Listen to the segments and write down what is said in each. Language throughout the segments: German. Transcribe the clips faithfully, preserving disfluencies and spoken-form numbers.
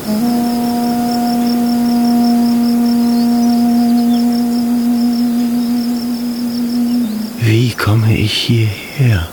Wie komme ich hierher?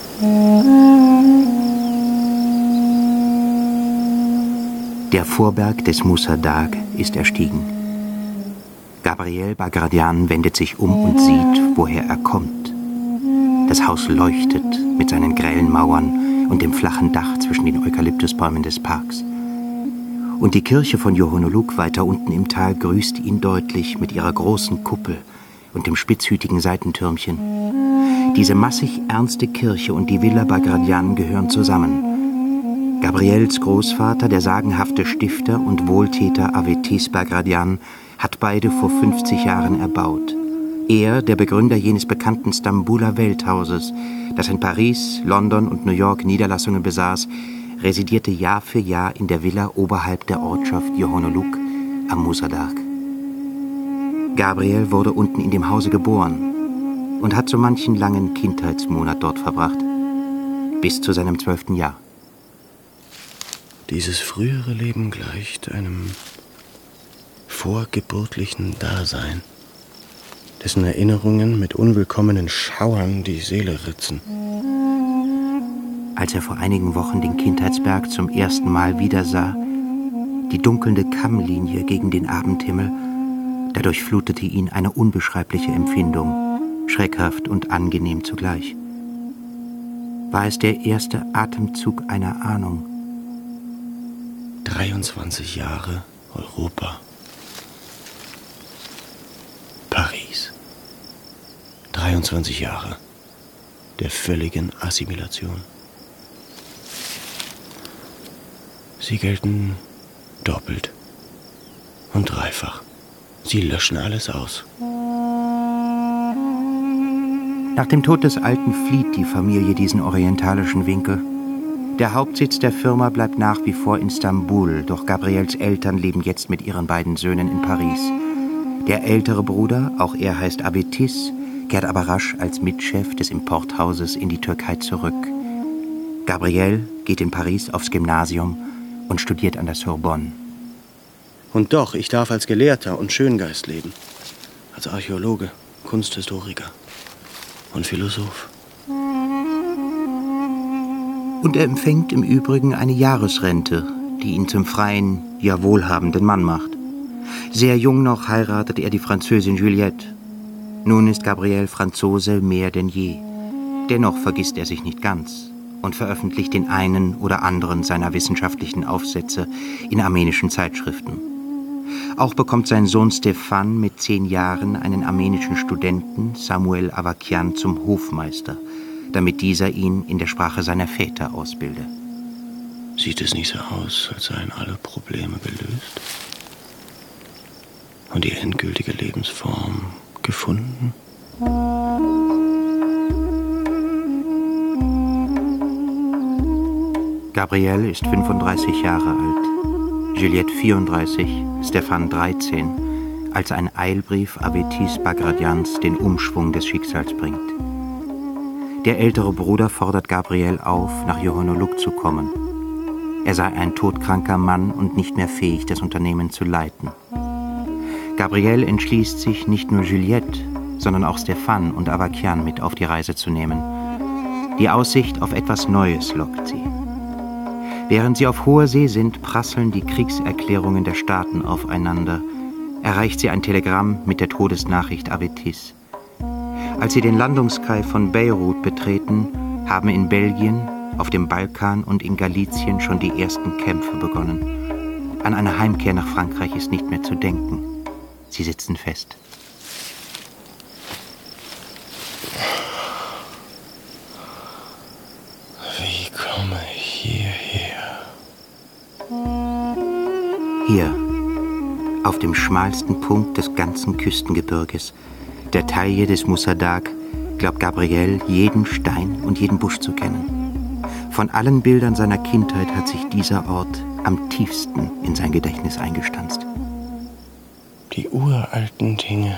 Der Vorberg des Musa Dagh ist erstiegen. Gabriel Baghradian wendet sich um und sieht, woher er kommt. Das Haus leuchtet mit seinen grellen Mauern und dem flachen Dach zwischen den Eukalyptusbäumen des Parks. Und die Kirche von Johonoluk weiter unten im Tal grüßt ihn deutlich mit ihrer großen Kuppel und dem spitzhütigen Seitentürmchen. Diese massig ernste Kirche und die Villa Baghradian gehören zusammen. Gabriels Großvater, der sagenhafte Stifter und Wohltäter Avetis Baghradian, hat beide vor fünfzig Jahren erbaut. Er, der Begründer jenes bekannten Stambuler Welthauses, das in Paris, London und New York Niederlassungen besaß, residierte Jahr für Jahr in der Villa oberhalb der Ortschaft Johonoluk am Musa Dagh. Gabriel wurde unten in dem Hause geboren und hat so manchen langen Kindheitsmonat dort verbracht, bis zu seinem zwölften Jahr. Dieses frühere Leben gleicht einem vorgeburtlichen Dasein, dessen Erinnerungen mit unwillkommenen Schauern die Seele ritzen. Als er vor einigen Wochen den Kindheitsberg zum ersten Mal wieder sah, die dunkelnde Kammlinie gegen den Abendhimmel, da durchflutete ihn eine unbeschreibliche Empfindung, schreckhaft und angenehm zugleich. War es der erste Atemzug einer Ahnung? dreiundzwanzig Jahre Europa. Paris. dreiundzwanzig Jahre der völligen Assimilation. Sie gelten doppelt und dreifach. Sie löschen alles aus. Nach dem Tod des Alten flieht die Familie diesen orientalischen Winkel. Der Hauptsitz der Firma bleibt nach wie vor in Stambul, doch Gabriels Eltern leben jetzt mit ihren beiden Söhnen in Paris. Der ältere Bruder, auch er heißt Avetis, kehrt aber rasch als Mitchef des Importhauses in die Türkei zurück. Gabriel geht in Paris aufs Gymnasium und studiert an der Sorbonne. Und doch, ich darf als Gelehrter und Schöngeist leben. Als Archäologe, Kunsthistoriker und Philosoph. Und er empfängt im Übrigen eine Jahresrente, die ihn zum freien, ja wohlhabenden Mann macht. Sehr jung noch heiratet er die Französin Juliette. Nun ist Gabriel Franzose mehr denn je. Dennoch vergisst er sich nicht ganz und veröffentlicht den einen oder anderen seiner wissenschaftlichen Aufsätze in armenischen Zeitschriften. Auch bekommt sein Sohn Stefan mit zehn Jahren einen armenischen Studenten, Samuel Avakian, zum Hofmeister, damit dieser ihn in der Sprache seiner Väter ausbilde. Sieht es nicht so aus, als seien alle Probleme gelöst und die endgültige Lebensform gefunden? Gabriel ist fünfunddreißig Jahre alt, Juliette vierunddreißig, Stefan dreizehn, als ein Eilbrief Avetis Baghradians den Umschwung des Schicksals bringt. Der ältere Bruder fordert Gabriel auf, nach Johonoluk zu kommen. Er sei ein todkranker Mann und nicht mehr fähig, das Unternehmen zu leiten. Gabriel entschließt sich, nicht nur Juliette, sondern auch Stefan und Avakian mit auf die Reise zu nehmen. Die Aussicht auf etwas Neues lockt sie. Während sie auf hoher See sind, prasseln die Kriegserklärungen der Staaten aufeinander. Erreicht sie ein Telegramm mit der Todesnachricht Avetis. Als sie den Landungskai von Beirut betreten, haben in Belgien, auf dem Balkan und in Galizien schon die ersten Kämpfe begonnen. An eine Heimkehr nach Frankreich ist nicht mehr zu denken. Sie sitzen fest. Wie komme ich hierher? Hier, auf dem schmalsten Punkt des ganzen Küstengebirges, der Taille des Musa Dagh, glaubt Gabriel, jeden Stein und jeden Busch zu kennen. Von allen Bildern seiner Kindheit hat sich dieser Ort am tiefsten in sein Gedächtnis eingestanzt. Die uralten Dinge,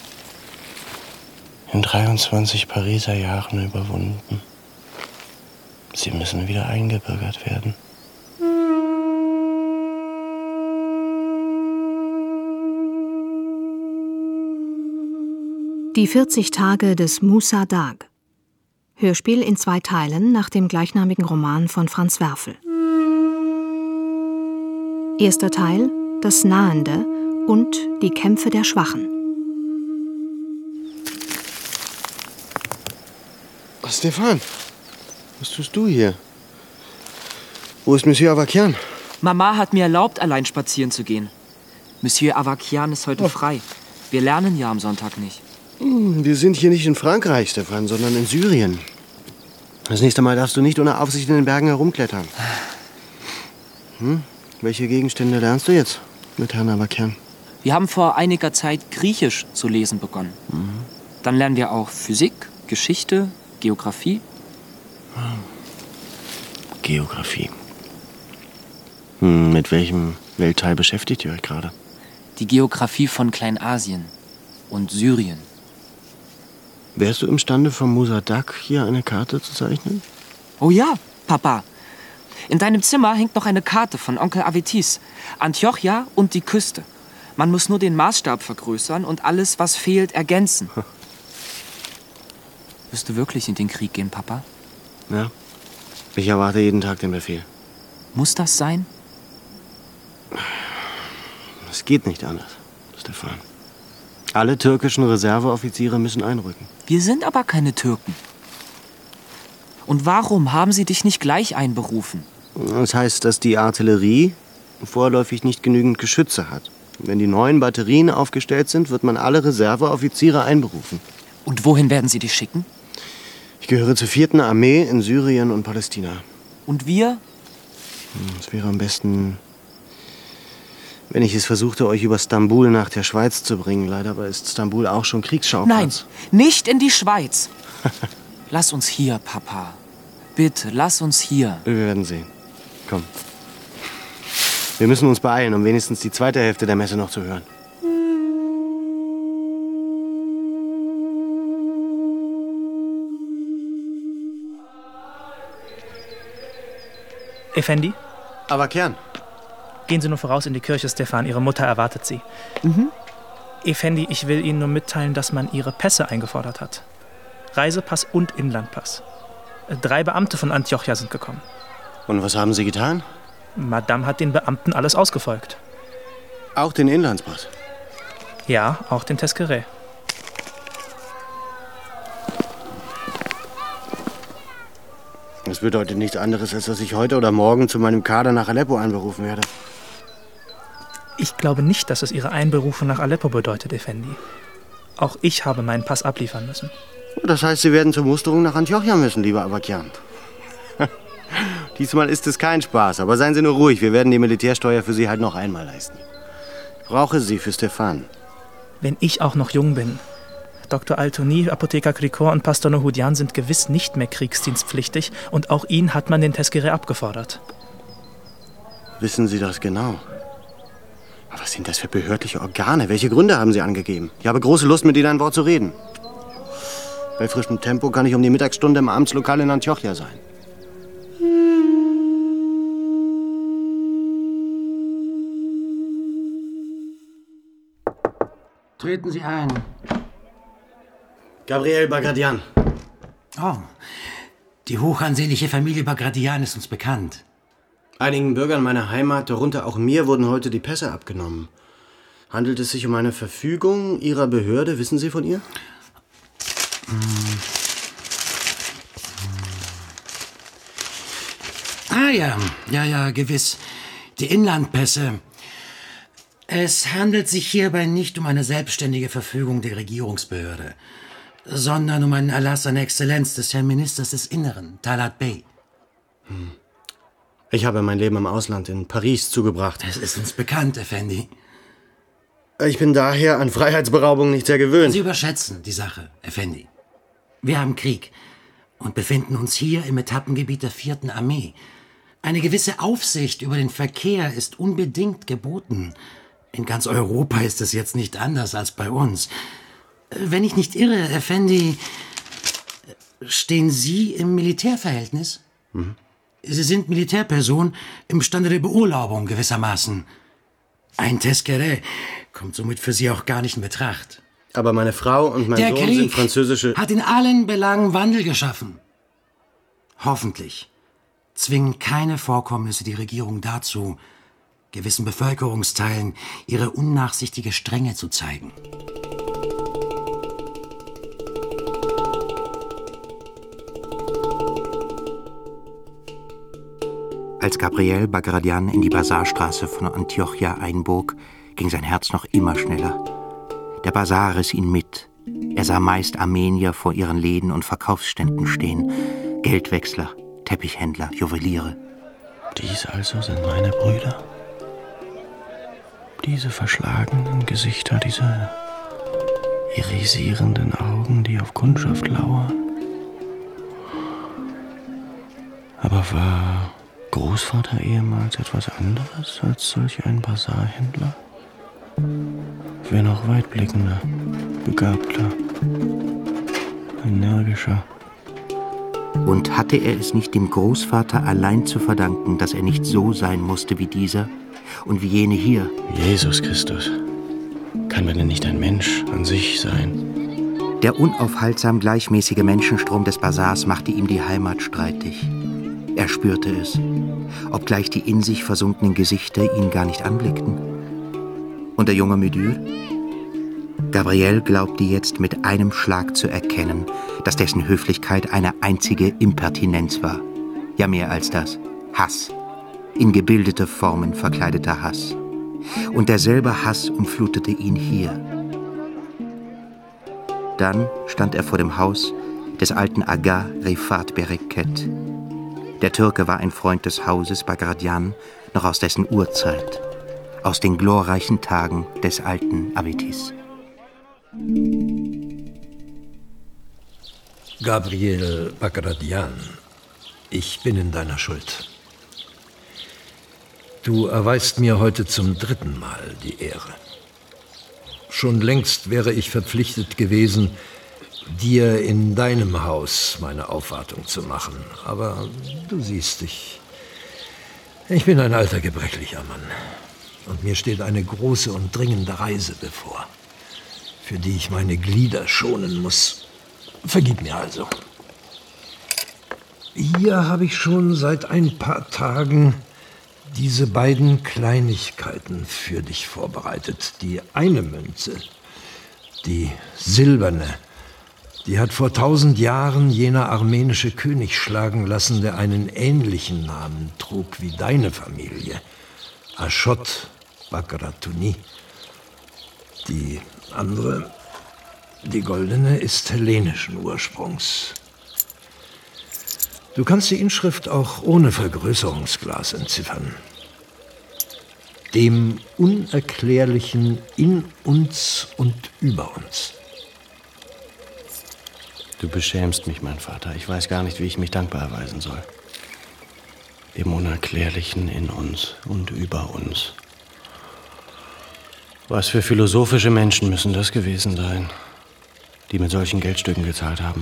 in dreiundzwanzig Pariser Jahren überwunden. Sie müssen wieder eingebürgert werden. Die vierzig Tage des Musa Dag. Hörspiel in zwei Teilen nach dem gleichnamigen Roman von Franz Werfel. Erster Teil: Das Nahende und die Kämpfe der Schwachen. Stefan, was tust du hier? Wo ist Monsieur Avakian? Mama hat mir erlaubt, allein spazieren zu gehen. Monsieur Avakian ist heute oh. frei. Wir lernen ja am Sonntag nicht. Wir sind hier nicht in Frankreich, Stefan, sondern in Syrien. Das nächste Mal darfst du nicht ohne Aufsicht in den Bergen herumklettern. Hm? Welche Gegenstände lernst du jetzt mit Herrn Avakian? Wir haben vor einiger Zeit Griechisch zu lesen begonnen. Mhm. Dann lernen wir auch Physik, Geschichte, Geografie. Geografie. Hm, mit welchem Weltteil beschäftigt ihr euch gerade? Die Geografie von Kleinasien und Syrien. Wärst du imstande, vom Musa Dag hier eine Karte zu zeichnen? Oh ja, Papa. In deinem Zimmer hängt noch eine Karte von Onkel Avetis. Antiochia und die Küste. Man muss nur den Maßstab vergrößern und alles, was fehlt, ergänzen. Wirst du wirklich in den Krieg gehen, Papa? Ja. Ich erwarte jeden Tag den Befehl. Muss das sein? Es geht nicht anders, Stefan. Alle türkischen Reserveoffiziere müssen einrücken. Wir sind aber keine Türken. Und warum haben sie dich nicht gleich einberufen? Das heißt, dass die Artillerie vorläufig nicht genügend Geschütze hat. Wenn die neuen Batterien aufgestellt sind, wird man alle Reserveoffiziere einberufen. Und wohin werden sie dich schicken? Ich gehöre zur vierten Armee in Syrien und Palästina. Und wir? Es wäre am besten, wenn ich es versuchte, euch über Stambul nach der Schweiz zu bringen. Leider aber ist Stambul auch schon Kriegsschauplatz. Nein, nicht in die Schweiz. Lass uns hier, Papa. Bitte, lass uns hier. Wir werden sehen. Komm. Wir müssen uns beeilen, um wenigstens die zweite Hälfte der Messe noch zu hören. Effendi? Avakian. Gehen Sie nur voraus in die Kirche, Stefan. Ihre Mutter erwartet Sie. Mhm. Effendi, ich will Ihnen nur mitteilen, dass man Ihre Pässe eingefordert hat. Reisepass und Inlandpass. Drei Beamte von Antiochia sind gekommen. Und was haben Sie getan? Madame hat den Beamten alles ausgefolgt. Auch den Inlandspass? Ja, auch den Teskere. Das bedeutet nichts anderes, als dass ich heute oder morgen zu meinem Kader nach Aleppo einberufen werde. Ich glaube nicht, dass es Ihre Einberufung nach Aleppo bedeutet, Effendi. Auch ich habe meinen Pass abliefern müssen. Das heißt, Sie werden zur Musterung nach Antiochia müssen, lieber Avakian. Diesmal ist es kein Spaß, aber seien Sie nur ruhig. Wir werden die Militärsteuer für Sie halt noch einmal leisten. Ich brauche Sie für Stefan. Wenn ich auch noch jung bin. Doktor Altoni, Apotheker Krikor und Pastor Nohudian sind gewiss nicht mehr kriegsdienstpflichtig und auch ihn hat man den Teskere abgefordert. Wissen Sie das genau? Aber was sind das für behördliche Organe? Welche Gründe haben Sie angegeben? Ich habe große Lust, mit Ihnen ein Wort zu reden. Bei frischem Tempo kann ich um die Mittagsstunde im Amtslokal in Antiochia sein. Treten Sie ein. Gabriel Bagradian. Oh, die hochansehnliche Familie Bagradian ist uns bekannt. Einigen Bürgern meiner Heimat, darunter auch mir, wurden heute die Pässe abgenommen. Handelt es sich um eine Verfügung Ihrer Behörde? Wissen Sie von ihr? Hm. Ah ja, ja, ja, gewiss. Die Inlandpässe. Es handelt sich hierbei nicht um eine selbstständige Verfügung der Regierungsbehörde, sondern um einen Erlass seiner Exzellenz des Herrn Ministers des Inneren, Talat Bey. Hm. Ich habe mein Leben im Ausland in Paris zugebracht. Das ist uns bekannt, Effendi. Ich bin daher an Freiheitsberaubung nicht sehr gewöhnt. Sie überschätzen die Sache, Effendi. Wir haben Krieg und befinden uns hier im Etappengebiet der vierten Armee. Eine gewisse Aufsicht über den Verkehr ist unbedingt geboten. In ganz Europa ist es jetzt nicht anders als bei uns. Wenn ich nicht irre, Effendi, stehen Sie im Militärverhältnis? Mhm. Sie sind Militärperson im Stande der Beurlaubung gewissermaßen. Ein Teskere kommt somit für Sie auch gar nicht in Betracht. Aber meine Frau und mein Der Sohn Krieg sind französische... hat in allen Belangen Wandel geschaffen. Hoffentlich zwingen keine Vorkommnisse die Regierung dazu, gewissen Bevölkerungsteilen ihre unnachsichtige Strenge zu zeigen. Als Gabriel Bagradian in die Basarstraße von Antiochia einbog, ging sein Herz noch immer schneller. Der Basar riss ihn mit. Er sah meist Armenier vor ihren Läden und Verkaufsständen stehen. Geldwechsler, Teppichhändler, Juweliere. Dies also sind meine Brüder? Diese verschlagenen Gesichter, diese irisierenden Augen, die auf Kundschaft lauern. Aber war Großvater ehemals etwas anderes als solch ein Basarhändler? Wenn auch weitblickender, begabter, energischer. Und hatte er es nicht dem Großvater allein zu verdanken, dass er nicht so sein musste wie dieser und wie jene hier? Jesus Christus, kann man denn nicht ein Mensch an sich sein? Der unaufhaltsam gleichmäßige Menschenstrom des Basars machte ihm die Heimat streitig. Er spürte es, obgleich die in sich versunkenen Gesichter ihn gar nicht anblickten. Und der junge Müdür? Gabriel glaubte jetzt mit einem Schlag zu erkennen, dass dessen Höflichkeit eine einzige Impertinenz war. Ja, mehr als das. Hass. In gebildete Formen verkleideter Hass. Und derselbe Hass umflutete ihn hier. Dann stand er vor dem Haus des alten Aga Rifat Bereket. Der Türke war ein Freund des Hauses Bagradian, noch aus dessen Urzeit, aus den glorreichen Tagen des alten Avetis. Gabriel Bagradian, ich bin in deiner Schuld. Du erweist mir heute zum dritten Mal die Ehre. Schon längst wäre ich verpflichtet gewesen, dir in deinem Haus meine Aufwartung zu machen. Aber du siehst dich. Ich bin ein alter, gebrechlicher Mann. Und mir steht eine große und dringende Reise bevor, für die ich meine Glieder schonen muss. Vergib mir also. Hier habe ich schon seit ein paar Tagen diese beiden Kleinigkeiten für dich vorbereitet. Die eine Münze, die silberne, die hat vor tausend Jahren jener armenische König schlagen lassen, der einen ähnlichen Namen trug wie deine Familie. Ashot Bagratuni. Die andere, die goldene, ist hellenischen Ursprungs. Du kannst die Inschrift auch ohne Vergrößerungsglas entziffern. Dem Unerklärlichen in uns und über uns. Du beschämst mich, mein Vater. Ich weiß gar nicht, wie ich mich dankbar erweisen soll. Dem Unerklärlichen in uns und über uns. Was für philosophische Menschen müssen das gewesen sein, die mit solchen Geldstücken gezahlt haben.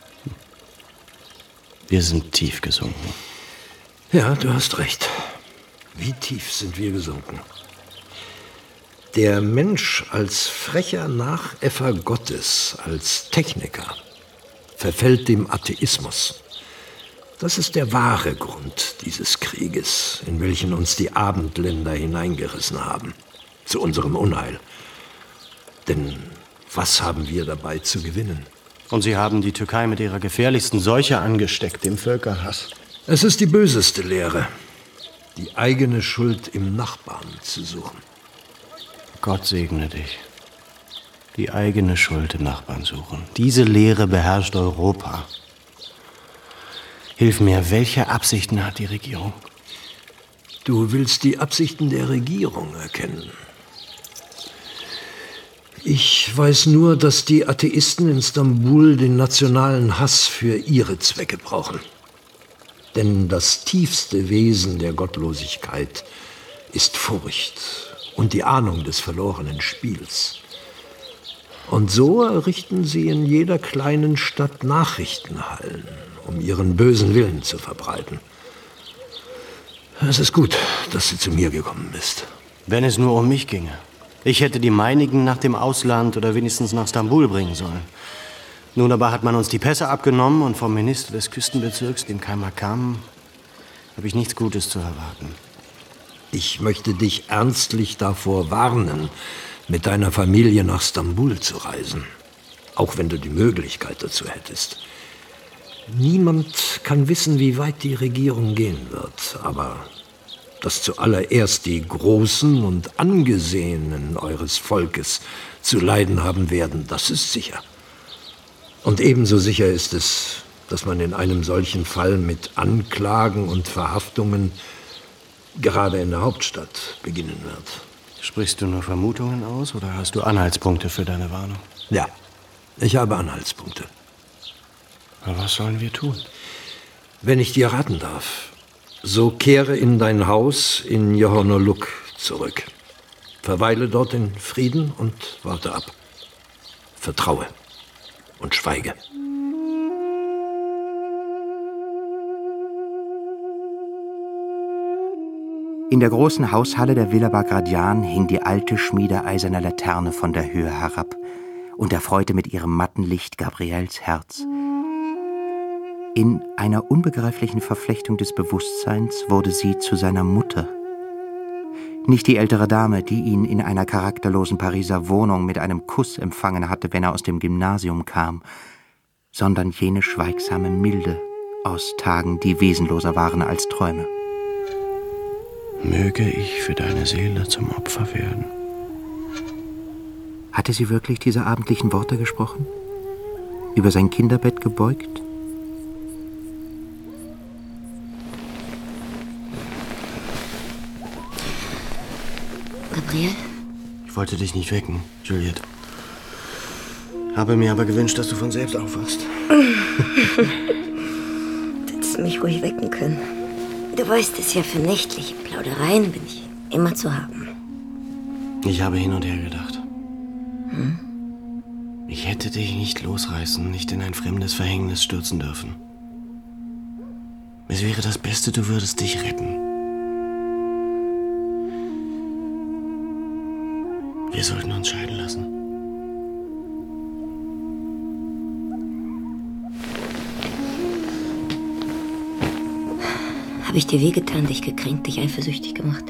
Wir sind tief gesunken. Ja, du hast recht. Wie tief sind wir gesunken? Der Mensch als frecher Nachäffer Gottes, als Techniker, verfällt dem Atheismus. Das ist der wahre Grund dieses Krieges, in welchen uns die Abendländer hineingerissen haben. Zu unserem Unheil. Denn was haben wir dabei zu gewinnen? Und Sie haben die Türkei mit ihrer gefährlichsten Seuche angesteckt, dem Völkerhass. Es ist die böseste Lehre, die eigene Schuld im Nachbarn zu suchen. Gott segne dich. Die eigene Schuld im Nachbarn suchen. Diese Lehre beherrscht Europa. Hilf mir, welche Absichten hat die Regierung? Du willst die Absichten der Regierung erkennen. Ich weiß nur, dass die Atheisten in Stambul den nationalen Hass für ihre Zwecke brauchen. Denn das tiefste Wesen der Gottlosigkeit ist Furcht und die Ahnung des verlorenen Spiels. Und so errichten sie in jeder kleinen Stadt Nachrichtenhallen, um ihren bösen Willen zu verbreiten. Es ist gut, dass du zu mir gekommen bist. Wenn es nur um mich ginge. Ich hätte die meinigen nach dem Ausland oder wenigstens nach Stambul bringen sollen. Nun aber hat man uns die Pässe abgenommen und vom Minister des Küstenbezirks, dem Kaimakam, habe ich nichts Gutes zu erwarten. Ich möchte dich ernstlich davor warnen, mit deiner Familie nach Stambul zu reisen. Auch wenn du die Möglichkeit dazu hättest. Niemand kann wissen, wie weit die Regierung gehen wird. Aber dass zuallererst die Großen und Angesehenen eures Volkes zu leiden haben werden, das ist sicher. Und ebenso sicher ist es, dass man in einem solchen Fall mit Anklagen und Verhaftungen gerade in der Hauptstadt beginnen wird. Sprichst du nur Vermutungen aus oder hast du Anhaltspunkte für deine Warnung? Ja, ich habe Anhaltspunkte. Aber was sollen wir tun? Wenn ich dir raten darf, so kehre in dein Haus in Johannoluk zurück. Verweile dort in Frieden und warte ab. Vertraue und schweige. In der großen Haushalle der Villa Bagration hing die alte schmiedeeiserne Laterne von der Höhe herab und erfreute mit ihrem matten Licht Gabriels Herz. In einer unbegreiflichen Verflechtung des Bewusstseins wurde sie zu seiner Mutter. Nicht die ältere Dame, die ihn in einer charakterlosen Pariser Wohnung mit einem Kuss empfangen hatte, wenn er aus dem Gymnasium kam, sondern jene schweigsame Milde aus Tagen, die wesenloser waren als Träume. Möge ich für deine Seele zum Opfer werden. Hatte sie wirklich diese abendlichen Worte gesprochen? Über sein Kinderbett gebeugt? Gabriel? Ich wollte dich nicht wecken, Juliette. Habe mir aber gewünscht, dass du von selbst aufwachst. Du hättest mich ruhig wecken können. Du weißt es ja, für nächtliche Plaudereien bin ich immer zu haben. Ich habe hin und her gedacht. Hm? Ich hätte dich nicht losreißen, nicht in ein fremdes Verhängnis stürzen dürfen. Es wäre das Beste, du würdest dich retten. Wir sollten uns scheiden lassen. Habe ich dir wehgetan, dich gekränkt, dich eifersüchtig gemacht?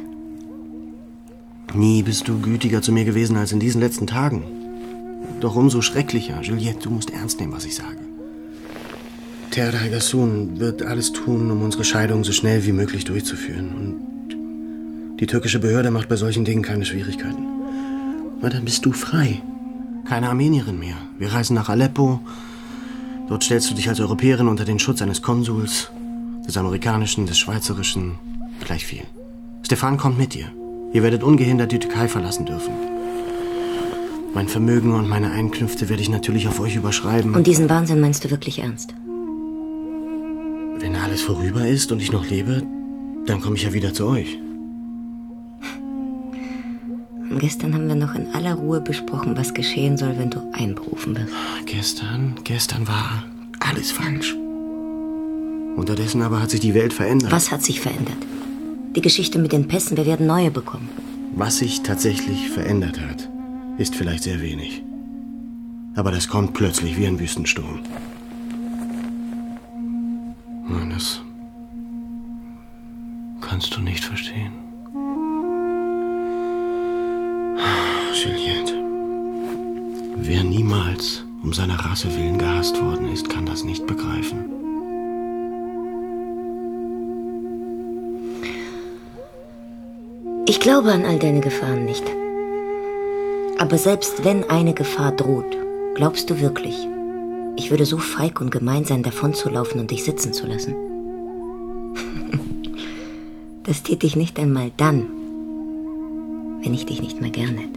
Nie bist du gütiger zu mir gewesen als in diesen letzten Tagen. Doch umso schrecklicher. Juliette, du musst ernst nehmen, was ich sage. Terra Haigasun wird alles tun, um unsere Scheidung so schnell wie möglich durchzuführen. Und die türkische Behörde macht bei solchen Dingen keine Schwierigkeiten. Na, dann bist du frei. Keine Armenierin mehr. Wir reisen nach Aleppo. Dort stellst du dich als Europäerin unter den Schutz eines Konsuls, des amerikanischen, des schweizerischen, gleich viel. Stefan kommt mit dir. Ihr werdet ungehindert die Türkei verlassen dürfen. Mein Vermögen und meine Einkünfte werde ich natürlich auf euch überschreiben. Und diesen Wahnsinn meinst du wirklich ernst? Wenn alles vorüber ist und ich noch lebe, dann komme ich ja wieder zu euch. Und gestern haben wir noch in aller Ruhe besprochen, was geschehen soll, wenn du einberufen wirst. Gestern, gestern war alles falsch. Unterdessen aber hat sich die Welt verändert. Was hat sich verändert? Die Geschichte mit den Pässen, wir werden neue bekommen. Was sich tatsächlich verändert hat, ist vielleicht sehr wenig. Aber das kommt plötzlich wie ein Wüstensturm. Nein, das kannst du nicht verstehen. Juliette, wer niemals um seiner Rasse willen gehasst worden ist, kann das nicht begreifen. Ich glaube an all deine Gefahren nicht. Aber selbst wenn eine Gefahr droht, glaubst du wirklich, ich würde so feig und gemein sein, davonzulaufen und dich sitzen zu lassen? Das täte ich nicht einmal dann, wenn ich dich nicht mehr gern hätte.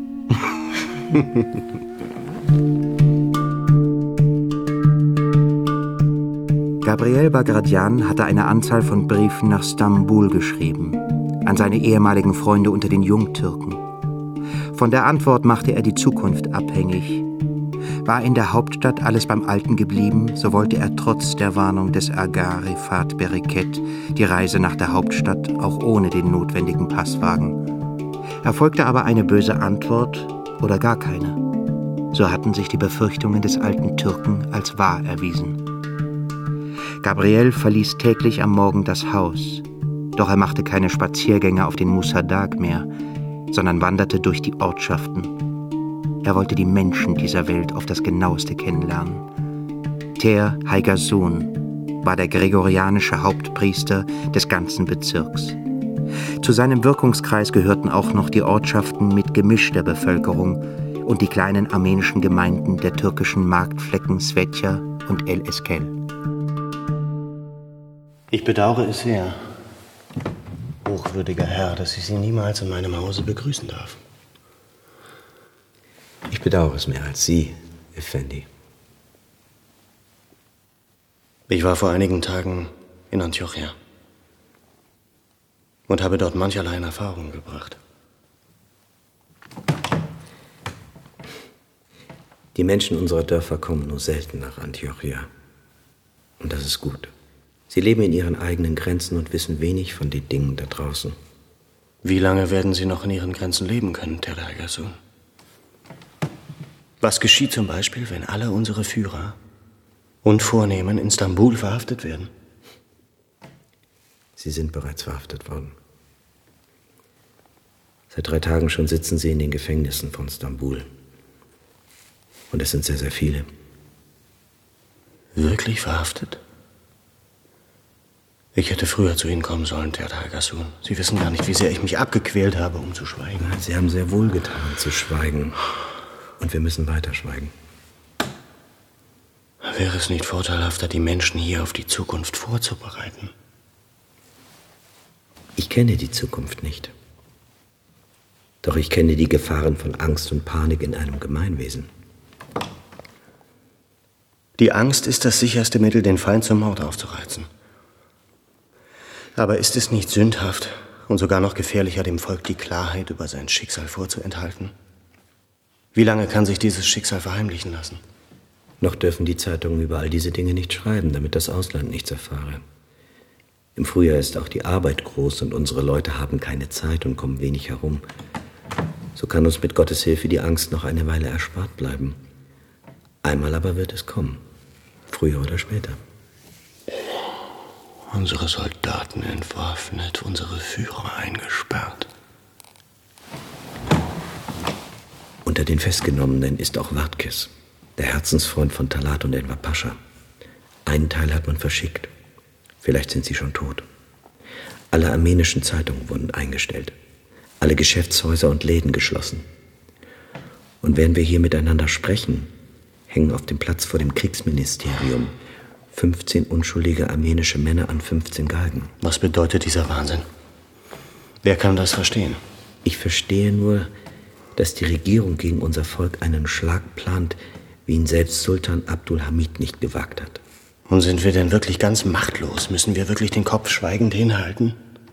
Gabriel Bagration hatte eine Anzahl von Briefen nach Stambul geschrieben, an seine ehemaligen Freunde unter den Jungtürken. Von der Antwort machte er die Zukunft abhängig. War in der Hauptstadt alles beim Alten geblieben, so wollte er trotz der Warnung des Aga Rifat Bereket die Reise nach der Hauptstadt auch ohne den notwendigen Pass wagen. Erfolgte aber eine böse Antwort oder gar keine. So hatten sich die Befürchtungen des alten Türken als wahr erwiesen. Gabriel verließ täglich am Morgen das Haus, doch er machte keine Spaziergänge auf den Musa Dag mehr, sondern wanderte durch die Ortschaften. Er wollte die Menschen dieser Welt auf das Genaueste kennenlernen. Ter Haigasun war der gregorianische Hauptpriester des ganzen Bezirks. Zu seinem Wirkungskreis gehörten auch noch die Ortschaften mit gemischter Bevölkerung und die kleinen armenischen Gemeinden der türkischen Marktflecken Svetja und El Eskel. Ich bedauere es sehr, hochwürdiger Herr, dass ich Sie niemals in meinem Hause begrüßen darf. Ich bedauere es mehr als Sie, Effendi. Ich war vor einigen Tagen in Antiochia und habe dort mancherlei in Erfahrung gebracht. Die Menschen unserer Dörfer kommen nur selten nach Antiochia. Und das ist gut. Sie leben in ihren eigenen Grenzen und wissen wenig von den Dingen da draußen. Wie lange werden Sie noch in Ihren Grenzen leben können, Ter Haigasun? Was geschieht zum Beispiel, wenn alle unsere Führer und Vornehmen in Stambul verhaftet werden? Sie sind bereits verhaftet worden. Seit drei Tagen schon sitzen sie in den Gefängnissen von Stambul. Und es sind sehr, sehr viele. Wirklich verhaftet? Ich hätte früher zu Ihnen kommen sollen, Ter Haigasun. Sie wissen gar nicht, wie sehr ich mich abgequält habe, um zu schweigen. Nein, Sie haben sehr wohl getan, zu schweigen. Und wir müssen weiter schweigen. Wäre es nicht vorteilhafter, die Menschen hier auf die Zukunft vorzubereiten? Ich kenne die Zukunft nicht. Doch ich kenne die Gefahren von Angst und Panik in einem Gemeinwesen. Die Angst ist das sicherste Mittel, den Feind zum Mord aufzureizen. Aber ist es nicht sündhaft und sogar noch gefährlicher, dem Volk die Klarheit über sein Schicksal vorzuenthalten? Wie lange kann sich dieses Schicksal verheimlichen lassen? Noch dürfen die Zeitungen über all diese Dinge nicht schreiben, damit das Ausland nichts erfahre. Im Frühjahr ist auch die Arbeit groß und unsere Leute haben keine Zeit und kommen wenig herum. So kann uns mit Gottes Hilfe die Angst noch eine Weile erspart bleiben. Einmal aber wird es kommen, früher oder später. Unsere Soldaten entwaffnet, unsere Führer eingesperrt. Unter den Festgenommenen ist auch Wartkes, der Herzensfreund von Talat und Enver Pascha. Einen Teil hat man verschickt. Vielleicht sind sie schon tot. Alle armenischen Zeitungen wurden eingestellt. Alle Geschäftshäuser und Läden geschlossen. Und während wir hier miteinander sprechen, hängen auf dem Platz vor dem Kriegsministerium fünfzehn unschuldige armenische Männer an fünfzehn Galgen. Was bedeutet dieser Wahnsinn? Wer kann das verstehen? Ich verstehe nur, dass die Regierung gegen unser Volk einen Schlag plant, wie ihn selbst Sultan Abdul Hamid nicht gewagt hat. Und sind wir denn wirklich ganz machtlos? Müssen wir wirklich den Kopf schweigend hinhalten?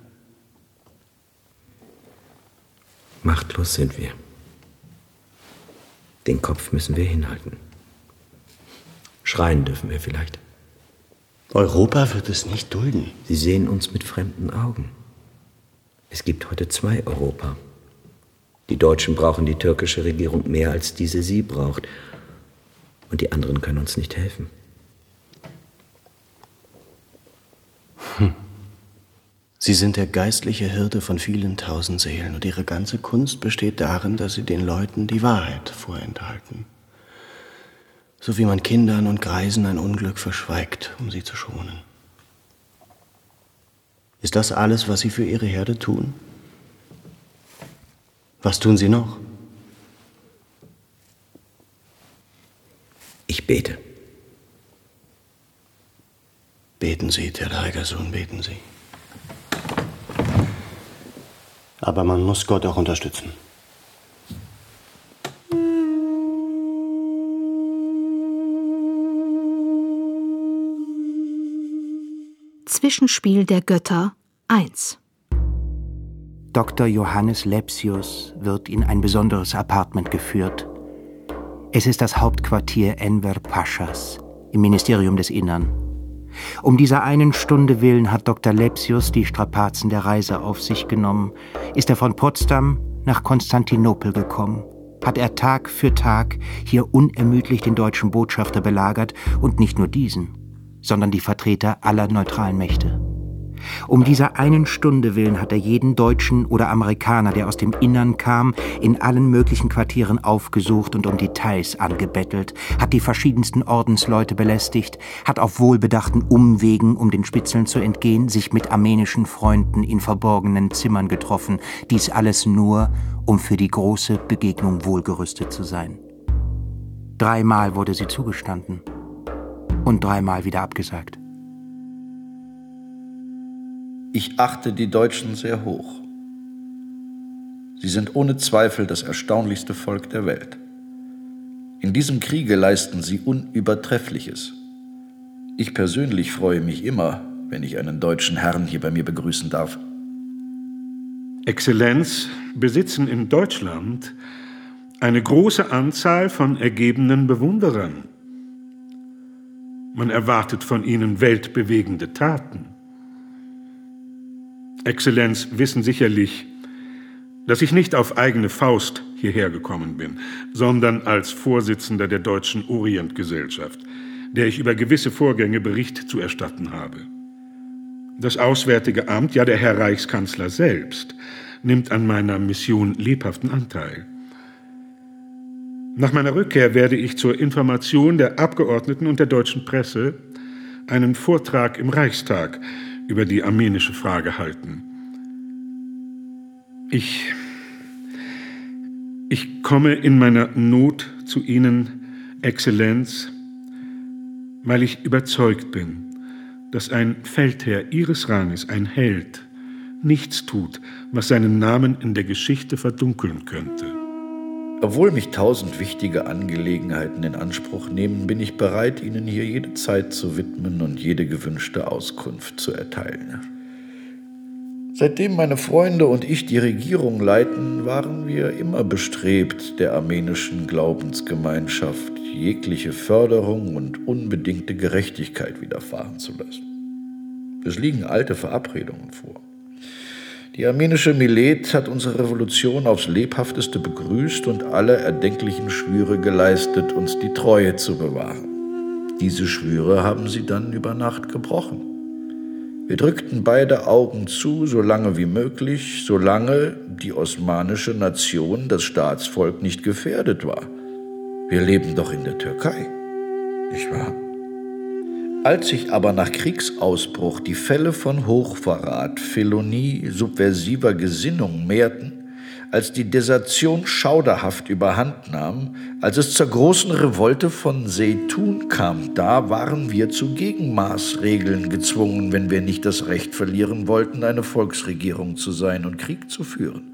Machtlos sind wir. Den Kopf müssen wir hinhalten. Schreien dürfen wir vielleicht. Europa wird es nicht dulden. Sie sehen uns mit fremden Augen. Es gibt heute zwei Europa. Die Deutschen brauchen die türkische Regierung mehr, als diese sie braucht. Und die anderen können uns nicht helfen. Hm. Sie sind der geistliche Hirte von vielen tausend Seelen und ihre ganze Kunst besteht darin, dass sie den Leuten die Wahrheit vorenthalten. So wie man Kindern und Greisen ein Unglück verschweigt, um sie zu schonen. Ist das alles, was Sie für Ihre Herde tun? Was tun Sie noch? Ich bete. Beten Sie, Ter Haigasun, beten Sie. Aber man muss Gott auch unterstützen. Zwischenspiel der Götter eins. Doktor Johannes Lepsius wird in ein besonderes Apartment geführt. Es ist das Hauptquartier Enver Paschas im Ministerium des Innern. Um dieser einen Stunde willen hat Doktor Lepsius die Strapazen der Reise auf sich genommen, ist er von Potsdam nach Konstantinopel gekommen, hat er Tag für Tag hier unermüdlich den deutschen Botschafter belagert und nicht nur diesen, sondern die Vertreter aller neutralen Mächte. Um dieser einen Stunde willen hat er jeden Deutschen oder Amerikaner, der aus dem Innern kam, in allen möglichen Quartieren aufgesucht und um Details angebettelt, hat die verschiedensten Ordensleute belästigt, hat auf wohlbedachten Umwegen, um den Spitzeln zu entgehen, sich mit armenischen Freunden in verborgenen Zimmern getroffen, dies alles nur, um für die große Begegnung wohlgerüstet zu sein. Dreimal wurde sie zugestanden und dreimal wieder abgesagt. Ich achte die Deutschen sehr hoch. Sie sind ohne Zweifel das erstaunlichste Volk der Welt. In diesem Kriege leisten sie Unübertreffliches. Ich persönlich freue mich immer, wenn ich einen deutschen Herrn hier bei mir begrüßen darf. Exzellenz, besitzen in Deutschland eine große Anzahl von ergebenen Bewunderern. Man erwartet von ihnen weltbewegende Taten. Exzellenz wissen sicherlich, dass ich nicht auf eigene Faust hierher gekommen bin, sondern als Vorsitzender der Deutschen Orientgesellschaft, der ich über gewisse Vorgänge Bericht zu erstatten habe. Das Auswärtige Amt, ja der Herr Reichskanzler selbst, nimmt an meiner Mission lebhaften Anteil. Nach meiner Rückkehr werde ich zur Information der Abgeordneten und der deutschen Presse einen Vortrag im Reichstag über die armenische Frage halten. Ich, ich komme in meiner Not zu Ihnen, Exzellenz, weil ich überzeugt bin, dass ein Feldherr Ihres Ranges, ein Held, nichts tut, was seinen Namen in der Geschichte verdunkeln könnte. Obwohl mich tausend wichtige Angelegenheiten in Anspruch nehmen, bin ich bereit, Ihnen hier jede Zeit zu widmen und jede gewünschte Auskunft zu erteilen. Seitdem meine Freunde und ich die Regierung leiten, waren wir immer bestrebt, der armenischen Glaubensgemeinschaft jegliche Förderung und unbedingte Gerechtigkeit widerfahren zu lassen. Es liegen alte Verabredungen vor. Die armenische Milet hat unsere Revolution aufs Lebhafteste begrüßt und alle erdenklichen Schwüre geleistet, uns die Treue zu bewahren. Diese Schwüre haben sie dann über Nacht gebrochen. Wir drückten beide Augen zu, so lange wie möglich, solange die osmanische Nation, das Staatsvolk, nicht gefährdet war. Wir leben doch in der Türkei, nicht wahr? Als sich aber nach Kriegsausbruch die Fälle von Hochverrat, Felonie, subversiver Gesinnung mehrten, als die Desertion schauderhaft überhand nahm, als es zur großen Revolte von Zeytun kam, da waren wir zu Gegenmaßregeln gezwungen, wenn wir nicht das Recht verlieren wollten, eine Volksregierung zu sein und Krieg zu führen.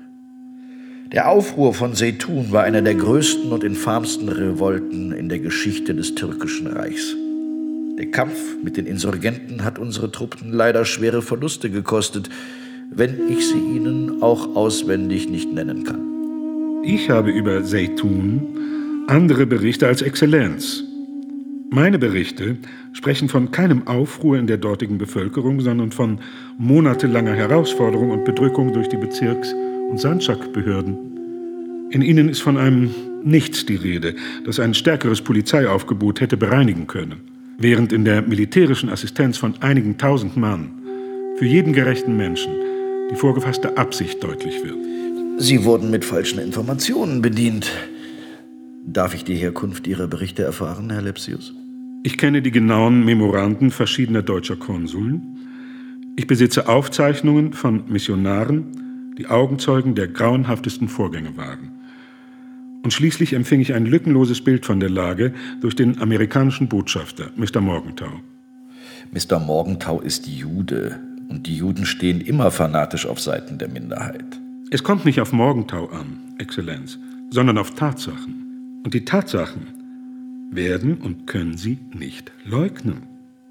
Der Aufruhr von Zeytun war eine der größten und infamsten Revolten in der Geschichte des türkischen Reichs. Der Kampf mit den Insurgenten hat unsere Truppen leider schwere Verluste gekostet, wenn ich sie Ihnen auch auswendig nicht nennen kann. Ich habe über Zeytun andere Berichte als Exzellenz. Meine Berichte sprechen von keinem Aufruhr in der dortigen Bevölkerung, sondern von monatelanger Herausforderung und Bedrückung durch die Bezirks- und Sandschak-Behörden. In ihnen ist von einem Nichts die Rede, das ein stärkeres Polizeiaufgebot hätte bereinigen können. Während in der militärischen Assistenz von einigen tausend Mann für jeden gerechten Menschen die vorgefasste Absicht deutlich wird. Sie wurden mit falschen Informationen bedient. Darf ich die Herkunft Ihrer Berichte erfahren, Herr Lepsius? Ich kenne die genauen Memoranden verschiedener deutscher Konsuln. Ich besitze Aufzeichnungen von Missionaren, die Augenzeugen der grauenhaftesten Vorgänge waren. Und schließlich empfing ich ein lückenloses Bild von der Lage durch den amerikanischen Botschafter, Mister Morgenthau. Mister Morgenthau ist Jude, und die Juden stehen immer fanatisch auf Seiten der Minderheit. Es kommt nicht auf Morgenthau an, Exzellenz, sondern auf Tatsachen. Und die Tatsachen werden und können Sie nicht leugnen.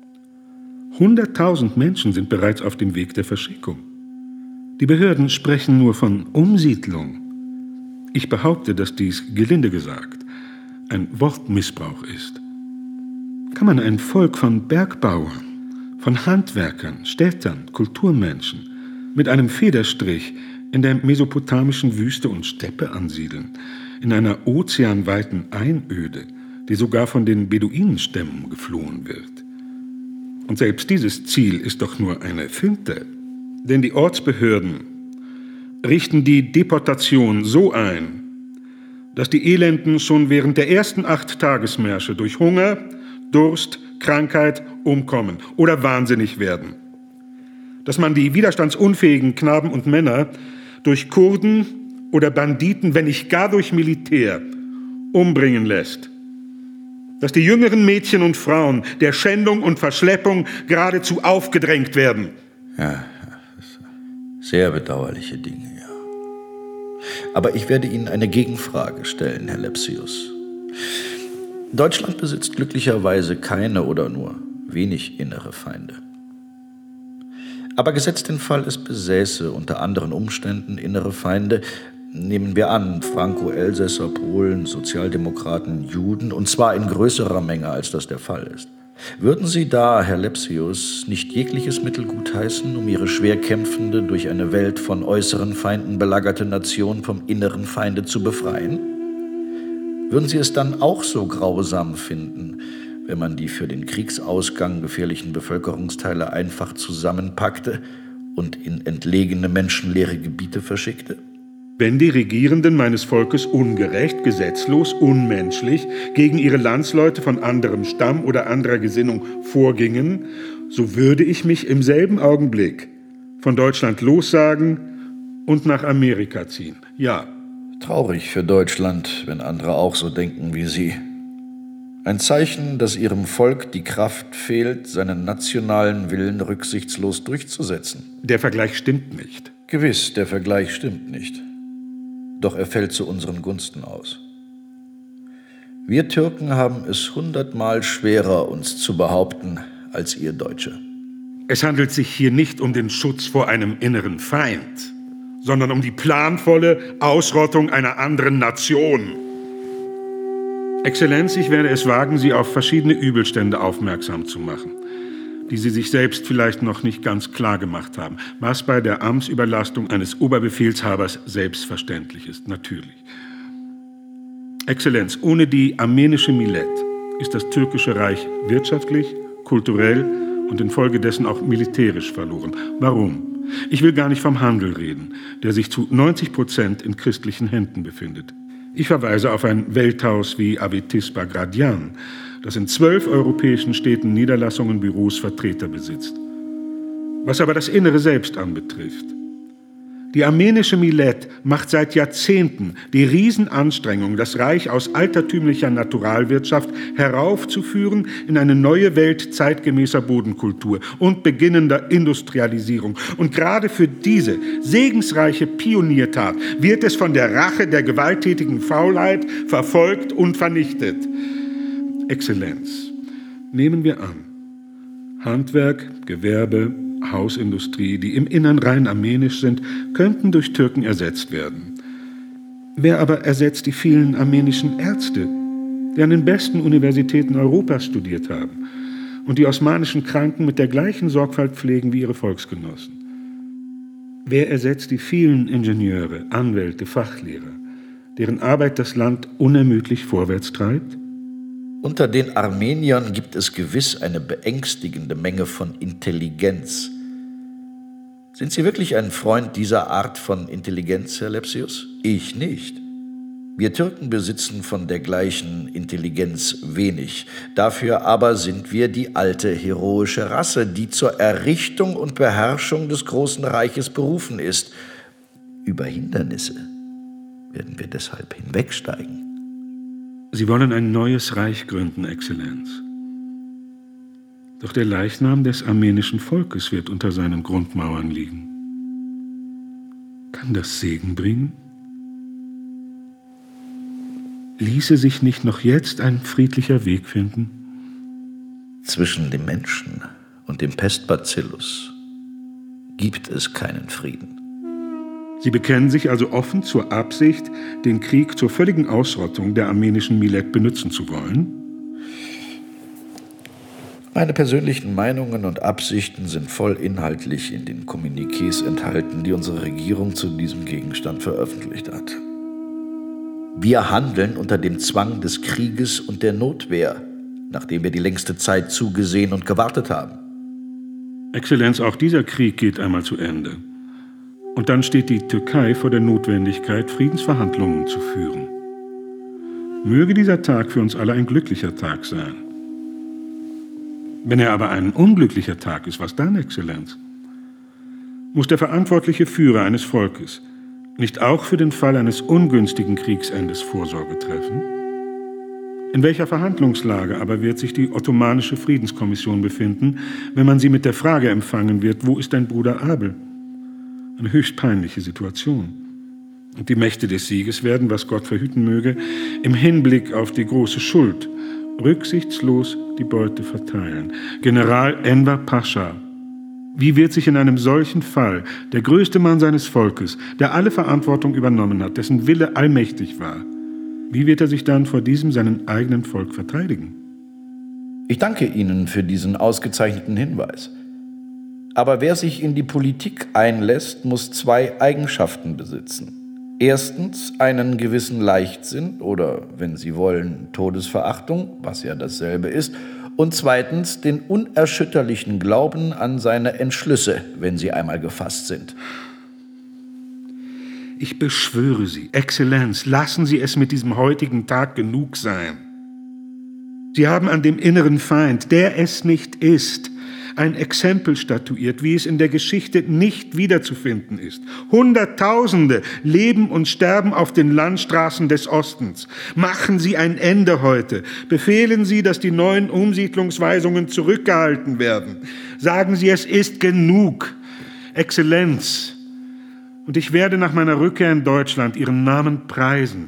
Hunderttausend Menschen sind bereits auf dem Weg der Verschickung. Die Behörden sprechen nur von Umsiedlung. Ich behaupte, dass dies, gelinde gesagt, ein Wortmissbrauch ist. Kann man ein Volk von Bergbauern, von Handwerkern, Städtern, Kulturmenschen mit einem Federstrich in der mesopotamischen Wüste und Steppe ansiedeln, in einer ozeanweiten Einöde, die sogar von den Beduinenstämmen geflohen wird. Und selbst dieses Ziel ist doch nur eine Finte, denn die Ortsbehörden richten die Deportation so ein, dass die Elenden schon während der ersten acht Tagesmärsche durch Hunger, Durst, Krankheit umkommen oder wahnsinnig werden. Dass man die widerstandsunfähigen Knaben und Männer durch Kurden oder Banditen, wenn nicht gar durch Militär, umbringen lässt. Dass die jüngeren Mädchen und Frauen der Schändung und Verschleppung geradezu aufgedrängt werden. Ja, sehr bedauerliche Dinge, ja. Aber ich werde Ihnen eine Gegenfrage stellen, Herr Lepsius. Deutschland besitzt glücklicherweise keine oder nur wenig innere Feinde. Aber gesetzt den Fall, es besäße unter anderen Umständen innere Feinde, nehmen wir an, Franco-Elsässer, Polen, Sozialdemokraten, Juden, und zwar in größerer Menge, als das der Fall ist. Würden Sie da, Herr Lepsius, nicht jegliches Mittel gutheißen, um Ihre schwer kämpfende, durch eine Welt von äußeren Feinden belagerte Nation vom inneren Feinde zu befreien? Würden Sie es dann auch so grausam finden, wenn man die für den Kriegsausgang gefährlichen Bevölkerungsteile einfach zusammenpackte und in entlegene, menschenleere Gebiete verschickte? Wenn die Regierenden meines Volkes ungerecht, gesetzlos, unmenschlich gegen ihre Landsleute von anderem Stamm oder anderer Gesinnung vorgingen, so würde ich mich im selben Augenblick von Deutschland lossagen und nach Amerika ziehen. Ja. Traurig für Deutschland, wenn andere auch so denken wie Sie. Ein Zeichen, dass Ihrem Volk die Kraft fehlt, seinen nationalen Willen rücksichtslos durchzusetzen. Der Vergleich stimmt nicht. Gewiss, der Vergleich stimmt nicht. Doch er fällt zu unseren Gunsten aus. Wir Türken haben es hundertmal schwerer, uns zu behaupten, als ihr Deutsche. Es handelt sich hier nicht um den Schutz vor einem inneren Feind, sondern um die planvolle Ausrottung einer anderen Nation. Exzellenz, ich werde es wagen, Sie auf verschiedene Übelstände aufmerksam zu machen, die Sie sich selbst vielleicht noch nicht ganz klar gemacht haben, was bei der Amtsüberlastung eines Oberbefehlshabers selbstverständlich ist, natürlich. Exzellenz, ohne die armenische Millet ist das türkische Reich wirtschaftlich, kulturell und infolgedessen auch militärisch verloren. Warum? Ich will gar nicht vom Handel reden, der sich zu neunzig Prozent in christlichen Händen befindet. Ich verweise auf ein Welthaus wie Avetis Bagration, das in zwölf europäischen Städten Niederlassungen, Büros, Vertreter besitzt. Was aber das Innere selbst anbetrifft. Die armenische Millet macht seit Jahrzehnten die Riesenanstrengung, das Reich aus altertümlicher Naturalwirtschaft heraufzuführen in eine neue Welt zeitgemäßer Bodenkultur und beginnender Industrialisierung. Und gerade für diese segensreiche Pioniertat wird es von der Rache der gewalttätigen Faulheit verfolgt und vernichtet. Exzellenz, nehmen wir an, Handwerk, Gewerbe, Hausindustrie, die im Innern rein armenisch sind, könnten durch Türken ersetzt werden. Wer aber ersetzt die vielen armenischen Ärzte, die an den besten Universitäten Europas studiert haben und die osmanischen Kranken mit der gleichen Sorgfalt pflegen wie ihre Volksgenossen? Wer ersetzt die vielen Ingenieure, Anwälte, Fachlehrer, deren Arbeit das Land unermüdlich vorwärts treibt? Unter den Armeniern gibt es gewiss eine beängstigende Menge von Intelligenz. Sind Sie wirklich ein Freund dieser Art von Intelligenz, Herr Lepsius? Ich nicht. Wir Türken besitzen von der gleichen Intelligenz wenig. Dafür aber sind wir die alte heroische Rasse, die zur Errichtung und Beherrschung des großen Reiches berufen ist. Über Hindernisse werden wir deshalb hinwegsteigen. Sie wollen ein neues Reich gründen, Exzellenz. Doch der Leichnam des armenischen Volkes wird unter seinen Grundmauern liegen. Kann das Segen bringen? Ließe sich nicht noch jetzt ein friedlicher Weg finden? Zwischen dem Menschen und dem Pestbacillus gibt es keinen Frieden. Sie bekennen sich also offen zur Absicht, den Krieg zur völligen Ausrottung der armenischen Millet benutzen zu wollen? Meine persönlichen Meinungen und Absichten sind voll inhaltlich in den Kommuniqués enthalten, die unsere Regierung zu diesem Gegenstand veröffentlicht hat. Wir handeln unter dem Zwang des Krieges und der Notwehr, nachdem wir die längste Zeit zugesehen und gewartet haben. Exzellenz, auch dieser Krieg geht einmal zu Ende. Und dann steht die Türkei vor der Notwendigkeit, Friedensverhandlungen zu führen. Möge dieser Tag für uns alle ein glücklicher Tag sein. Wenn er aber ein unglücklicher Tag ist, was dann, Exzellenz? Muss der verantwortliche Führer eines Volkes nicht auch für den Fall eines ungünstigen Kriegsendes Vorsorge treffen? In welcher Verhandlungslage aber wird sich die Ottomanische Friedenskommission befinden, wenn man sie mit der Frage empfangen wird, wo ist dein Bruder Abel? Eine höchst peinliche Situation. Und die Mächte des Sieges werden, was Gott verhüten möge, im Hinblick auf die große Schuld rücksichtslos die Beute verteilen. General Enver Pascha, wie wird sich in einem solchen Fall der größte Mann seines Volkes, der alle Verantwortung übernommen hat, dessen Wille allmächtig war, wie wird er sich dann vor diesem seinem eigenen Volk verteidigen? Ich danke Ihnen für diesen ausgezeichneten Hinweis. Aber wer sich in die Politik einlässt, muss zwei Eigenschaften besitzen. Erstens einen gewissen Leichtsinn oder, wenn Sie wollen, Todesverachtung, was ja dasselbe ist, und zweitens den unerschütterlichen Glauben an seine Entschlüsse, wenn sie einmal gefasst sind. Ich beschwöre Sie, Exzellenz, lassen Sie es mit diesem heutigen Tag genug sein. Sie haben an dem inneren Feind, der es nicht ist, ein Exempel statuiert, wie es in der Geschichte nicht wiederzufinden ist. Hunderttausende leben und sterben auf den Landstraßen des Ostens. Machen Sie ein Ende heute. Befehlen Sie, dass die neuen Umsiedlungsweisungen zurückgehalten werden. Sagen Sie, es ist genug. Exzellenz. Und ich werde nach meiner Rückkehr in Deutschland Ihren Namen preisen.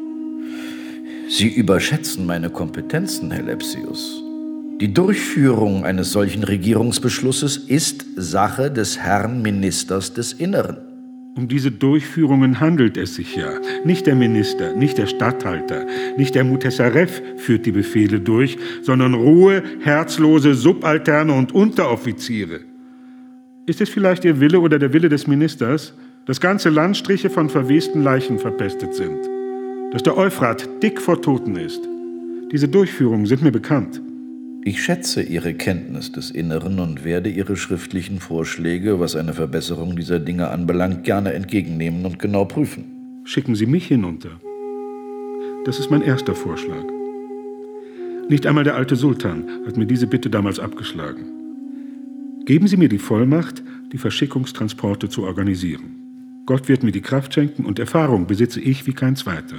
Sie überschätzen meine Kompetenzen, Herr Lepsius. Die Durchführung eines solchen Regierungsbeschlusses ist Sache des Herrn Ministers des Inneren. Um diese Durchführungen handelt es sich ja. Nicht der Minister, nicht der Statthalter, nicht der Mutessaref führt die Befehle durch, sondern rohe, herzlose Subalterne und Unteroffiziere. Ist es vielleicht Ihr Wille oder der Wille des Ministers, dass ganze Landstriche von verwesten Leichen verpestet sind? Dass der Euphrat dick vor Toten ist? Diese Durchführungen sind mir bekannt. Ich schätze Ihre Kenntnis des Inneren und werde Ihre schriftlichen Vorschläge, was eine Verbesserung dieser Dinge anbelangt, gerne entgegennehmen und genau prüfen. Schicken Sie mich hinunter. Das ist mein erster Vorschlag. Nicht einmal der alte Sultan hat mir diese Bitte damals abgeschlagen. Geben Sie mir die Vollmacht, die Verschickungstransporte zu organisieren. Gott wird mir die Kraft schenken und Erfahrung besitze ich wie kein zweiter.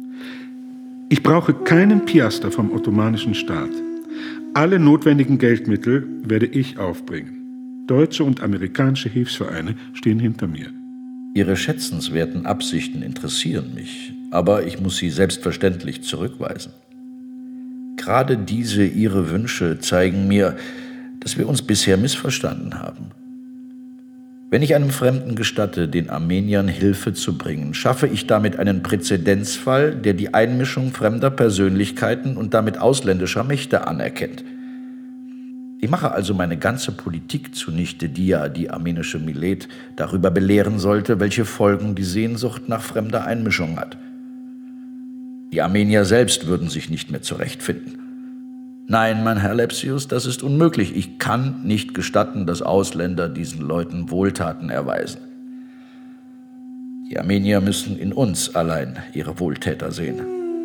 Ich brauche keinen Piaster vom ottomanischen Staat. Alle notwendigen Geldmittel werde ich aufbringen. Deutsche und amerikanische Hilfsvereine stehen hinter mir. Ihre schätzenswerten Absichten interessieren mich, aber ich muss sie selbstverständlich zurückweisen. Gerade diese Ihre Wünsche zeigen mir, dass wir uns bisher missverstanden haben. Wenn ich einem Fremden gestatte, den Armeniern Hilfe zu bringen, schaffe ich damit einen Präzedenzfall, der die Einmischung fremder Persönlichkeiten und damit ausländischer Mächte anerkennt. Ich mache also meine ganze Politik zunichte, die ja die armenische Milet darüber belehren sollte, welche Folgen die Sehnsucht nach fremder Einmischung hat. Die Armenier selbst würden sich nicht mehr zurechtfinden. Nein, mein Herr Lepsius, das ist unmöglich. Ich kann nicht gestatten, dass Ausländer diesen Leuten Wohltaten erweisen. Die Armenier müssen in uns allein ihre Wohltäter sehen.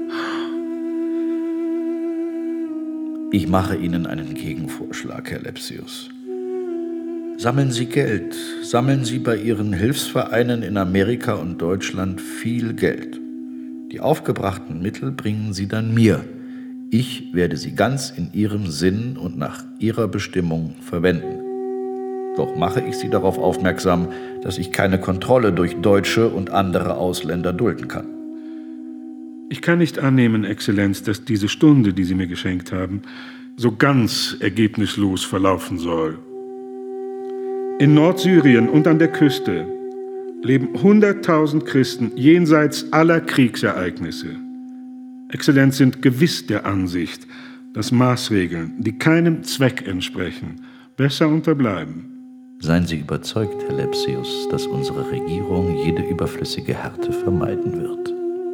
Ich mache Ihnen einen Gegenvorschlag, Herr Lepsius. Sammeln Sie Geld, sammeln Sie bei Ihren Hilfsvereinen in Amerika und Deutschland viel Geld. Die aufgebrachten Mittel bringen Sie dann mir. Ich werde sie ganz in Ihrem Sinn und nach Ihrer Bestimmung verwenden. Doch mache ich Sie darauf aufmerksam, dass ich keine Kontrolle durch Deutsche und andere Ausländer dulden kann. Ich kann nicht annehmen, Exzellenz, dass diese Stunde, die Sie mir geschenkt haben, so ganz ergebnislos verlaufen soll. In Nordsyrien und an der Küste leben hunderttausend Christen jenseits aller Kriegsereignisse. Exzellenz, sind gewiss der Ansicht, dass Maßregeln, die keinem Zweck entsprechen, besser unterbleiben. Seien Sie überzeugt, Herr Lepsius, dass unsere Regierung jede überflüssige Härte vermeiden wird.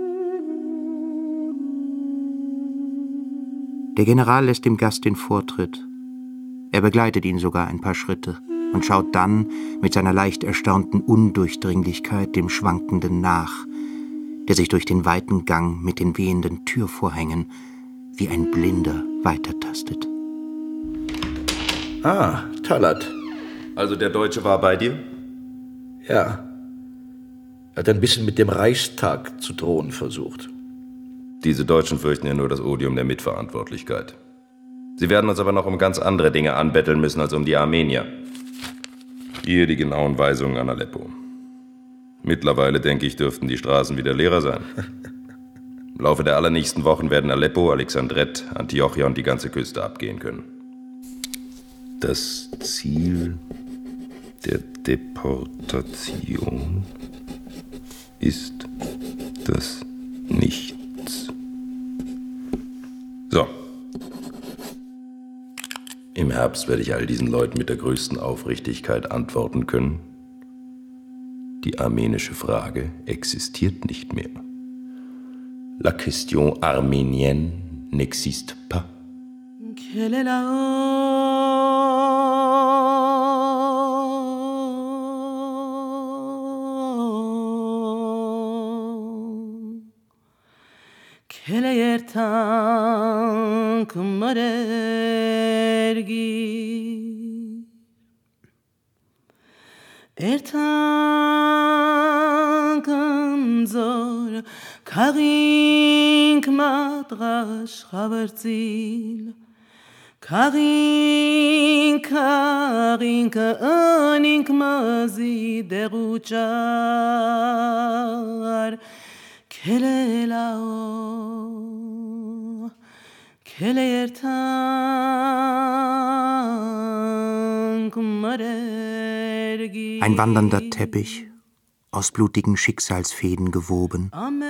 Der General lässt dem Gast den Vortritt. Er begleitet ihn sogar ein paar Schritte und schaut dann mit seiner leicht erstaunten Undurchdringlichkeit dem Schwankenden nach, der sich durch den weiten Gang mit den wehenden Türvorhängen wie ein Blinder weitertastet. Ah, Talat. Also der Deutsche war bei dir? Ja. Er hat ein bisschen mit dem Reichstag zu drohen versucht. Diese Deutschen fürchten ja nur das Odium der Mitverantwortlichkeit. Sie werden uns aber noch um ganz andere Dinge anbetteln müssen als um die Armenier. Hier die genauen Weisungen an Aleppo. Mittlerweile, denke ich, dürften die Straßen wieder leerer sein. Im Laufe der allernächsten Wochen werden Aleppo, Alexandret, Antiochia und die ganze Küste abgehen können. Das Ziel der Deportation ist das Nichts. So. Im Herbst werde ich all diesen Leuten mit der größten Aufrichtigkeit antworten können. Die armenische Frage existiert nicht mehr. La question arménienne n'existe pas. Tank marergi ertankam zor karink madrash khabertil karink karink anink mazi deruchar kelelao Ein wandernder Teppich, aus blutigen Schicksalsfäden gewoben.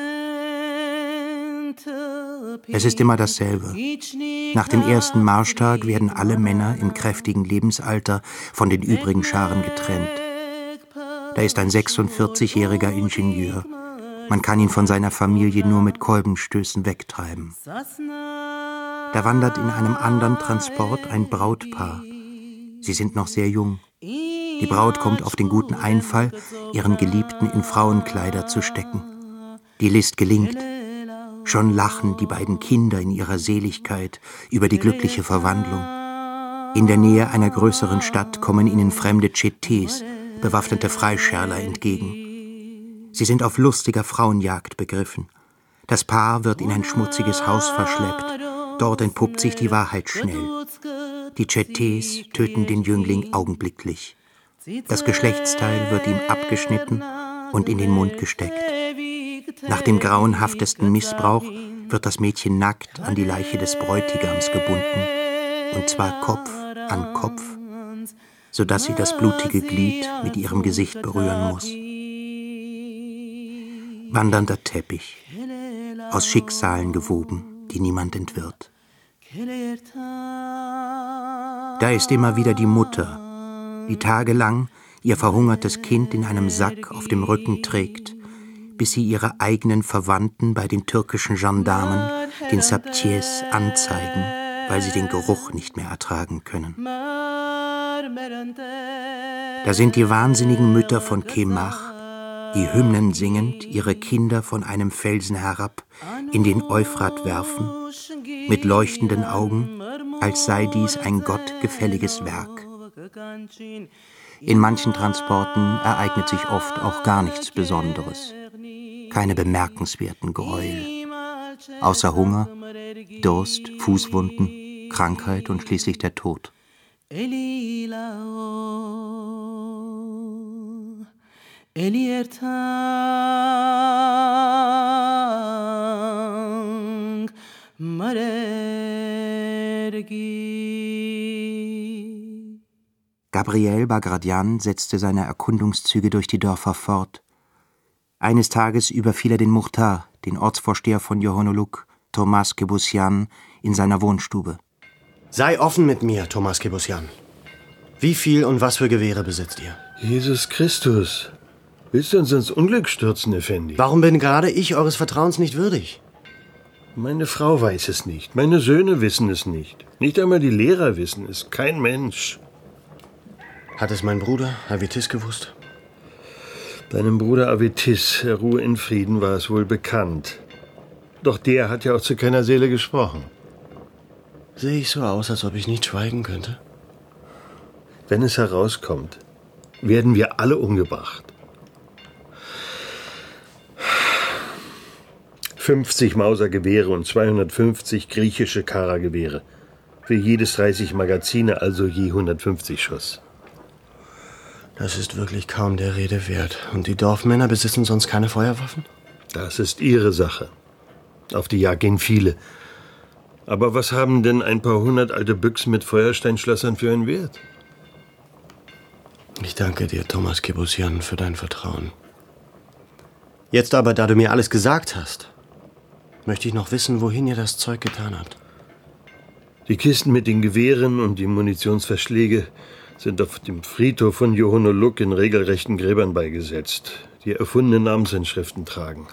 Es ist immer dasselbe. Nach dem ersten Marschtag werden alle Männer im kräftigen Lebensalter von den übrigen Scharen getrennt. Da ist ein sechsundvierzigjähriger Ingenieur. Man kann ihn von seiner Familie nur mit Kolbenstößen wegtreiben. Da wandert in einem anderen Transport ein Brautpaar. Sie sind noch sehr jung. Die Braut kommt auf den guten Einfall, ihren Geliebten in Frauenkleider zu stecken. Die List gelingt. Schon lachen die beiden Kinder in ihrer Seligkeit über die glückliche Verwandlung. In der Nähe einer größeren Stadt kommen ihnen fremde Tschetes, bewaffnete Freischärler, entgegen. Sie sind auf lustiger Frauenjagd begriffen. Das Paar wird in ein schmutziges Haus verschleppt. Dort entpuppt sich die Wahrheit schnell. Die Tschetes töten den Jüngling augenblicklich. Das Geschlechtsteil wird ihm abgeschnitten und in den Mund gesteckt. Nach dem grauenhaftesten Missbrauch wird das Mädchen nackt an die Leiche des Bräutigams gebunden, und zwar Kopf an Kopf, sodass sie das blutige Glied mit ihrem Gesicht berühren muss. Wandernder Teppich, aus Schicksalen gewoben, die niemand entwirrt. Da ist immer wieder die Mutter, die tagelang ihr verhungertes Kind in einem Sack auf dem Rücken trägt, bis sie ihre eigenen Verwandten bei den türkischen Gendarmen, den Sabtiers, anzeigen, weil sie den Geruch nicht mehr ertragen können. Da sind die wahnsinnigen Mütter von Kemach, die Hymnen singend ihre Kinder von einem Felsen herab in den Euphrat werfen, mit leuchtenden Augen, als sei dies ein gottgefälliges Werk. In manchen Transporten ereignet sich oft auch gar nichts Besonderes, keine bemerkenswerten Gräuel, außer Hunger, Durst, Fußwunden, Krankheit und schließlich der Tod. Gabriel Bagradian setzte seine Erkundungszüge durch die Dörfer fort. Eines Tages überfiel er den Muchtar, den Ortsvorsteher von Johannuluk, Thomas Gebussian in seiner Wohnstube. Sei offen mit mir, Thomas Gebussian. Wie viel und was für Gewehre besitzt ihr? Jesus Christus, willst du uns ins Unglück stürzen, Effendi? Warum bin gerade ich eures Vertrauens nicht würdig? Meine Frau weiß es nicht, meine Söhne wissen es nicht. Nicht einmal die Lehrer wissen es, kein Mensch. Hat es mein Bruder Avitis gewusst? Deinem Bruder Avitis, er ruhe in Frieden, war es wohl bekannt. Doch der hat ja auch zu keiner Seele gesprochen. Sehe ich so aus, als ob ich nicht schweigen könnte? Wenn es herauskommt, werden wir alle umgebracht. fünfzig Mauser-Gewehre und zweihundertfünfzig griechische Kara-Gewehre. Für jedes dreißig Magazine, also je hundertfünfzig Schuss. Das ist wirklich kaum der Rede wert. Und die Dorfmänner besitzen sonst keine Feuerwaffen? Das ist ihre Sache. Auf die Jagd gehen viele. Aber was haben denn ein paar hundert alte Büchsen mit Feuersteinschlössern für einen Wert? Ich danke dir, Thomas Gebussian, für dein Vertrauen. Jetzt aber, da du mir alles gesagt hast, möchte ich noch wissen, wohin ihr das Zeug getan habt. Die Kisten mit den Gewehren und die Munitionsverschläge sind auf dem Friedhof von Johannoluk in regelrechten Gräbern beigesetzt, die erfundene Namensinschriften tragen.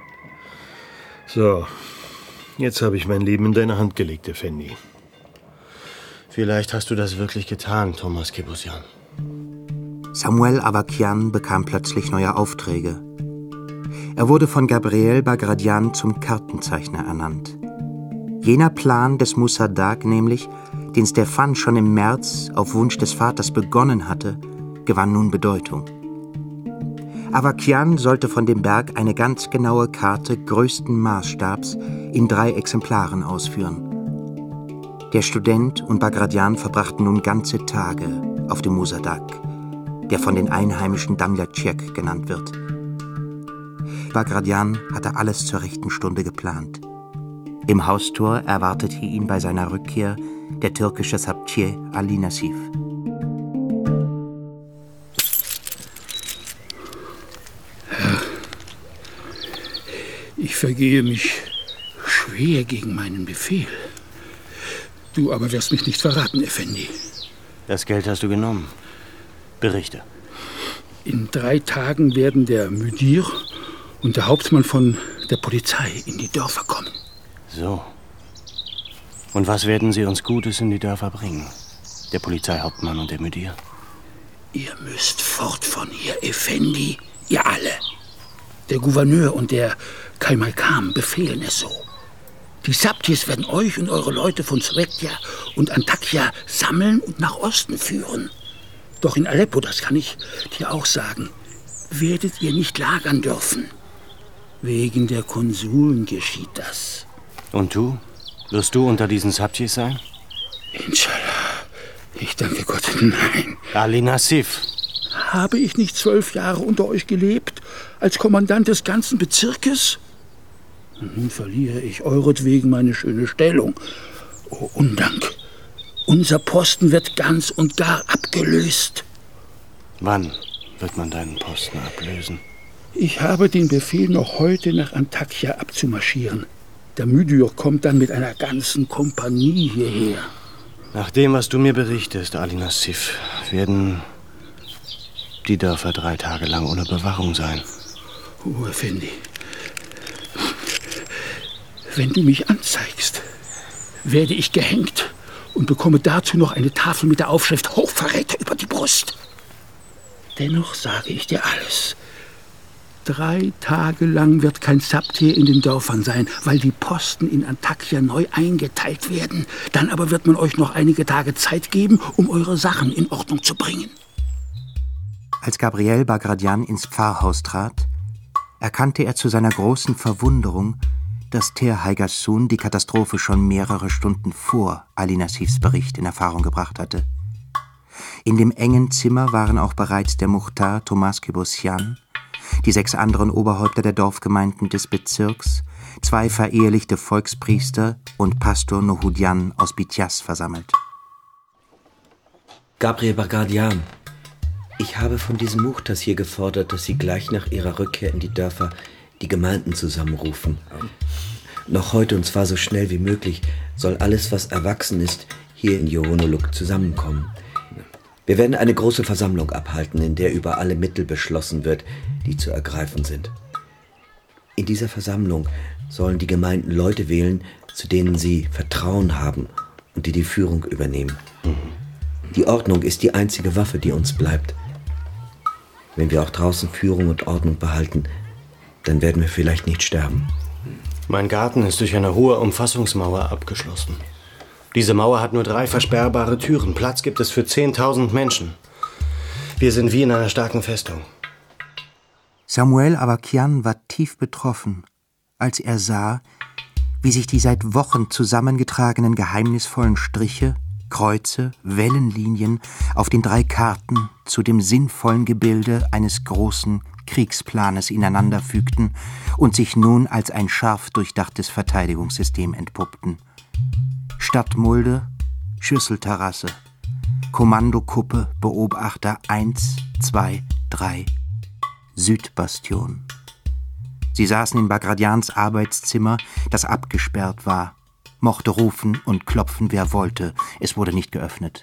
So, jetzt habe ich mein Leben in deine Hand gelegt, Effendi. Vielleicht hast du das wirklich getan, Thomas Gebussian. Samuel Avakian bekam plötzlich neue Aufträge. Er wurde von Gabriel Bagradian zum Kartenzeichner ernannt. Jener Plan des Moussa Dag nämlich, den Stefan schon im März auf Wunsch des Vaters begonnen hatte, gewann nun Bedeutung. Avakian sollte von dem Berg eine ganz genaue Karte größten Maßstabs in drei Exemplaren ausführen. Der Student und Bagradian verbrachten nun ganze Tage auf dem Moussa Dag, der von den Einheimischen Damjatschek genannt wird. Bagradian hatte alles zur rechten Stunde geplant. Im Haustor erwartete ihn bei seiner Rückkehr der türkische Sabtier Ali Nassif. Herr, ich vergehe mich schwer gegen meinen Befehl. Du aber wirst mich nicht verraten, Effendi. Das Geld hast du genommen. Berichte. In drei Tagen werden der Müdir und der Hauptmann von der Polizei in die Dörfer kommen. So. Und was werden sie uns Gutes in die Dörfer bringen? Der Polizeihauptmann und der Müdir? Ihr müsst fort von hier, Effendi. Ihr alle. Der Gouverneur und der Kaimalkam befehlen es so. Die Sabtis werden euch und eure Leute von Svetja und Antakya sammeln und nach Osten führen. Doch in Aleppo, das kann ich dir auch sagen, werdet ihr nicht lagern dürfen. Wegen der Konsuln geschieht das. Und du? Wirst du unter diesen Sabtis sein? Inshallah. Ich danke Gott, nein. Ali Nassif. Habe ich nicht zwölf Jahre unter euch gelebt, als Kommandant des ganzen Bezirkes? Und nun verliere ich euretwegen meine schöne Stellung. Oh, Undank. Unser Posten wird ganz und gar abgelöst. Wann wird man deinen Posten ablösen? Ich habe den Befehl, noch heute nach Antakya abzumarschieren. Der Müdir kommt dann mit einer ganzen Kompanie hierher. Nach dem, was du mir berichtest, Ali Nassif, werden die Dörfer drei Tage lang ohne Bewachung sein. Oh, Effendi. Wenn du mich anzeigst, werde ich gehängt und bekomme dazu noch eine Tafel mit der Aufschrift Hochverräter über die Brust. Dennoch sage ich dir alles. Drei Tage lang wird kein Sabtier in den Dörfern sein, weil die Posten in Antakya neu eingeteilt werden. Dann aber wird man euch noch einige Tage Zeit geben, um eure Sachen in Ordnung zu bringen. Als Gabriel Bagradian ins Pfarrhaus trat, erkannte er zu seiner großen Verwunderung, dass Ter Haigassun die Katastrophe schon mehrere Stunden vor Ali Nassifs Bericht in Erfahrung gebracht hatte. In dem engen Zimmer waren auch bereits der Muchtar Thomas Gebussian, die sechs anderen Oberhäupter der Dorfgemeinden des Bezirks, zwei verehelichte Volkspriester und Pastor Nohudian aus Bitias versammelt. Gabriel Bagradian, ich habe von diesen Muchters hier gefordert, dass sie gleich nach ihrer Rückkehr in die Dörfer die Gemeinden zusammenrufen. Noch heute, und zwar so schnell wie möglich, soll alles, was erwachsen ist, hier in Johonoluk zusammenkommen. Wir werden eine große Versammlung abhalten, in der über alle Mittel beschlossen wird, die zu ergreifen sind. In dieser Versammlung sollen die Gemeinden Leute wählen, zu denen sie Vertrauen haben und die die Führung übernehmen. Mhm. Die Ordnung ist die einzige Waffe, die uns bleibt. Wenn wir auch draußen Führung und Ordnung behalten, dann werden wir vielleicht nicht sterben. Mein Garten ist durch eine hohe Umfassungsmauer abgeschlossen. Diese Mauer hat nur drei versperrbare Türen. Platz gibt es für zehntausend Menschen. Wir sind wie in einer starken Festung. Samuel Avakian war tief betroffen, als er sah, wie sich die seit Wochen zusammengetragenen geheimnisvollen Striche, Kreuze, Wellenlinien auf den drei Karten zu dem sinnvollen Gebilde eines großen Kriegsplanes ineinanderfügten und sich nun als ein scharf durchdachtes Verteidigungssystem entpuppten. Stadtmulde, Schüsselterrasse, Kommandokuppe, Beobachter eins, zwei, drei, Südbastion. Sie saßen in Bagradians Arbeitszimmer, das abgesperrt war, mochte rufen und klopfen, wer wollte. Es wurde nicht geöffnet.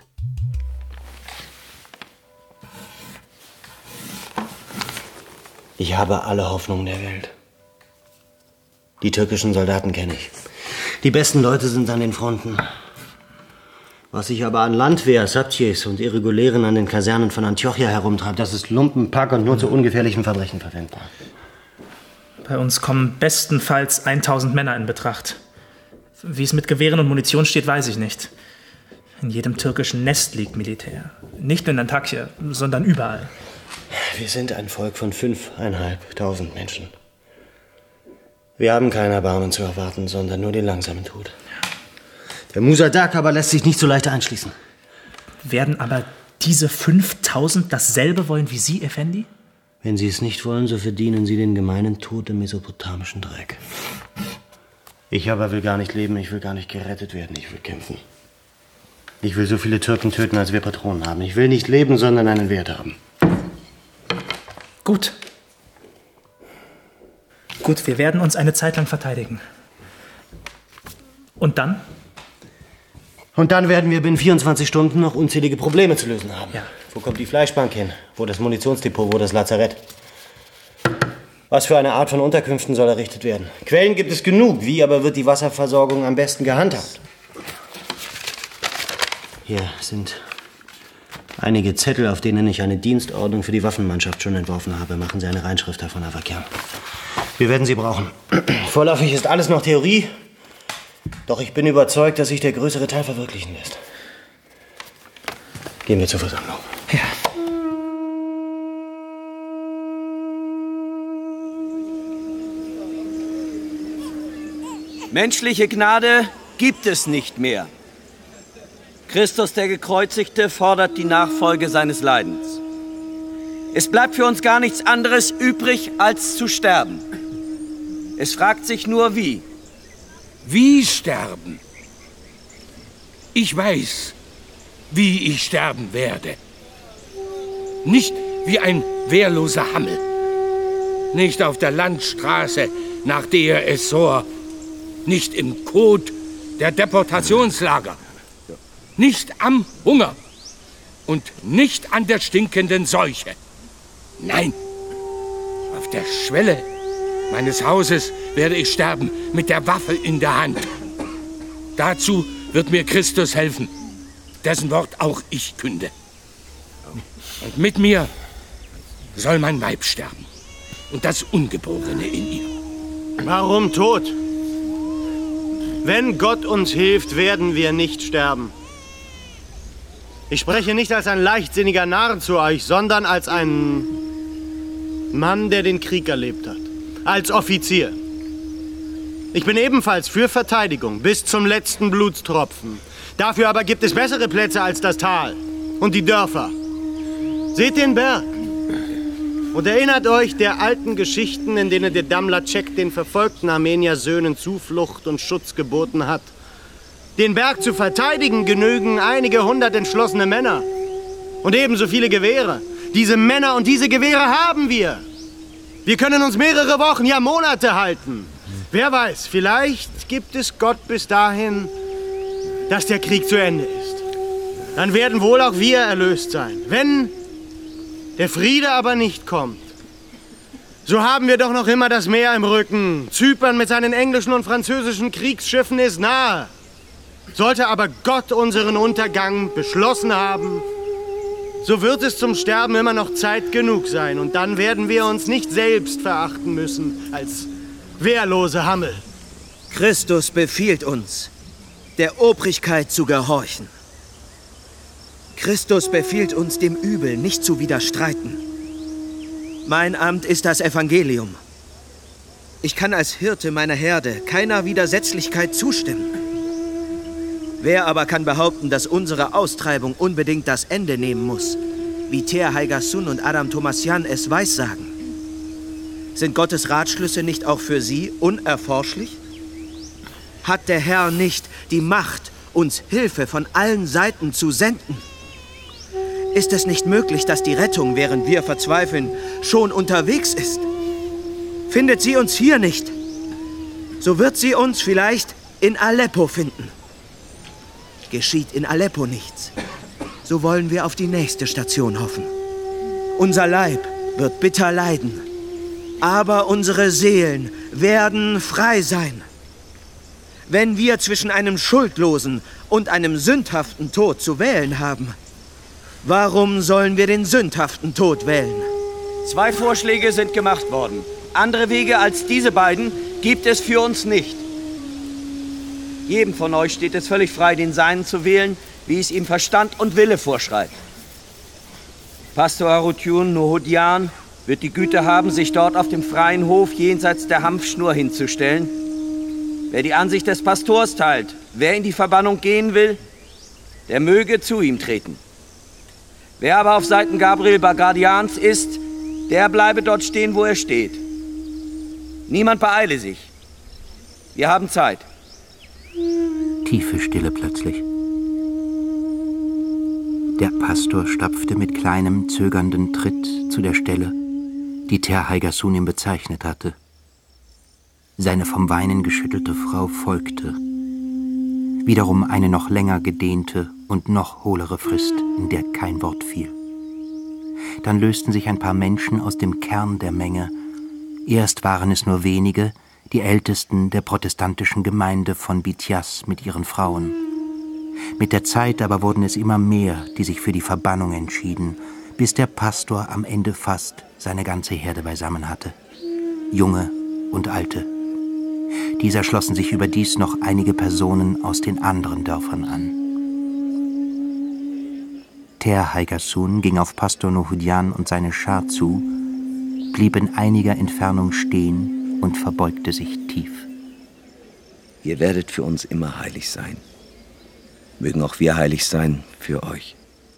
Ich habe alle Hoffnung der Welt. Die türkischen Soldaten kenne ich. Die besten Leute sind an den Fronten. Was sich aber an Landwehr, Sabtjes und Irregulären an den Kasernen von Antiochia herumtreibt, das ist Lumpenpack und nur zu ungefährlichen Verbrechen verwendbar. Bei uns kommen bestenfalls tausend Männer in Betracht. Wie es mit Gewehren und Munition steht, weiß ich nicht. In jedem türkischen Nest liegt Militär. Nicht nur in Antakya, sondern überall. Wir sind ein Volk von fünfeinhalbtausend Menschen. Wir haben kein Erbarmen zu erwarten, sondern nur den langsamen Tod. Der Musadag aber lässt sich nicht so leicht einschließen. Werden aber diese fünftausend dasselbe wollen wie Sie, Effendi? Wenn sie es nicht wollen, so verdienen sie den gemeinen Tod im mesopotamischen Dreck. Ich aber will gar nicht leben, ich will gar nicht gerettet werden, ich will kämpfen. Ich will so viele Türken töten, als wir Patronen haben. Ich will nicht leben, sondern einen Wert haben. Gut. Gut, wir werden uns eine Zeit lang verteidigen. Und dann? Und dann werden wir binnen vierundzwanzig Stunden noch unzählige Probleme zu lösen haben. Ja. Wo kommt die Fleischbank hin? Wo das Munitionsdepot? Wo das Lazarett? Was für eine Art von Unterkünften soll errichtet werden? Quellen gibt es genug. Wie aber wird die Wasserversorgung am besten gehandhabt? Hier sind einige Zettel, auf denen ich eine Dienstordnung für die Waffenmannschaft schon entworfen habe. Machen Sie eine Reinschrift davon, Avakian. Wir werden sie brauchen. Vorläufig ist alles noch Theorie. Doch ich bin überzeugt, dass sich der größere Teil verwirklichen lässt. Gehen wir zur Versammlung. Ja. Menschliche Gnade gibt es nicht mehr. Christus der Gekreuzigte fordert die Nachfolge seines Leidens. Es bleibt für uns gar nichts anderes übrig, als zu sterben. Es fragt sich nur, wie. Wie sterben? Ich weiß, wie ich sterben werde. Nicht wie ein wehrloser Hammel. Nicht auf der Landstraße nach Deir es-Zor. Nicht im Kot der Deportationslager. Nicht am Hunger. Und nicht an der stinkenden Seuche. Nein, auf der Schwelle meines Hauses werde ich sterben mit der Waffe in der Hand. Dazu wird mir Christus helfen, dessen Wort auch ich künde. Und mit mir soll mein Weib sterben und das Ungeborene in ihr. Warum tot? Wenn Gott uns hilft, werden wir nicht sterben. Ich spreche nicht als ein leichtsinniger Narr zu euch, sondern als ein Mann, der den Krieg erlebt hat. Als Offizier. Ich bin ebenfalls für Verteidigung bis zum letzten Blutstropfen. Dafür aber gibt es bessere Plätze als das Tal und die Dörfer. Seht den Berg und erinnert euch der alten Geschichten, in denen der Damlacek den verfolgten Armenier-Söhnen Zuflucht und Schutz geboten hat. Den Berg zu verteidigen genügen einige hundert entschlossene Männer und ebenso viele Gewehre. Diese Männer und diese Gewehre haben wir. Wir können uns mehrere Wochen, ja Monate halten. Wer weiß, vielleicht gibt es Gott bis dahin, dass der Krieg zu Ende ist. Dann werden wohl auch wir erlöst sein. Wenn der Friede aber nicht kommt, so haben wir doch noch immer das Meer im Rücken. Zypern mit seinen englischen und französischen Kriegsschiffen ist nahe. Sollte aber Gott unseren Untergang beschlossen haben, so wird es zum Sterben immer noch Zeit genug sein. Und dann werden wir uns nicht selbst verachten müssen als wehrlose Hammel. Christus befiehlt uns, der Obrigkeit zu gehorchen. Christus befiehlt uns, dem Übel nicht zu widerstreiten. Mein Amt ist das Evangelium. Ich kann als Hirte meiner Herde keiner Widersetzlichkeit zustimmen. Wer aber kann behaupten, dass unsere Austreibung unbedingt das Ende nehmen muss, wie Ter Haigasun und Adam Thomasjan es weissagen? Sind Gottes Ratschlüsse nicht auch für sie unerforschlich? Hat der Herr nicht die Macht, uns Hilfe von allen Seiten zu senden? Ist es nicht möglich, dass die Rettung, während wir verzweifeln, schon unterwegs ist? Findet sie uns hier nicht, so wird sie uns vielleicht in Aleppo finden. Geschieht in Aleppo nichts, so wollen wir auf die nächste Station hoffen. Unser Leib wird bitter leiden, aber unsere Seelen werden frei sein. Wenn wir zwischen einem schuldlosen und einem sündhaften Tod zu wählen haben, warum sollen wir den sündhaften Tod wählen? Zwei Vorschläge sind gemacht worden. Andere Wege als diese beiden gibt es für uns nicht. Jedem von euch steht es völlig frei, den Seinen zu wählen, wie es ihm Verstand und Wille vorschreibt. Pastor Arutjun Nohodian wird die Güte haben, sich dort auf dem freien Hof jenseits der Hanfschnur hinzustellen. Wer die Ansicht des Pastors teilt, wer in die Verbannung gehen will, der möge zu ihm treten. Wer aber auf Seiten Gabriel Bagradians ist, der bleibe dort stehen, wo er steht. Niemand beeile sich. Wir haben Zeit. Tiefe Stille plötzlich. Der Pastor stapfte mit kleinem, zögernden Tritt zu der Stelle, die Ter Haigasun ihm bezeichnet hatte. Seine vom Weinen geschüttelte Frau folgte. Wiederum eine noch länger gedehnte und noch hohlere Frist, in der kein Wort fiel. Dann lösten sich ein paar Menschen aus dem Kern der Menge. Erst waren es nur wenige, die Ältesten der protestantischen Gemeinde von Bitias mit ihren Frauen. Mit der Zeit aber wurden es immer mehr, die sich für die Verbannung entschieden, bis der Pastor am Ende fast seine ganze Herde beisammen hatte. Junge und Alte. Dieser schlossen sich überdies noch einige Personen aus den anderen Dörfern an. Ter Haigasun ging auf Pastor Nohodian und seine Schar zu, blieb in einiger Entfernung stehen und verbeugte sich tief. Ihr werdet für uns immer heilig sein. Mögen auch wir heilig sein für euch.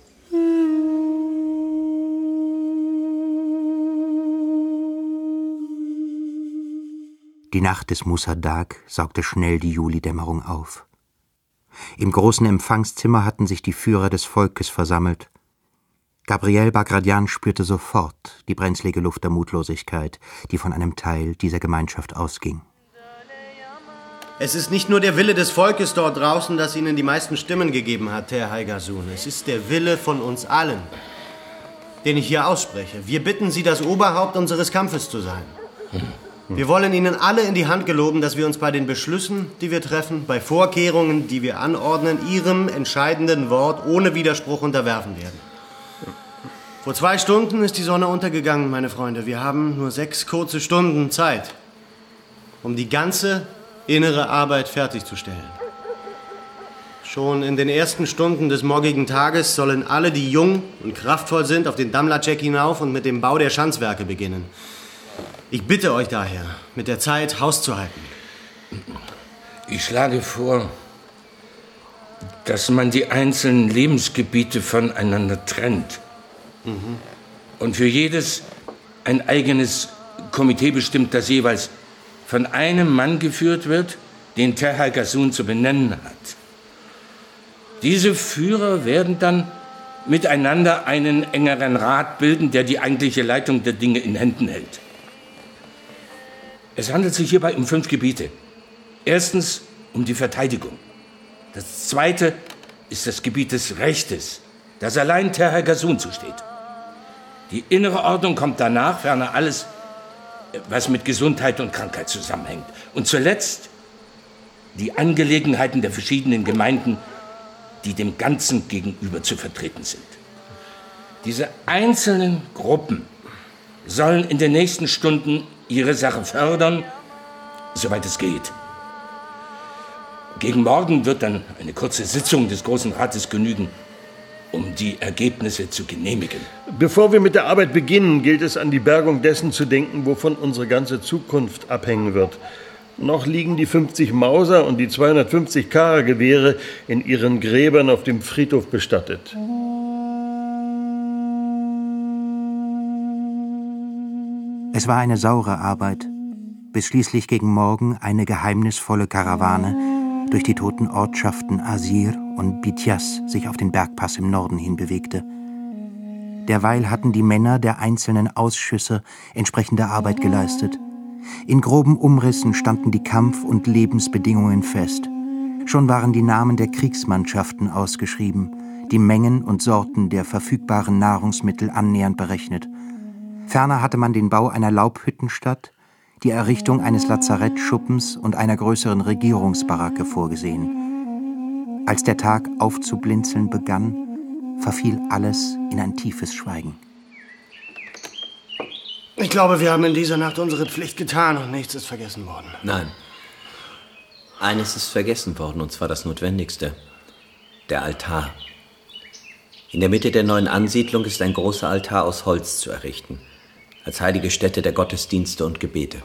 Die Nacht des Musadag saugte schnell die Julidämmerung auf. Im großen Empfangszimmer hatten sich die Führer des Volkes versammelt. Gabriel Bagradian spürte sofort die brenzlige Luft der Mutlosigkeit, die von einem Teil dieser Gemeinschaft ausging. Es ist nicht nur der Wille des Volkes dort draußen, das Ihnen die meisten Stimmen gegeben hat, Ter Haigasun. Es ist der Wille von uns allen, den ich hier ausspreche. Wir bitten Sie, das Oberhaupt unseres Kampfes zu sein. Wir wollen Ihnen alle in die Hand geloben, dass wir uns bei den Beschlüssen, die wir treffen, bei Vorkehrungen, die wir anordnen, Ihrem entscheidenden Wort ohne Widerspruch unterwerfen werden. Vor zwei Stunden ist die Sonne untergegangen, meine Freunde. Wir haben nur sechs kurze Stunden Zeit, um die ganze innere Arbeit fertigzustellen. Schon in den ersten Stunden des morgigen Tages sollen alle, die jung und kraftvoll sind, auf den Damlacek hinauf und mit dem Bau der Schanzwerke beginnen. Ich bitte euch daher, mit der Zeit Haus zu halten. Ich schlage vor, dass man die einzelnen Lebensgebiete voneinander trennt. Mhm. Und für jedes ein eigenes Komitee bestimmt, das jeweils von einem Mann geführt wird, den Ter Haigasun zu benennen hat. Diese Führer werden dann miteinander einen engeren Rat bilden, der die eigentliche Leitung der Dinge in Händen hält. Es handelt sich hierbei um fünf Gebiete. Erstens um die Verteidigung. Das zweite ist das Gebiet des Rechtes, das allein Terra Gasun zusteht. Die innere Ordnung kommt danach, ferner alles, was mit Gesundheit und Krankheit zusammenhängt. Und zuletzt die Angelegenheiten der verschiedenen Gemeinden, die dem Ganzen gegenüber zu vertreten sind. Diese einzelnen Gruppen sollen in den nächsten Stunden ihre Sache fördern, soweit es geht. Gegen morgen wird dann eine kurze Sitzung des Großen Rates genügen, um die Ergebnisse zu genehmigen. Bevor wir mit der Arbeit beginnen, gilt es, an die Bergung dessen zu denken, wovon unsere ganze Zukunft abhängen wird. Noch liegen die fünfzig Mauser und die zweihundertfünfzig Kara-Gewehre in ihren Gräbern auf dem Friedhof bestattet. Es war eine saure Arbeit, bis schließlich gegen Morgen eine geheimnisvolle Karawane durch die toten Ortschaften Asir und Bitias sich auf den Bergpass im Norden hin bewegte. Derweil hatten die Männer der einzelnen Ausschüsse entsprechende Arbeit geleistet. In groben Umrissen standen die Kampf- und Lebensbedingungen fest. Schon waren die Namen der Kriegsmannschaften ausgeschrieben, die Mengen und Sorten der verfügbaren Nahrungsmittel annähernd berechnet. Ferner hatte man den Bau einer Laubhüttenstadt, die Errichtung eines Lazarettschuppens und einer größeren Regierungsbaracke vorgesehen. Als der Tag aufzublinzeln begann, verfiel alles in ein tiefes Schweigen. Ich glaube, wir haben in dieser Nacht unsere Pflicht getan und nichts ist vergessen worden. Nein. Eines ist vergessen worden, und zwar das Notwendigste. Der Altar. In der Mitte der neuen Ansiedlung ist ein großer Altar aus Holz zu errichten, als heilige Stätte der Gottesdienste und Gebete.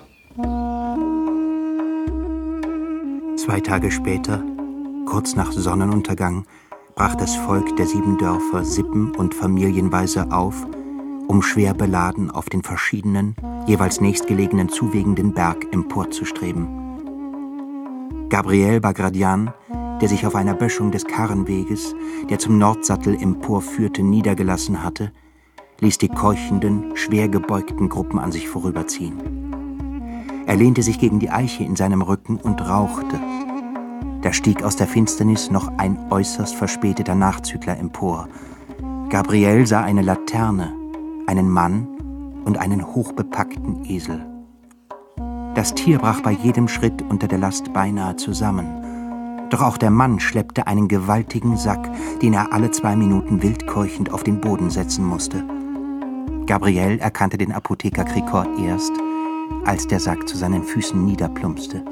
Zwei Tage später, kurz nach Sonnenuntergang, brach das Volk der sieben Dörfer sippen- und familienweise auf, um schwer beladen auf den verschiedenen, jeweils nächstgelegenen Zuwegen den Berg emporzustreben. Gabriel Bagradian, der sich auf einer Böschung des Karrenweges, der zum Nordsattel emporführte, niedergelassen hatte, ließ die keuchenden, schwer gebeugten Gruppen an sich vorüberziehen. Er lehnte sich gegen die Eiche in seinem Rücken und rauchte. Da stieg aus der Finsternis noch ein äußerst verspäteter Nachzügler empor. Gabriel sah eine Laterne, einen Mann und einen hochbepackten Esel. Das Tier brach bei jedem Schritt unter der Last beinahe zusammen. Doch auch der Mann schleppte einen gewaltigen Sack, den er alle zwei Minuten wild keuchend auf den Boden setzen musste. Gabriel erkannte den Apotheker Krikor erst, als der Sack zu seinen Füßen niederplumpste.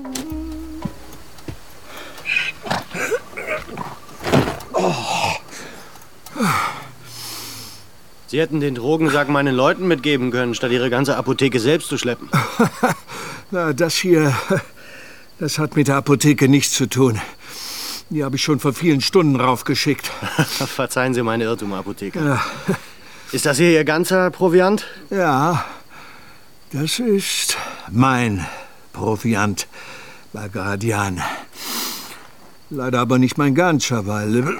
Oh. Sie hätten den Drogensack meinen Leuten mitgeben können, statt ihre ganze Apotheke selbst zu schleppen. Na, das hier, das hat mit der Apotheke nichts zu tun. Die habe ich schon vor vielen Stunden raufgeschickt. Verzeihen Sie meine Irrtum, Apotheker. Ja. Ist das hier Ihr ganzer Proviant? Ja, das ist mein Proviant, Bagradian. Leider aber nicht mein ganzer, weil...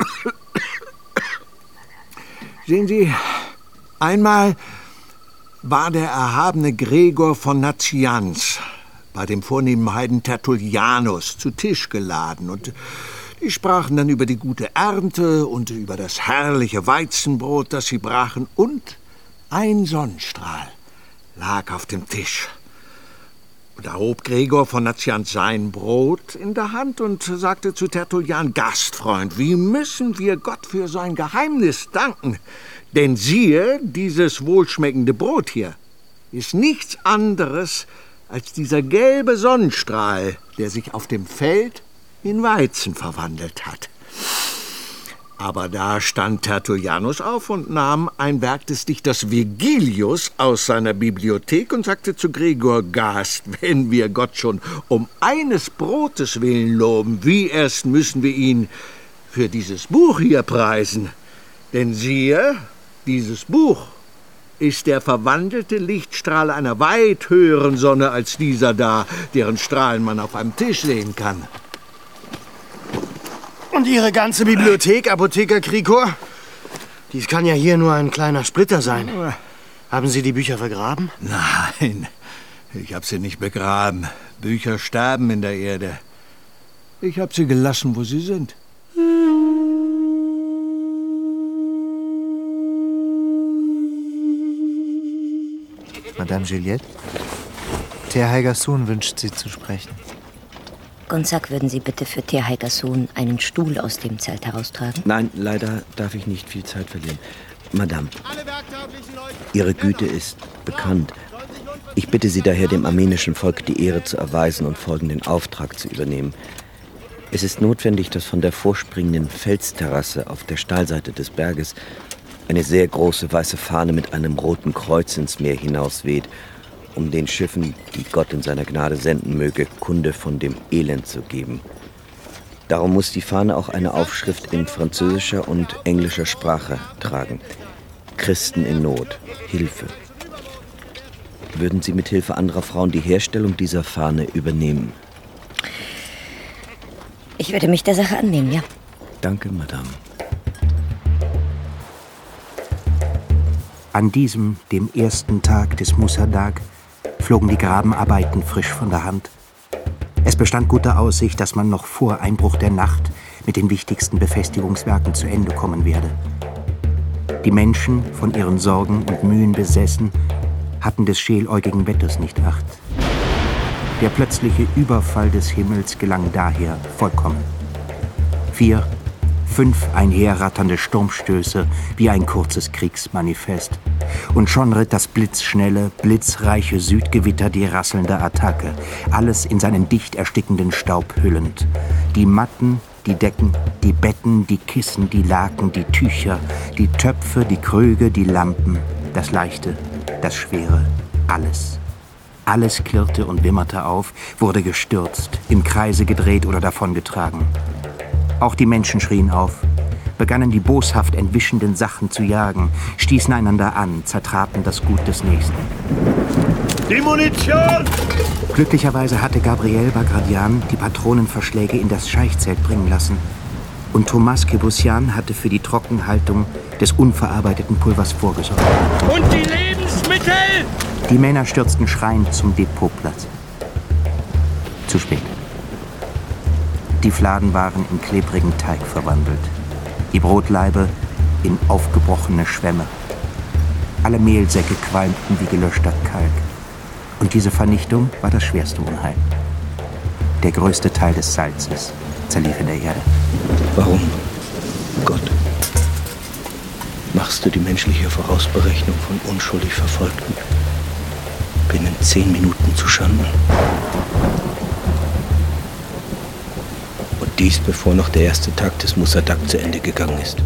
Sehen Sie, einmal war der erhabene Gregor von Nazianz bei dem vornehmen Heiden Tertullianus zu Tisch geladen und die sprachen dann über die gute Ernte und über das herrliche Weizenbrot, das sie brachen, und ein Sonnenstrahl lag auf dem Tisch. Und da hob Gregor von Nazianz sein Brot in der Hand und sagte zu Tertullian: Gastfreund, wie müssen wir Gott für sein Geheimnis danken? Denn siehe, dieses wohlschmeckende Brot hier ist nichts anderes als dieser gelbe Sonnenstrahl, der sich auf dem Feld in Weizen verwandelt hat. Aber da stand Tertullianus auf und nahm ein Werk des Dichters Virgilius aus seiner Bibliothek und sagte zu Gregor: Gast, wenn wir Gott schon um eines Brotes willen loben, wie erst müssen wir ihn für dieses Buch hier preisen. Denn siehe, dieses Buch ist der verwandelte Lichtstrahl einer weit höheren Sonne als dieser da, deren Strahlen man auf einem Tisch sehen kann. Und Ihre ganze Bibliothek, Apotheker Krikor? Dies kann ja hier nur ein kleiner Splitter sein. Haben Sie die Bücher vergraben? Nein, Ich habe sie nicht begraben. Bücher sterben in der Erde. Ich habe sie gelassen, wo sie sind. Madame Juliette, Thea Haigersun wünscht Sie zu sprechen. Gonzague, würden Sie bitte für Thea Haigersun einen Stuhl aus dem Zelt heraustragen? Nein, leider darf ich nicht viel Zeit verlieren. Madame, Ihre Güte ist bekannt. Ich bitte Sie daher, dem armenischen Volk die Ehre zu erweisen und folgenden Auftrag zu übernehmen. Es ist notwendig, dass von der vorspringenden Felsterrasse auf der Steilseite des Berges eine sehr große weiße Fahne mit einem roten Kreuz ins Meer hinausweht, um den Schiffen, die Gott in seiner Gnade senden möge, Kunde von dem Elend zu geben. Darum muss die Fahne auch eine Aufschrift in französischer und englischer Sprache tragen. Christen in Not, Hilfe. Würden Sie mit Hilfe anderer Frauen die Herstellung dieser Fahne übernehmen? Ich würde mich der Sache annehmen, ja. Danke, Madame. An diesem, dem ersten Tag des Musadag, flogen die Grabenarbeiten frisch von der Hand. Es bestand gute Aussicht, dass man noch vor Einbruch der Nacht mit den wichtigsten Befestigungswerken zu Ende kommen werde. Die Menschen, von ihren Sorgen und Mühen besessen, hatten des schäläugigen Wetters nicht acht. Der plötzliche Überfall des Himmels gelang daher vollkommen. Vier, fünf einherratternde Sturmstöße wie ein kurzes Kriegsmanifest. Und schon ritt das blitzschnelle, blitzreiche Südgewitter die rasselnde Attacke, alles in seinen dicht erstickenden Staub hüllend. Die Matten, die Decken, die Betten, die Kissen, die Laken, die Tücher, die Töpfe, die Krüge, die Lampen, das Leichte, das Schwere, alles. Alles klirrte und wimmerte auf, wurde gestürzt, im Kreise gedreht oder davongetragen. Auch die Menschen schrien auf, begannen die boshaft entwischenden Sachen zu jagen, stießen einander an, zertraten das Gut des Nächsten. Die Munition! Glücklicherweise hatte Gabriel Bagradian die Patronenverschläge in das Scheichzelt bringen lassen. Und Thomas Kebussian hatte für die Trockenhaltung des unverarbeiteten Pulvers vorgesorgt. Und die Lebensmittel! Die Männer stürzten schreiend zum Depotplatz. Zu spät. Die Fladen waren in klebrigen Teig verwandelt. Die Brotlaibe in aufgebrochene Schwämme. Alle Mehlsäcke qualmten wie gelöschter Kalk. Und diese Vernichtung war das schwerste Unheil. Der größte Teil des Salzes zerlief in der Erde. Warum, Gott, machst du die menschliche Vorausberechnung von unschuldig Verfolgten binnen zehn Minuten zu Schanden? Und dies, bevor noch der erste Tag des Musadag zu Ende gegangen ist.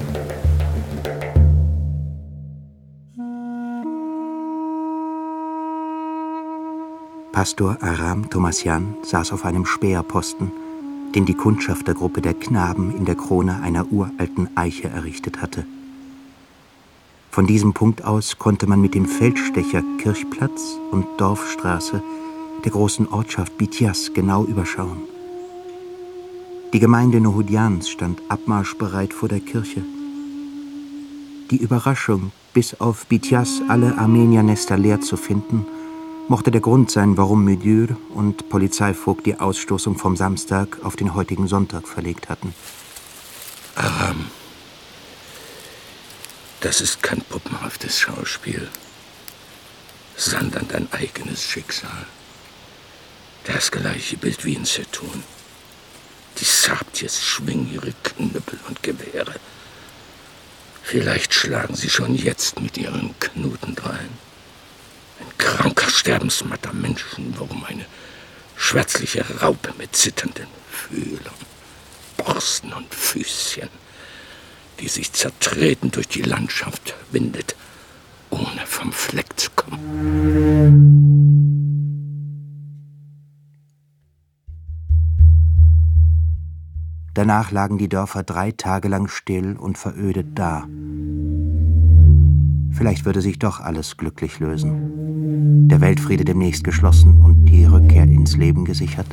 Pastor Aram Thomassian saß auf einem Späherposten, den die Kundschaftergruppe der Knaben in der Krone einer uralten Eiche errichtet hatte. Von diesem Punkt aus konnte man mit dem Feldstecher Kirchplatz und Dorfstraße der großen Ortschaft Bitias genau überschauen. Die Gemeinde Nohudjans stand abmarschbereit vor der Kirche. Die Überraschung, bis auf Bitias alle Armeniernester leer zu finden, mochte der Grund sein, warum Müdür und Polizeivogt die Ausstoßung vom Samstag auf den heutigen Sonntag verlegt hatten. Aram, das ist kein puppenhaftes Schauspiel, sondern dein eigenes Schicksal. Das gleiche Bild wie in Zetun. Die Sabtiers schwingen ihre Knüppel und Gewehre. Vielleicht schlagen sie schon jetzt mit ihren Knuten drein. Ein kranker, sterbensmatter Menschenwurm, eine schwärzliche Raupe mit zitternden Fühlern, Borsten und Füßchen, die sich zertreten durch die Landschaft windet, ohne vom Fleck zu kommen. Danach lagen die Dörfer drei Tage lang still und verödet da. Vielleicht würde sich doch alles glücklich lösen. Der Weltfriede demnächst geschlossen und die Rückkehr ins Leben gesichert.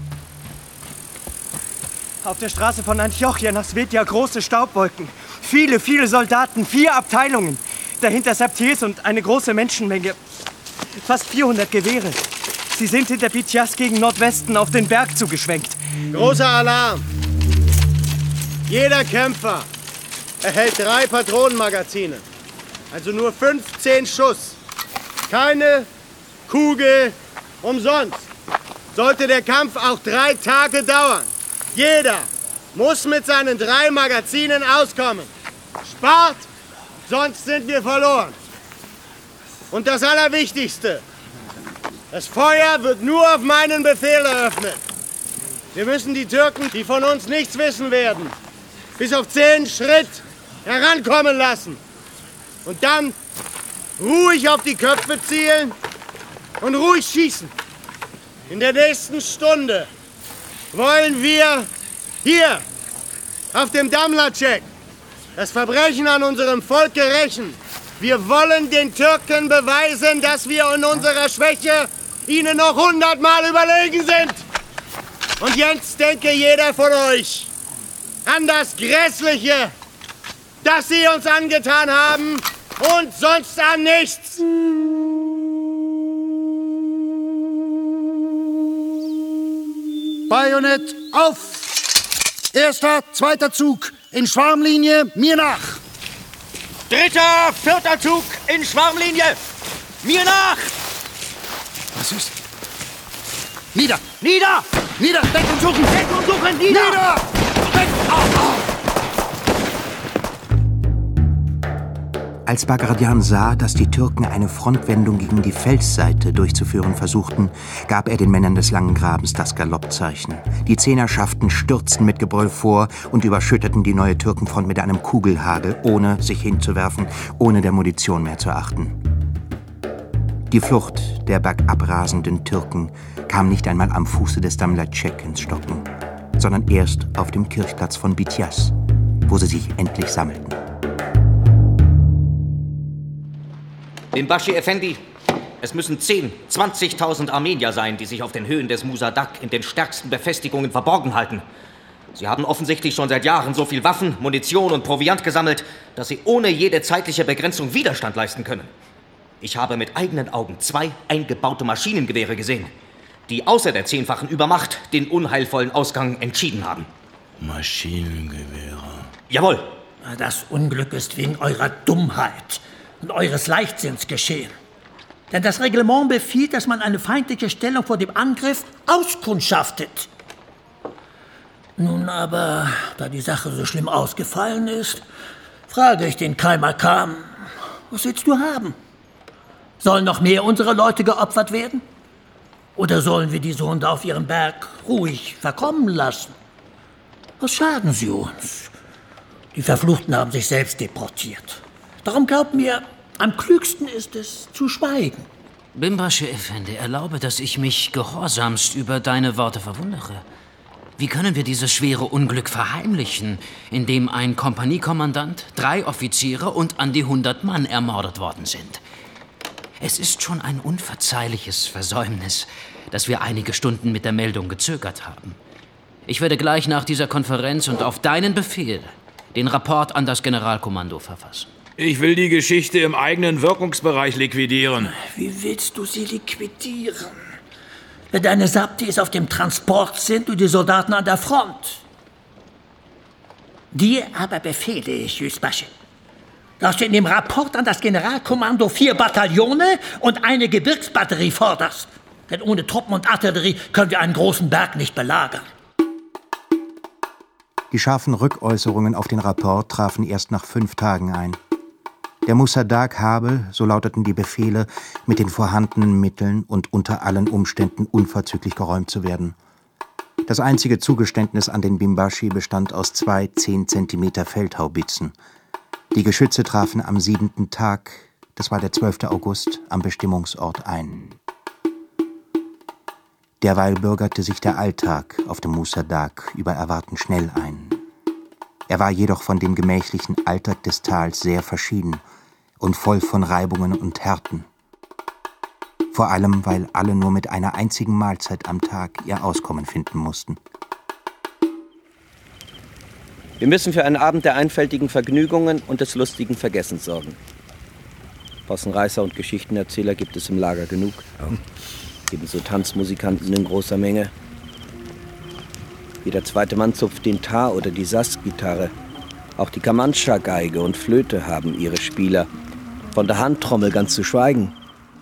Auf der Straße von Antiochia nach Svetja große Staubwolken. Viele, viele Soldaten, vier Abteilungen. Dahinter Sabtiers und eine große Menschenmenge. Fast vierhundert Gewehre. Sie sind hinter Bitias gegen Nordwesten auf den Berg zugeschwenkt. Großer Alarm! Jeder Kämpfer erhält drei Patronenmagazine. Also nur fünfzehn Schuss. Keine Kugel umsonst. Sollte der Kampf auch drei Tage dauern. Jeder muss mit seinen drei Magazinen auskommen. Spart, sonst sind wir verloren. Und das Allerwichtigste: Das Feuer wird nur auf meinen Befehl eröffnet. Wir müssen die Türken, die von uns nichts wissen werden, bis auf zehn Schritt herankommen lassen. Und dann ruhig auf die Köpfe zielen und ruhig schießen. In der nächsten Stunde wollen wir hier auf dem Damlacek das Verbrechen an unserem Volk rächen. Wir wollen den Türken beweisen, dass wir in unserer Schwäche ihnen noch hundertmal überlegen sind. Und jetzt denke jeder von euch an das Grässliche, das sie uns angetan haben und sonst an nichts. Bajonett auf! Erster, zweiter Zug in Schwarmlinie, mir nach! Dritter, vierter Zug in Schwarmlinie, mir nach! Was ist? Nieder! Nieder! Nieder! Deckung suchen! Deckung suchen! Nieder! Nieder! Weg! Au, au. Als Bagration sah, dass die Türken eine Frontwendung gegen die Felsseite durchzuführen versuchten, gab er den Männern des Langen Grabens das Galoppzeichen. Die Zehnerschaften stürzten mit Gebrüll vor und überschütteten die neue Türkenfront mit einem Kugelhagel, ohne sich hinzuwerfen, ohne der Munition mehr zu achten. Die Flucht der bergab rasenden Türken kam nicht einmal am Fuße des Damlacek ins Stocken, sondern erst auf dem Kirchplatz von Bitias, wo sie sich endlich sammelten. Bimbashi Effendi, es müssen zehn, zwanzigtausend Armenier sein, die sich auf den Höhen des Musadak in den stärksten Befestigungen verborgen halten. Sie haben offensichtlich schon seit Jahren so viel Waffen, Munition und Proviant gesammelt, dass sie ohne jede zeitliche Begrenzung Widerstand leisten können. Ich habe mit eigenen Augen zwei eingebaute Maschinengewehre gesehen, die außer der zehnfachen Übermacht den unheilvollen Ausgang entschieden haben. Maschinengewehre? Jawohl. Das Unglück ist wegen eurer Dummheit und eures Leichtsinns geschehen. Denn das Reglement befiehlt, dass man eine feindliche Stellung vor dem Angriff auskundschaftet. Nun aber, da die Sache so schlimm ausgefallen ist, frage ich den Kaimakam, was willst du haben? Sollen noch mehr unserer Leute geopfert werden? Oder sollen wir diese Hunde auf ihrem Berg ruhig verkommen lassen? Was schaden sie uns? Die Verfluchten haben sich selbst deportiert. Darum glaub mir, am klügsten ist es, zu schweigen. Bimbashi Effendi, erlaube, dass ich mich gehorsamst über deine Worte verwundere. Wie können wir dieses schwere Unglück verheimlichen, in dem ein Kompaniekommandant, drei Offiziere und an die hundert Mann ermordet worden sind? Es ist schon ein unverzeihliches Versäumnis, dass wir einige Stunden mit der Meldung gezögert haben. Ich werde gleich nach dieser Konferenz und auf deinen Befehl den Rapport an das Generalkommando verfassen. Ich will die Geschichte im eigenen Wirkungsbereich liquidieren. Wie willst du sie liquidieren? Wenn deine Saptis auf dem Transport sind und die Soldaten an der Front. Dir aber befehle ich, Yüzbaşı, dass du in dem Rapport an das Generalkommando vier Bataillone und eine Gebirgsbatterie forderst. Denn ohne Truppen und Artillerie können wir einen großen Berg nicht belagern. Die scharfen Rückäußerungen auf den Rapport trafen erst nach fünf Tagen ein. Der Musadak habe, so lauteten die Befehle, mit den vorhandenen Mitteln und unter allen Umständen unverzüglich geräumt zu werden. Das einzige Zugeständnis an den Bimbashi bestand aus zwei zehn Zentimeter Feldhaubitzen. Die Geschütze trafen am siebenten Tag, das war der zwölfte August, am Bestimmungsort ein. Derweil bürgerte sich der Alltag auf dem Musadak über Erwarten schnell ein. Er war jedoch von dem gemächlichen Alltag des Tals sehr verschieden und voll von Reibungen und Härten. Vor allem, weil alle nur mit einer einzigen Mahlzeit am Tag ihr Auskommen finden mussten. Wir müssen für einen Abend der einfältigen Vergnügungen und des lustigen Vergessens sorgen. Possenreißer und Geschichtenerzähler gibt es im Lager genug. Ebenso Tanzmusikanten in großer Menge. Jeder zweite Mann zupft den Tar oder die Sass-Gitarre. Auch die Kamancha-Geige und Flöte haben ihre Spieler. Von der Handtrommel ganz zu schweigen.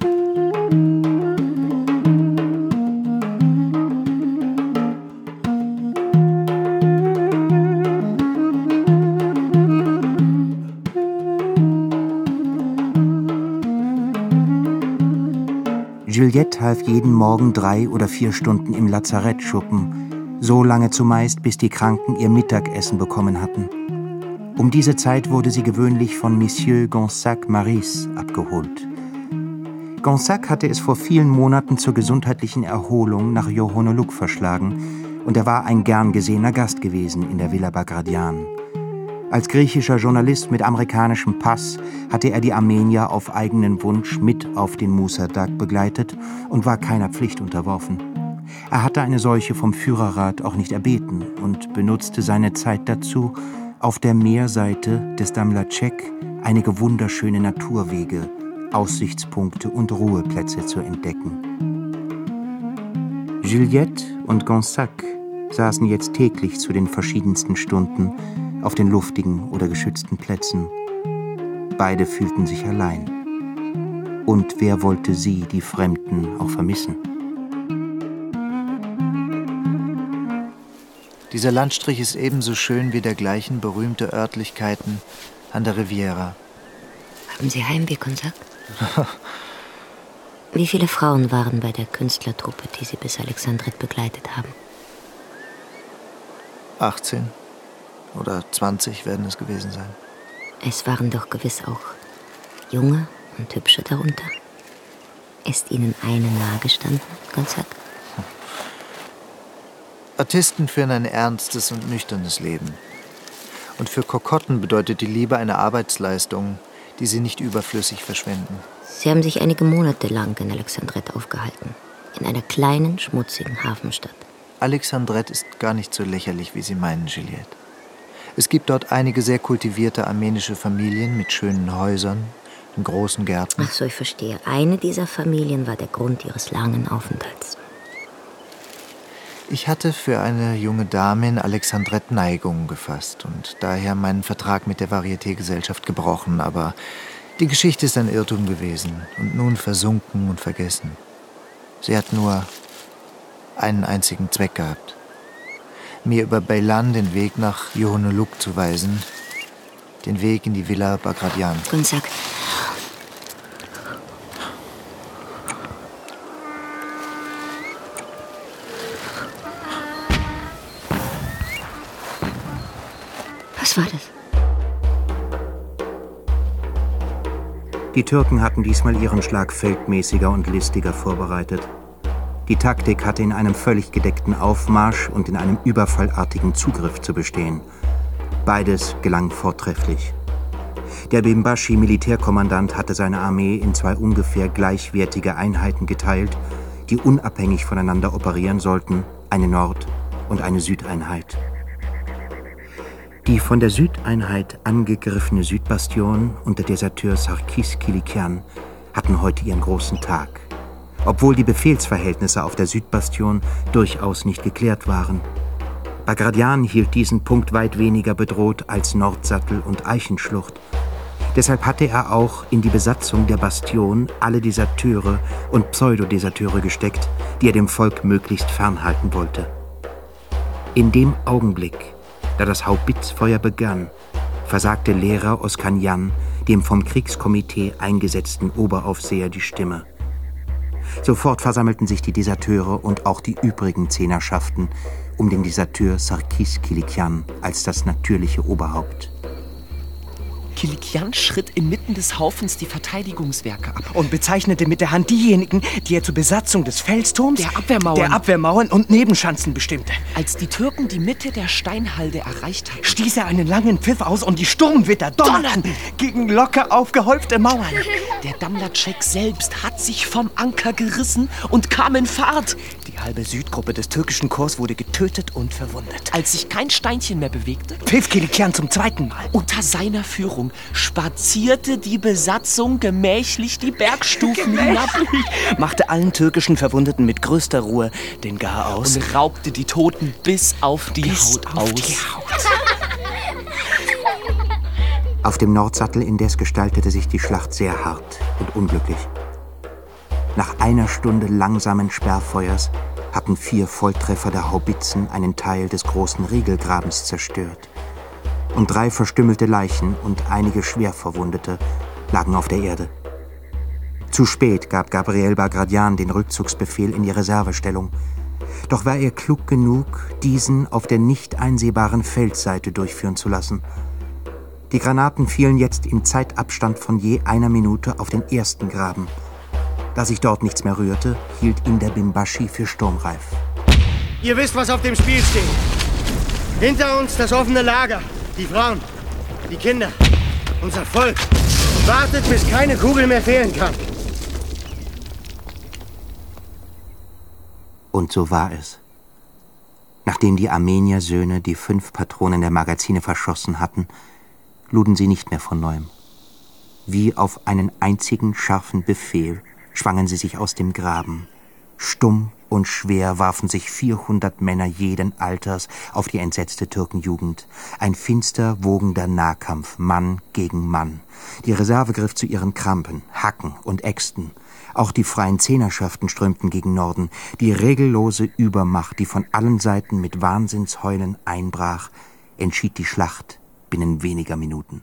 Juliette half jeden Morgen drei oder vier Stunden im Lazarettschuppen, so lange zumeist, bis die Kranken ihr Mittagessen bekommen hatten. Um diese Zeit wurde sie gewöhnlich von Monsieur Gonzague-Maris abgeholt. Gonzague hatte es vor vielen Monaten zur gesundheitlichen Erholung nach Johonoluk verschlagen und er war ein gern gesehener Gast gewesen in der Villa Bagradian. Als griechischer Journalist mit amerikanischem Pass hatte er die Armenier auf eigenen Wunsch mit auf den Musa-Dak begleitet und war keiner Pflicht unterworfen. Er hatte eine solche vom Führerrat auch nicht erbeten und benutzte seine Zeit dazu, auf der Meerseite des Damlatschek einige wunderschöne Naturwege, Aussichtspunkte und Ruheplätze zu entdecken. Juliette und Gonzague saßen jetzt täglich zu den verschiedensten Stunden auf den luftigen oder geschützten Plätzen. Beide fühlten sich allein. Und wer wollte sie, die Fremden, auch vermissen? Dieser Landstrich ist ebenso schön wie dergleichen berühmte Örtlichkeiten an der Riviera. Haben Sie Heimweh, Gonzague? Wie viele Frauen waren bei der Künstlertruppe, die Sie bis Alexandrette begleitet haben? achtzehn oder zwanzig werden es gewesen sein. Es waren doch gewiss auch junge und hübsche darunter. Ist Ihnen eine nahegestanden, Gonzague? Artisten führen ein ernstes und nüchternes Leben. Und für Kokotten bedeutet die Liebe eine Arbeitsleistung, die sie nicht überflüssig verschwenden. Sie haben sich einige Monate lang in Alexandrette aufgehalten. In einer kleinen, schmutzigen Hafenstadt. Alexandrette ist gar nicht so lächerlich, wie Sie meinen, Juliette. Es gibt dort einige sehr kultivierte armenische Familien mit schönen Häusern und großen Gärten. Ach so, ich verstehe. Eine dieser Familien war der Grund Ihres langen Aufenthalts. Ich hatte für eine junge Dame in Alexandrette Neigungen gefasst und daher meinen Vertrag mit der Varieté-Gesellschaft gebrochen. Aber die Geschichte ist ein Irrtum gewesen und nun versunken und vergessen. Sie hat nur einen einzigen Zweck gehabt. Mir über Beylan den Weg nach Johonoluk zu weisen, den Weg in die Villa Bagradian. Gonzague. Was war das? Die Türken hatten diesmal ihren Schlag feldmäßiger und listiger vorbereitet. Die Taktik hatte in einem völlig gedeckten Aufmarsch und in einem überfallartigen Zugriff zu bestehen. Beides gelang vortrefflich. Der Bimbashi-Militärkommandant hatte seine Armee in zwei ungefähr gleichwertige Einheiten geteilt, die unabhängig voneinander operieren sollten, eine Nord- und eine Südeinheit. Die von der Südeinheit angegriffene Südbastion und der Deserteur Sarkis Kilikian hatten heute ihren großen Tag. Obwohl die Befehlsverhältnisse auf der Südbastion durchaus nicht geklärt waren. Bagradian hielt diesen Punkt weit weniger bedroht als Nordsattel und Eichenschlucht. Deshalb hatte er auch in die Besatzung der Bastion alle Deserteure und Pseudodeserteure gesteckt, die er dem Volk möglichst fernhalten wollte. In dem Augenblick, da das Haubitzfeuer begann, versagte Lehrer Oskanjan dem vom Kriegskomitee eingesetzten Oberaufseher die Stimme. Sofort versammelten sich die Deserteure und auch die übrigen Zehnerschaften um den Deserteur Sarkis Kilikian als das natürliche Oberhaupt. Kilikian schritt inmitten des Haufens die Verteidigungswerke ab und bezeichnete mit der Hand diejenigen, die er zur Besatzung des Felsturms, der Abwehrmauern, der Abwehrmauern und Nebenschanzen bestimmte. Als die Türken die Mitte der Steinhalde erreicht hatten, stieß er einen langen Pfiff aus und die Sturmwitter donnerten gegen locker aufgehäufte Mauern. Der Damlatschek selbst hat sich vom Anker gerissen und kam in Fahrt. Die Die halbe Südgruppe des türkischen Korps wurde getötet und verwundet. Als sich kein Steinchen mehr bewegte, pfiff Kilikian zum zweiten Mal. Unter seiner Führung spazierte die Besatzung gemächlich die Bergstufen hinab, machte allen türkischen Verwundeten mit größter Ruhe den Gar aus und raubte die Toten bis auf die bis Haut auf aus. Die Haut. Auf dem Nordsattel indes gestaltete sich die Schlacht sehr hart und unglücklich. Nach einer Stunde langsamen Sperrfeuers hatten vier Volltreffer der Haubitzen einen Teil des großen Riegelgrabens zerstört. Und drei verstümmelte Leichen und einige Schwerverwundete lagen auf der Erde. Zu spät gab Gabriel Bagradian den Rückzugsbefehl in die Reservestellung. Doch war er klug genug, diesen auf der nicht einsehbaren Feldseite durchführen zu lassen. Die Granaten fielen jetzt im Zeitabstand von je einer Minute auf den ersten Graben. Da sich dort nichts mehr rührte, hielt ihn der Bimbashi für sturmreif. Ihr wisst, was auf dem Spiel steht. Hinter uns das offene Lager, die Frauen, die Kinder, unser Volk. Wartet, bis keine Kugel mehr fehlen kann. Und so war es. Nachdem die Armenier-Söhne die fünf Patronen der Magazine verschossen hatten, luden sie nicht mehr von neuem. Wie auf einen einzigen scharfen Befehl schwangen sie sich aus dem Graben. Stumm und schwer warfen sich vierhundert Männer jeden Alters auf die entsetzte Türkenjugend. Ein finster, wogender Nahkampf, Mann gegen Mann. Die Reserve griff zu ihren Krampen, Hacken und Äxten. Auch die freien Zehnerschaften strömten gegen Norden. Die regellose Übermacht, die von allen Seiten mit Wahnsinnsheulen einbrach, entschied die Schlacht binnen weniger Minuten.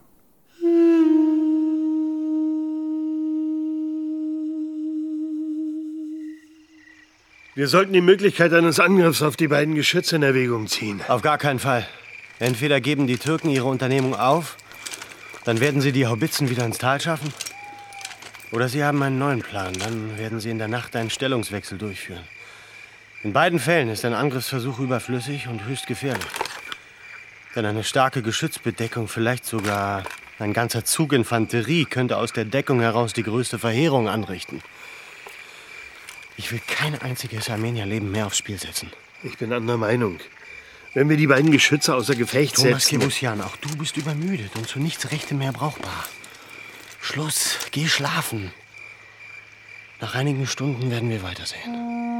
Wir sollten die Möglichkeit eines Angriffs auf die beiden Geschütze in Erwägung ziehen. Auf gar keinen Fall. Entweder geben die Türken ihre Unternehmung auf, dann werden sie die Haubitzen wieder ins Tal schaffen, oder sie haben einen neuen Plan. Dann werden sie in der Nacht einen Stellungswechsel durchführen. In beiden Fällen ist ein Angriffsversuch überflüssig und höchst gefährlich. Denn eine starke Geschützbedeckung, vielleicht sogar ein ganzer Zug Infanterie, könnte aus der Deckung heraus die größte Verheerung anrichten. Ich will kein einziges Armenierleben mehr aufs Spiel setzen. Ich bin anderer Meinung. Wenn wir die beiden Geschütze außer Gefecht Thomas setzen... Thomas Kebusian, auch du bist übermüdet und zu nichts Rechtem mehr brauchbar. Schluss, geh schlafen. Nach einigen Stunden werden wir weitersehen.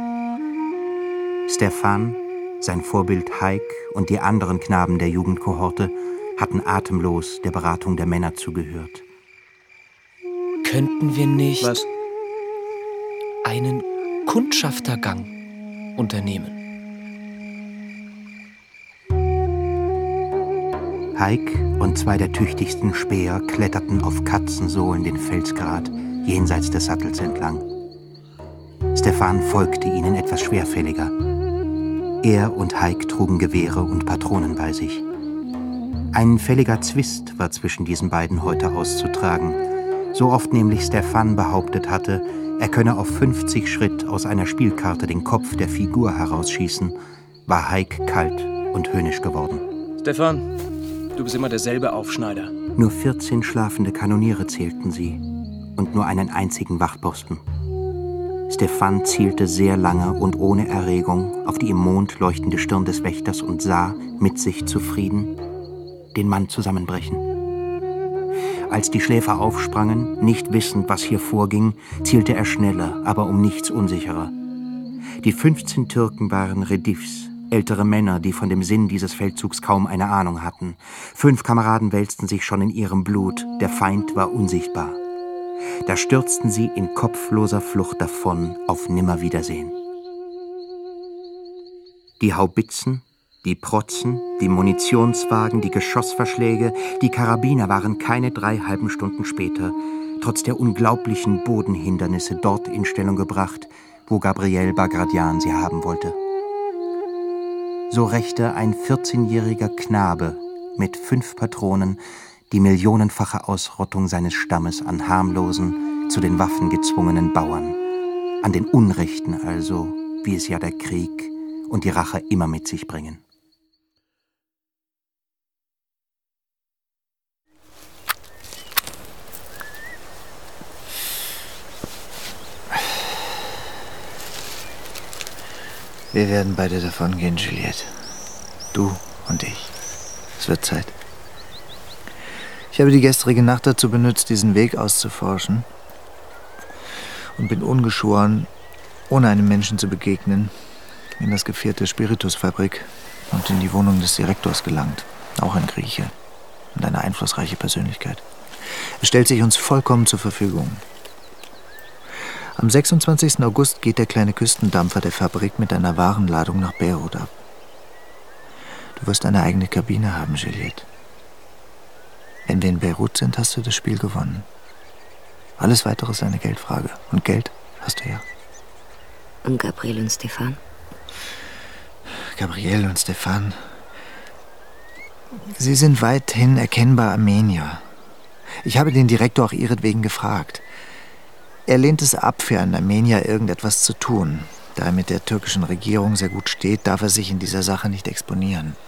Stefan, sein Vorbild Haik und die anderen Knaben der Jugendkohorte hatten atemlos der Beratung der Männer zugehört. Könnten wir nicht... Was? Einen Kundschaftergang unternehmen. Haik und zwei der tüchtigsten Späher kletterten auf Katzensohlen den Felsgrat jenseits des Sattels entlang. Stefan folgte ihnen etwas schwerfälliger. Er und Haik trugen Gewehre und Patronen bei sich. Ein fälliger Zwist war zwischen diesen beiden heute auszutragen. So oft nämlich Stefan behauptet hatte, er könne auf fünfzig Schritt aus einer Spielkarte den Kopf der Figur herausschießen, war Haik kalt und höhnisch geworden. Stefan, du bist immer derselbe Aufschneider. Nur vierzehn schlafende Kanoniere zählten sie und nur einen einzigen Wachposten. Stefan zielte sehr lange und ohne Erregung auf die im Mond leuchtende Stirn des Wächters und sah, mit sich zufrieden, den Mann zusammenbrechen. Als die Schläfer aufsprangen, nicht wissend, was hier vorging, zielte er schneller, aber um nichts unsicherer. Die fünfzehn Türken waren Redifs, ältere Männer, die von dem Sinn dieses Feldzugs kaum eine Ahnung hatten. Fünf Kameraden wälzten sich schon in ihrem Blut, der Feind war unsichtbar. Da stürzten sie in kopfloser Flucht davon auf Nimmerwiedersehen. Die Haubitzen, die Protzen, die Munitionswagen, die Geschossverschläge, die Karabiner waren keine drei halben Stunden später, trotz der unglaublichen Bodenhindernisse, dort in Stellung gebracht, wo Gabriel Bagradian sie haben wollte. So rächte ein vierzehnjähriger Knabe mit fünf Patronen die millionenfache Ausrottung seines Stammes an harmlosen, zu den Waffen gezwungenen Bauern. An den Unrechten also, wie es ja der Krieg und die Rache immer mit sich bringen. Wir werden beide davon gehen, Juliette. Du und ich. Es wird Zeit. Ich habe die gestrige Nacht dazu benutzt, diesen Weg auszuforschen und bin ungeschoren, ohne einem Menschen zu begegnen, in das Gevierte Spiritusfabrik und in die Wohnung des Direktors gelangt. Auch ein Grieche und eine einflussreiche Persönlichkeit. Er stellt sich uns vollkommen zur Verfügung. Am sechsundzwanzigsten August geht der kleine Küstendampfer der Fabrik mit einer Warenladung nach Beirut ab. Du wirst eine eigene Kabine haben, Juliette. Wenn wir in Beirut sind, hast du das Spiel gewonnen. Alles Weitere ist eine Geldfrage. Und Geld hast du ja. Und Gabriel und Stefan? Gabriel und Stefan. Sie sind weithin erkennbar Armenier. Ich habe den Direktor auch ihretwegen gefragt. Er lehnt es ab, für einen Armenier irgendetwas zu tun. Da er mit der türkischen Regierung sehr gut steht, darf er sich in dieser Sache nicht exponieren.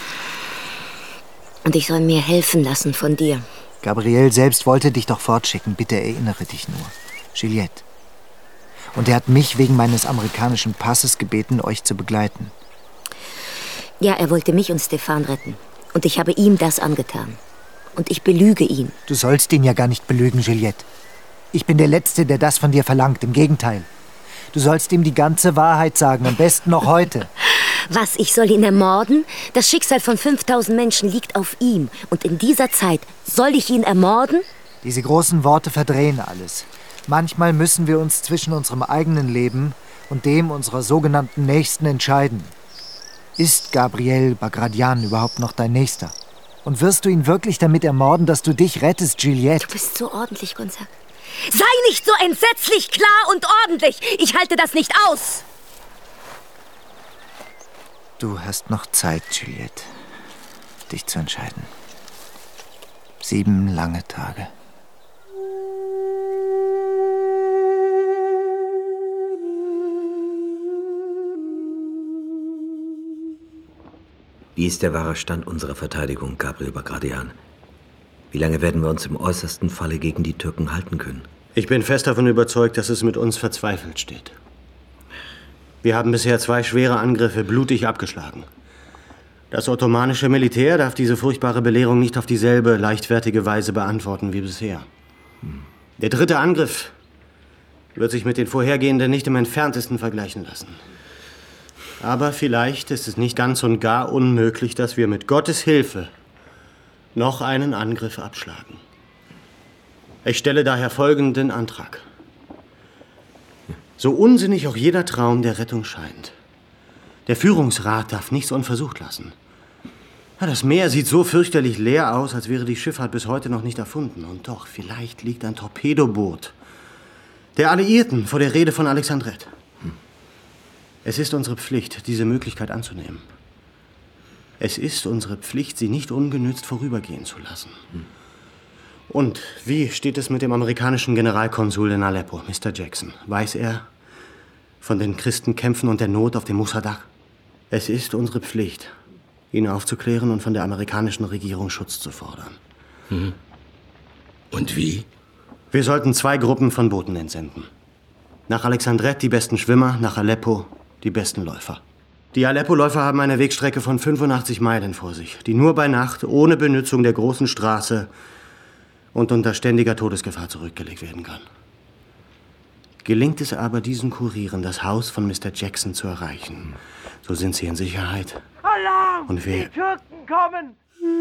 Und ich soll mir helfen lassen von dir. Gabriel selbst wollte dich doch fortschicken. Bitte erinnere dich nur. Juliette. Und er hat mich wegen meines amerikanischen Passes gebeten, euch zu begleiten. Ja, er wollte mich und Stefan retten. Und ich habe ihm das angetan. Und ich belüge ihn. Du sollst ihn ja gar nicht belügen, Juliette. Ich bin der Letzte, der das von dir verlangt. Im Gegenteil. Du sollst ihm die ganze Wahrheit sagen, am besten noch heute. Was, ich soll ihn ermorden? Das Schicksal von fünftausend Menschen liegt auf ihm. Und in dieser Zeit soll ich ihn ermorden? Diese großen Worte verdrehen alles. Manchmal müssen wir uns zwischen unserem eigenen Leben und dem unserer sogenannten Nächsten entscheiden. Ist Gabriel Bagradian überhaupt noch dein Nächster? Und wirst du ihn wirklich damit ermorden, dass du dich rettest, Juliette? Du bist so ordentlich, Gonzague. Sei nicht so entsetzlich klar und ordentlich! Ich halte das nicht aus! Du hast noch Zeit, Juliette, dich zu entscheiden. Sieben lange Tage. Wie ist der wahre Stand unserer Verteidigung, Gabriel Bagradian? Wie lange werden wir uns im äußersten Falle gegen die Türken halten können? Ich bin fest davon überzeugt, dass es mit uns verzweifelt steht. Wir haben bisher zwei schwere Angriffe blutig abgeschlagen. Das ottomanische Militär darf diese furchtbare Belehrung nicht auf dieselbe leichtfertige Weise beantworten wie bisher. Der dritte Angriff wird sich mit den vorhergehenden nicht im Entferntesten vergleichen lassen. Aber vielleicht ist es nicht ganz und gar unmöglich, dass wir mit Gottes Hilfe noch einen Angriff abschlagen. Ich stelle daher folgenden Antrag. So unsinnig auch jeder Traum der Rettung scheint, der Führungsrat darf nichts unversucht lassen. Ja, das Meer sieht so fürchterlich leer aus, als wäre die Schifffahrt bis heute noch nicht erfunden. Und doch, vielleicht liegt ein Torpedoboot der Alliierten vor der Rede von Alexandrette. Es ist unsere Pflicht, diese Möglichkeit anzunehmen. Es ist unsere Pflicht, sie nicht ungenützt vorübergehen zu lassen. Und wie steht es mit dem amerikanischen Generalkonsul in Aleppo, Mister Jackson? Weiß er von den Christenkämpfen und der Not auf dem Mossadegh? Es ist unsere Pflicht, ihn aufzuklären und von der amerikanischen Regierung Schutz zu fordern. Mhm. Und wie? Wir sollten zwei Gruppen von Booten entsenden. Nach Alexandrette die besten Schwimmer, nach Aleppo die besten Läufer. Die Aleppo-Läufer haben eine Wegstrecke von fünfundachtzig Meilen vor sich, die nur bei Nacht ohne Benutzung der großen Straße und unter ständiger Todesgefahr zurückgelegt werden kann. Gelingt es aber diesen Kurieren, das Haus von Mister Jackson zu erreichen, so sind sie in Sicherheit. Alarm! Und wir... Die Türken kommen!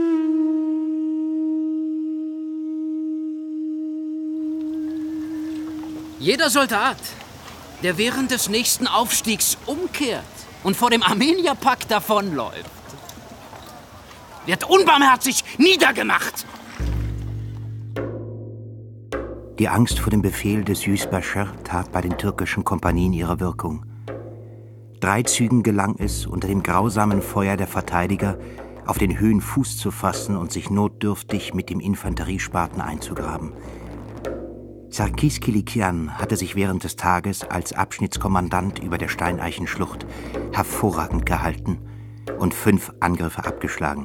Jeder Soldat, der während des nächsten Aufstiegs umkehrt und vor dem Armenierpakt davonläuft, wird unbarmherzig niedergemacht. Die Angst vor dem Befehl des Yüzbaşar tat bei den türkischen Kompanien ihre Wirkung. Drei Zügen gelang es, unter dem grausamen Feuer der Verteidiger auf den Höhen Fuß zu fassen und sich notdürftig mit dem Infanteriespaten einzugraben. Sarkis Kilikian hatte sich während des Tages als Abschnittskommandant über der Steineichenschlucht hervorragend gehalten und fünf Angriffe abgeschlagen.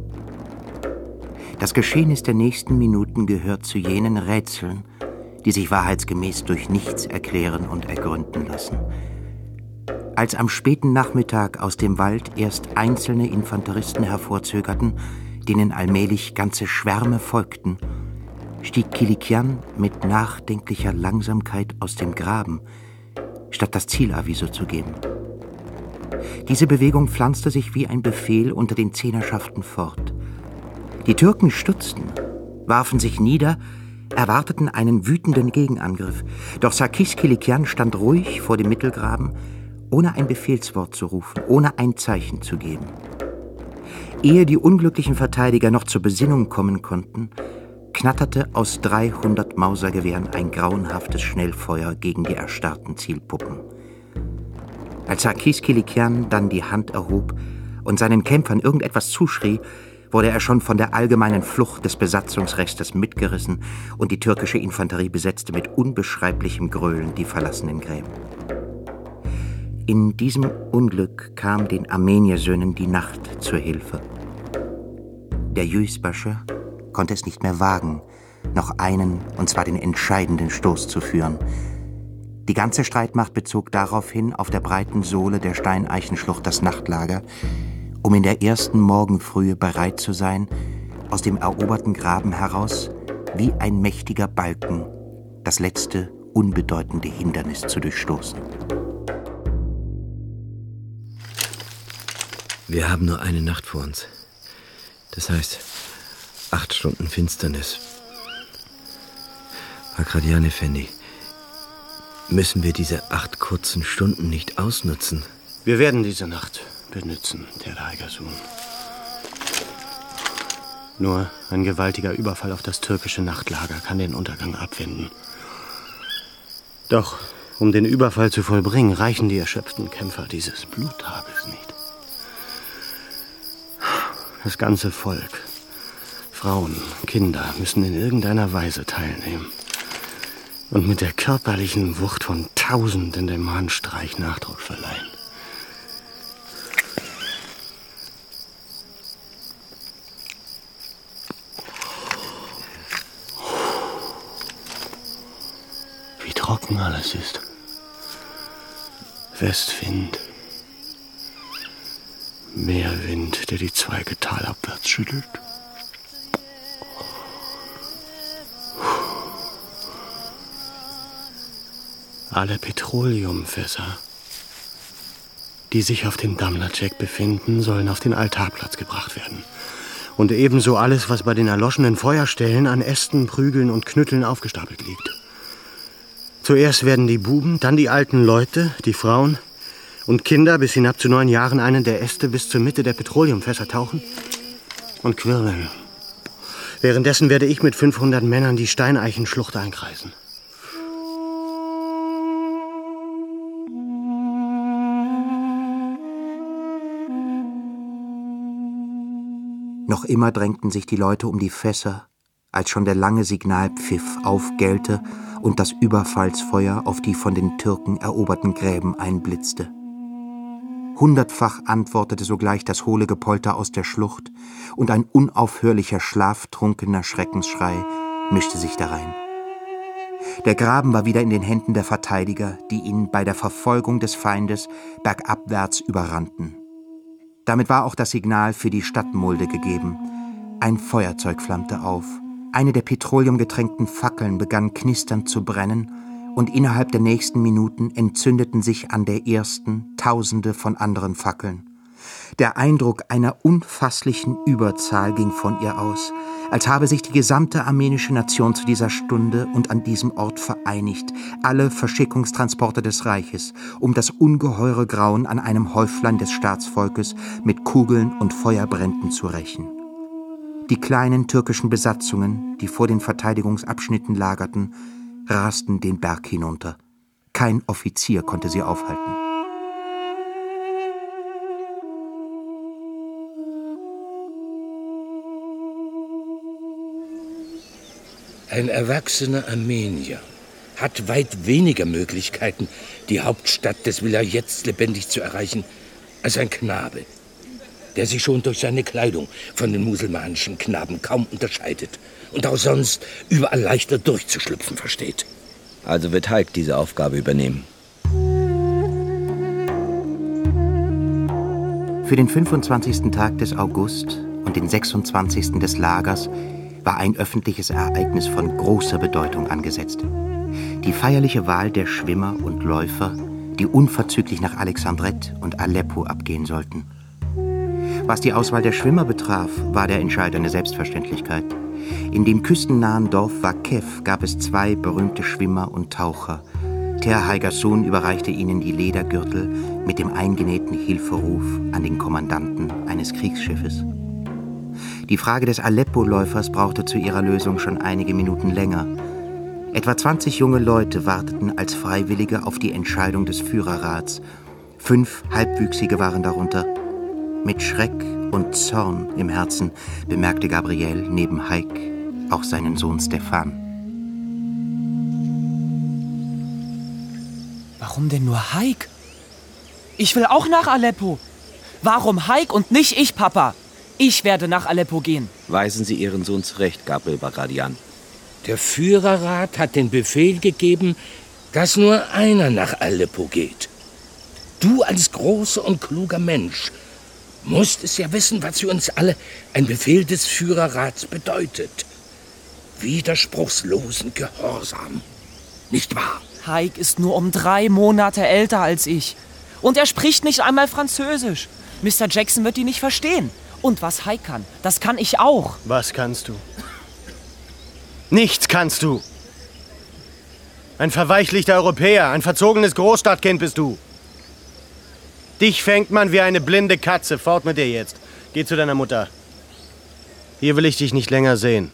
Das Geschehnis der nächsten Minuten gehört zu jenen Rätseln, die sich wahrheitsgemäß durch nichts erklären und ergründen lassen. Als am späten Nachmittag aus dem Wald erst einzelne Infanteristen hervorzögerten, denen allmählich ganze Schwärme folgten, stieg Kilikian mit nachdenklicher Langsamkeit aus dem Graben, statt das Zielaviso zu geben. Diese Bewegung pflanzte sich wie ein Befehl unter den Zehnerschaften fort. Die Türken stutzten, warfen sich nieder, erwarteten einen wütenden Gegenangriff. Doch Sarkis Kilikian stand ruhig vor dem Mittelgraben, ohne ein Befehlswort zu rufen, ohne ein Zeichen zu geben. Ehe die unglücklichen Verteidiger noch zur Besinnung kommen konnten, knatterte aus dreihundert Mausergewehren ein grauenhaftes Schnellfeuer gegen die erstarrten Zielpuppen. Als Sarkis Kilikian dann die Hand erhob und seinen Kämpfern irgendetwas zuschrie, wurde er schon von der allgemeinen Flucht des Besatzungsrestes mitgerissen und die türkische Infanterie besetzte mit unbeschreiblichem Gröhlen die verlassenen Gräben. In diesem Unglück kam den Armeniersöhnen die Nacht zur Hilfe. Der Yüzbaşı konnte es nicht mehr wagen, noch einen, und zwar den entscheidenden Stoß zu führen. Die ganze Streitmacht bezog daraufhin auf der breiten Sohle der Steineichenschlucht das Nachtlager, um in der ersten Morgenfrühe bereit zu sein, aus dem eroberten Graben heraus wie ein mächtiger Balken das letzte, unbedeutende Hindernis zu durchstoßen. Wir haben nur eine Nacht vor uns. Das heißt, acht Stunden Finsternis. Bagration Efendi, müssen wir diese acht kurzen Stunden nicht ausnutzen? Wir werden diese Nacht benützen, der Ergasun. Nur ein gewaltiger Überfall auf das türkische Nachtlager kann den Untergang abwenden. Doch, um den Überfall zu vollbringen, reichen die erschöpften Kämpfer dieses Bluttages nicht. Das ganze Volk, Frauen, Kinder müssen in irgendeiner Weise teilnehmen und mit der körperlichen Wucht von Tausenden dem Mahnstreich Nachdruck verleihen. Wie trocken alles ist. Westwind. Meerwind, der die Zweige talabwärts schüttelt. Alle Petroleumfässer, die sich auf dem Damlacek befinden, sollen auf den Altarplatz gebracht werden. Und ebenso alles, was bei den erloschenen Feuerstellen an Ästen, Prügeln und Knütteln aufgestapelt liegt. Zuerst werden die Buben, dann die alten Leute, die Frauen und Kinder bis hinab zu neun Jahren einen der Äste bis zur Mitte der Petroleumfässer tauchen und quirlen. Währenddessen werde ich mit fünfhundert Männern die Steineichenschlucht einkreisen. Noch immer drängten sich die Leute um die Fässer, als schon der lange Signalpfiff aufgellte und das Überfallsfeuer auf die von den Türken eroberten Gräben einblitzte. Hundertfach antwortete sogleich das hohle Gepolter aus der Schlucht, und ein unaufhörlicher, schlaftrunkener Schreckensschrei mischte sich darein. Der Graben war wieder in den Händen der Verteidiger, die ihn bei der Verfolgung des Feindes bergabwärts überrannten. Damit war auch das Signal für die Stadtmulde gegeben. Ein Feuerzeug flammte auf. Eine der petroleumgetränkten Fackeln begann knisternd zu brennen, und innerhalb der nächsten Minuten entzündeten sich an der ersten Tausende von anderen Fackeln. Der Eindruck einer unfasslichen Überzahl ging von ihr aus, als habe sich die gesamte armenische Nation zu dieser Stunde und an diesem Ort vereinigt, alle Verschickungstransporte des Reiches, um das ungeheure Grauen an einem Häuflein des Staatsvolkes mit Kugeln und Feuerbränden zu rächen. Die kleinen türkischen Besatzungen, die vor den Verteidigungsabschnitten lagerten, rasten den Berg hinunter. Kein Offizier konnte sie aufhalten. Ein erwachsener Armenier hat weit weniger Möglichkeiten, die Hauptstadt des Wilayets lebendig zu erreichen, als ein Knabe, der sich schon durch seine Kleidung von den muselmanischen Knaben kaum unterscheidet und auch sonst überall leichter durchzuschlüpfen versteht. Also wird Hulk diese Aufgabe übernehmen. Für den fünfundzwanzigsten Tag des August und den sechsundzwanzigsten des Lagers war ein öffentliches Ereignis von großer Bedeutung angesetzt. Die feierliche Wahl der Schwimmer und Läufer, die unverzüglich nach Alexandrette und Aleppo abgehen sollten. Was die Auswahl der Schwimmer betraf, war der Entscheid eine Selbstverständlichkeit. In dem küstennahen Dorf Wakef gab es zwei berühmte Schwimmer und Taucher. Ter Haigasun überreichte ihnen die Ledergürtel mit dem eingenähten Hilferuf an den Kommandanten eines Kriegsschiffes. Die Frage des Aleppo-Läufers brauchte zu ihrer Lösung schon einige Minuten länger. Etwa zwanzig junge Leute warteten als Freiwillige auf die Entscheidung des Führerrats. Fünf Halbwüchsige waren darunter. Mit Schreck und Zorn im Herzen bemerkte Gabriel neben Haik auch seinen Sohn Stefan. Warum denn nur Haik? Ich will auch nach Aleppo. Warum Haik und nicht ich, Papa? Ich werde nach Aleppo gehen. Weisen Sie Ihren Sohn zurecht, Gabriel Bagradian. Der Führerrat hat den Befehl gegeben, dass nur einer nach Aleppo geht. Du als großer und kluger Mensch musst es ja wissen, was für uns alle ein Befehl des Führerrats bedeutet. Widerspruchslosen Gehorsam. Nicht wahr? Haik ist nur um drei Monate älter als ich. Und er spricht nicht einmal Französisch. Mister Jackson wird ihn nicht verstehen. Und was Haik kann, das kann ich auch. Was kannst du? Nichts kannst du. Ein verweichlichter Europäer, ein verzogenes Großstadtkind bist du. Dich fängt man wie eine blinde Katze. Fort mit dir jetzt. Geh zu deiner Mutter. Hier will ich dich nicht länger sehen.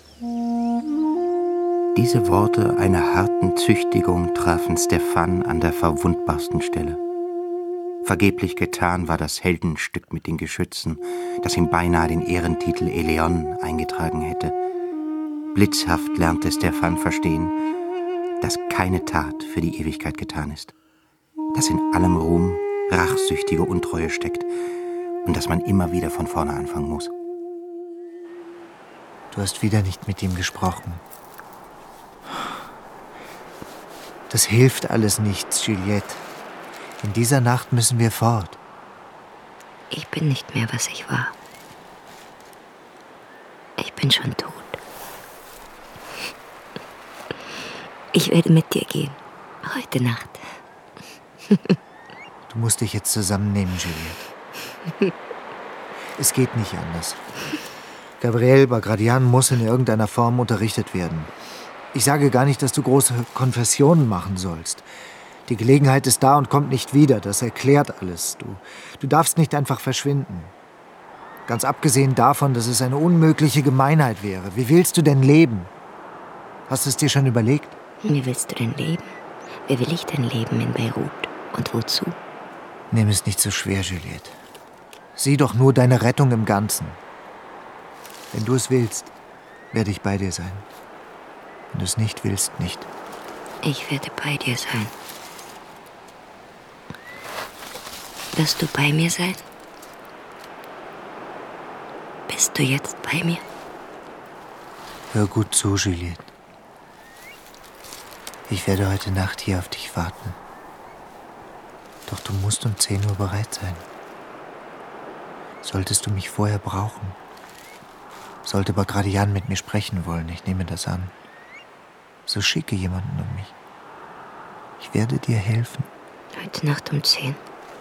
Diese Worte einer harten Züchtigung trafen Stefan an der verwundbarsten Stelle. Vergeblich getan war das Heldenstück mit den Geschützen, das ihm beinahe den Ehrentitel Eleon eingetragen hätte. Blitzhaft lernte Stefan verstehen, dass keine Tat für die Ewigkeit getan ist, dass in allem Ruhm rachsüchtige Untreue steckt und dass man immer wieder von vorne anfangen muss. Du hast wieder nicht mit ihm gesprochen. Das hilft alles nichts, Juliette. In dieser Nacht müssen wir fort. Ich bin nicht mehr, was ich war. Ich bin schon tot. Ich werde mit dir gehen. Heute Nacht. Du musst dich jetzt zusammennehmen, Juliette. Es geht nicht anders. Gabriel Bagradian muss in irgendeiner Form unterrichtet werden. Ich sage gar nicht, dass du große Konfessionen machen sollst. Die Gelegenheit ist da und kommt nicht wieder. Das erklärt alles. Du, du darfst nicht einfach verschwinden. Ganz abgesehen davon, dass es eine unmögliche Gemeinheit wäre. Wie willst du denn leben? Hast du es dir schon überlegt? Wie willst du denn leben? Wie will ich denn leben in Beirut? Und wozu? Nimm es nicht so schwer, Juliette. Sieh doch nur deine Rettung im Ganzen. Wenn du es willst, werde ich bei dir sein. Wenn du es nicht willst, nicht. Ich werde bei dir sein. Wirst du bei mir sein? Bist du jetzt bei mir? Hör gut zu, Juliette. Ich werde heute Nacht hier auf dich warten. Doch du musst um zehn Uhr bereit sein. Solltest du mich vorher brauchen, sollte Bagradian mit mir sprechen wollen, ich nehme das an, so schicke jemanden um mich. Ich werde dir helfen. Heute Nacht um zehn.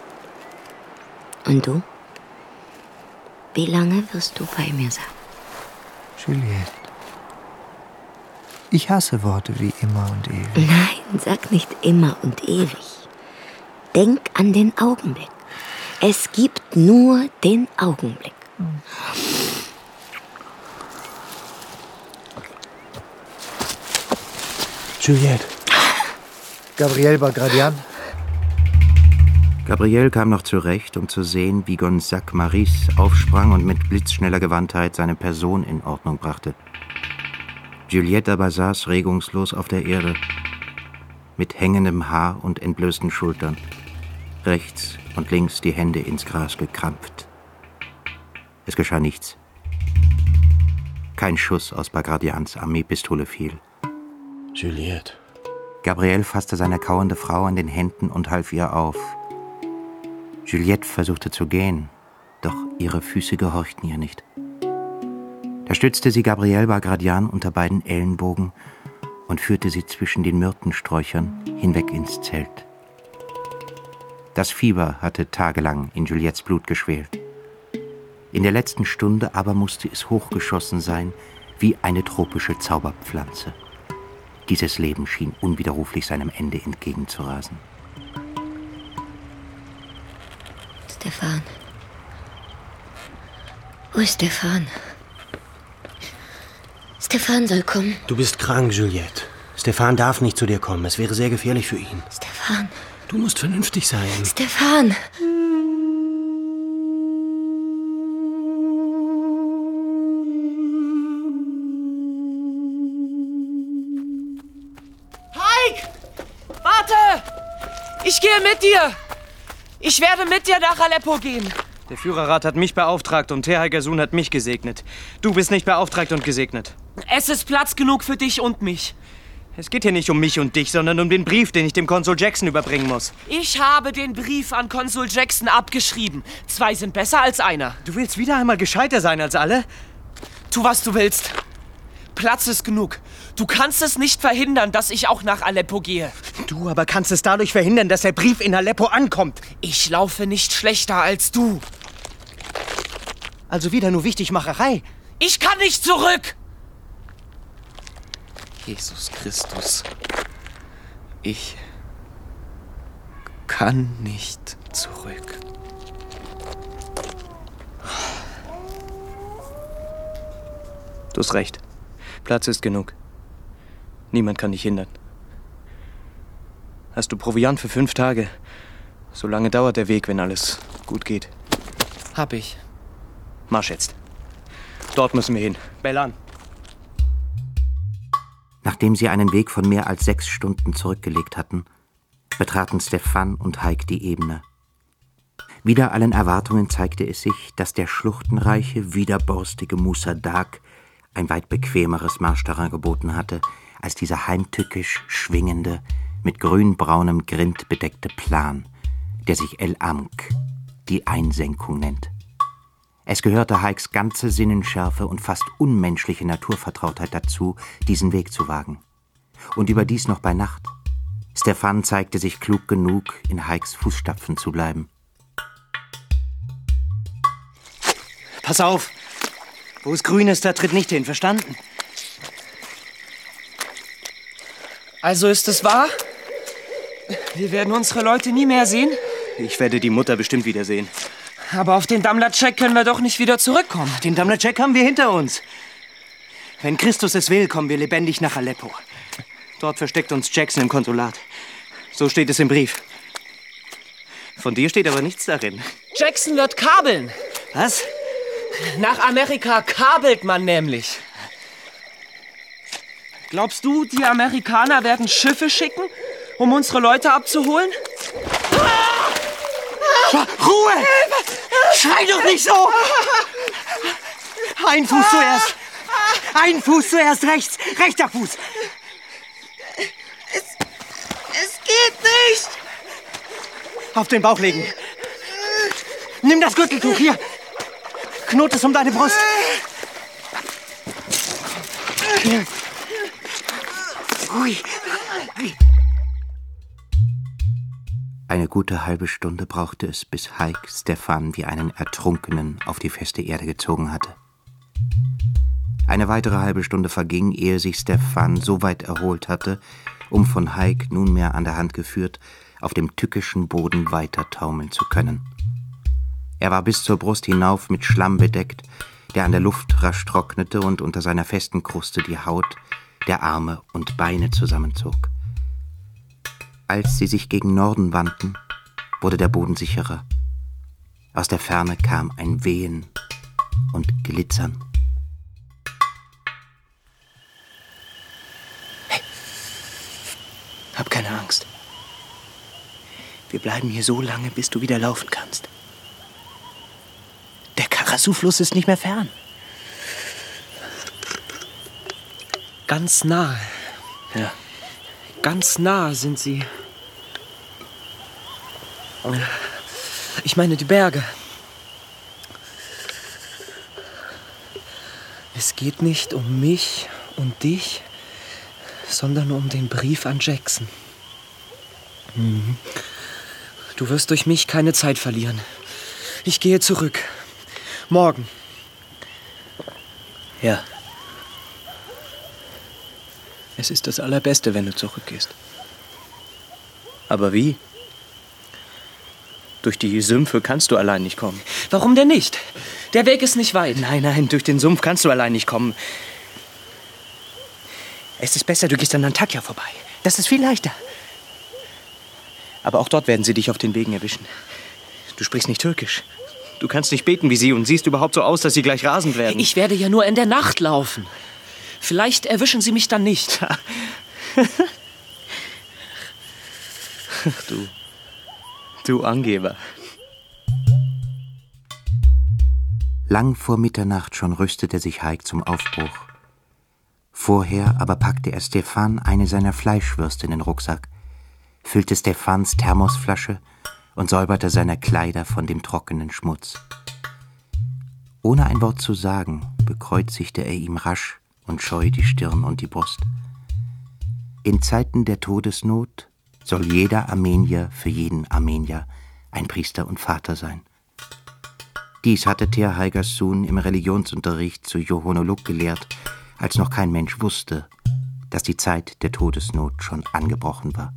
Und du? Wie lange wirst du bei mir sein? Juliette, ich hasse Worte wie immer und ewig. Nein, sag nicht immer und ewig. Denk an den Augenblick. Es gibt nur den Augenblick. Juliette. Gabriel Bagradian. Gabriel kam noch zurecht, um zu sehen, wie Gonzague Maris aufsprang und mit blitzschneller Gewandtheit seine Person in Ordnung brachte. Juliette aber saß regungslos auf der Erde, mit hängendem Haar und entblößten Schultern, rechts und links die Hände ins Gras gekrampft. Es geschah nichts. Kein Schuss aus Bagradians Armeepistole fiel. Juliette. Gabriel fasste seine kauernde Frau an den Händen und half ihr auf. Juliette versuchte zu gehen, doch Ihre Füße gehorchten ihr nicht. Da stützte sie Gabrielle Bagradian unter beiden Ellenbogen und führte sie zwischen den Myrtensträuchern hinweg ins Zelt. Das Fieber hatte tagelang in Juliettes Blut geschwelt. In der letzten Stunde aber musste es hochgeschossen sein wie eine tropische Zauberpflanze. Dieses Leben schien unwiderruflich seinem Ende entgegenzurasen. Stefan. Wo ist Stefan? Stefan soll kommen. Du bist krank, Juliette. Stefan darf nicht zu dir kommen. Es wäre sehr gefährlich für ihn. Stefan. Du musst vernünftig sein. Stefan. Heik! Warte! Ich gehe mit dir! Ich werde mit dir nach Aleppo gehen. Der Führerrat hat mich beauftragt und Teher Gasun hat mich gesegnet. Du bist nicht beauftragt und gesegnet. Es ist Platz genug für dich und mich. Es geht hier nicht um mich und dich, sondern um den Brief, den ich dem Konsul Jackson überbringen muss. Ich habe den Brief an Konsul Jackson abgeschrieben. Zwei sind besser als einer. Du willst wieder einmal gescheiter sein als alle? Tu, was du willst. Platz ist genug. Du kannst es nicht verhindern, dass ich auch nach Aleppo gehe. Du aber kannst es dadurch verhindern, dass der Brief in Aleppo ankommt. Ich laufe nicht schlechter als du. Also wieder nur Wichtigmacherei. Ich kann nicht zurück! Jesus Christus. Ich kann nicht zurück. Du hast recht. Platz ist genug. Niemand kann dich hindern. Hast du Proviant für fünf Tage? So lange dauert der Weg, wenn alles gut geht. Hab ich. Marsch jetzt. Dort müssen wir hin. Bell an. Nachdem sie einen Weg von mehr als sechs Stunden zurückgelegt hatten, betraten Stefan und Heik die Ebene. Wider allen Erwartungen zeigte es sich, dass der schluchtenreiche, widerborstige Musa Dak ein weit bequemeres Marschterrain geboten hatte, als dieser heimtückisch schwingende, mit grünbraunem Grind bedeckte Plan, der sich El Amk, die Einsenkung nennt. Es gehörte Heiks ganze Sinnenschärfe und fast unmenschliche Naturvertrautheit dazu, diesen Weg zu wagen. Und überdies noch bei Nacht. Stefan zeigte sich klug genug, in Heiks Fußstapfen zu bleiben. Pass auf! Wo es grün ist, da tritt nicht hin, verstanden? Also ist es wahr? Wir werden unsere Leute nie mehr sehen? Ich werde die Mutter bestimmt wiedersehen. Aber auf den Damlatschek können wir doch nicht wieder zurückkommen. Den Damlatschek haben wir hinter uns. Wenn Christus es will, kommen wir lebendig nach Aleppo. Dort versteckt uns Jackson im Konsulat. So steht es im Brief. Von dir steht aber nichts darin. Jackson wird kabeln. Was? Nach Amerika kabelt man nämlich. Glaubst du, die Amerikaner werden Schiffe schicken, um unsere Leute abzuholen? Ruhe! Schrei doch nicht so! Ein Fuß zuerst! Ein Fuß zuerst, rechts! Rechter Fuß! Es, es geht nicht! Auf den Bauch legen! Nimm das Gürteltuch, hier! Knot es um deine Brust! Hier. Ui. Eine gute halbe Stunde brauchte es, bis Heik Stefan wie einen Ertrunkenen auf die feste Erde gezogen hatte. Eine weitere halbe Stunde verging, ehe sich Stefan so weit erholt hatte, um von Heik nunmehr an der Hand geführt, auf dem tückischen Boden weiter taumeln zu können. Er war bis zur Brust hinauf mit Schlamm bedeckt, der an der Luft rasch trocknete und unter seiner festen Kruste die Haut der Arme und Beine zusammenzog. Als sie sich gegen Norden wandten, wurde der Boden sicherer. Aus der Ferne kam ein Wehen und Glitzern. Hey, hab keine Angst. Wir bleiben hier so lange, bis du wieder laufen kannst. Der Karasu-Fluss ist nicht mehr fern. Ganz nah. Ja. Ganz nah sind sie. Ich meine die Berge. Es geht nicht um mich und dich, sondern um den Brief an Jackson. Mhm. Du wirst durch mich keine Zeit verlieren. Ich gehe zurück. Morgen. Ja. Es ist das Allerbeste, wenn du zurückgehst. Aber wie? Durch die Sümpfe kannst du allein nicht kommen. Warum denn nicht? Der Weg ist nicht weit. Nein, nein, durch den Sumpf kannst du allein nicht kommen. Es ist besser, du gehst an Antakya vorbei. Das ist viel leichter. Aber auch dort werden sie dich auf den Wegen erwischen. Du sprichst nicht Türkisch. Du kannst nicht beten wie sie und siehst überhaupt so aus, dass sie gleich rasend werden. Ich werde ja nur in der Nacht laufen. Vielleicht erwischen sie mich dann nicht. Du, du Angeber. Lang vor Mitternacht schon rüstete sich Haig zum Aufbruch. Vorher aber packte er Stefan eine seiner Fleischwürste in den Rucksack, füllte Stefans Thermosflasche und säuberte seine Kleider von dem trockenen Schmutz. Ohne ein Wort zu sagen, bekreuzigte er ihm rasch und scheu die Stirn und die Brust. In Zeiten der Todesnot soll jeder Armenier für jeden Armenier ein Priester und Vater sein. Dies hatte Ter Haigersun im Religionsunterricht zu Johonoluk gelehrt, als noch kein Mensch wusste, dass die Zeit der Todesnot schon angebrochen war.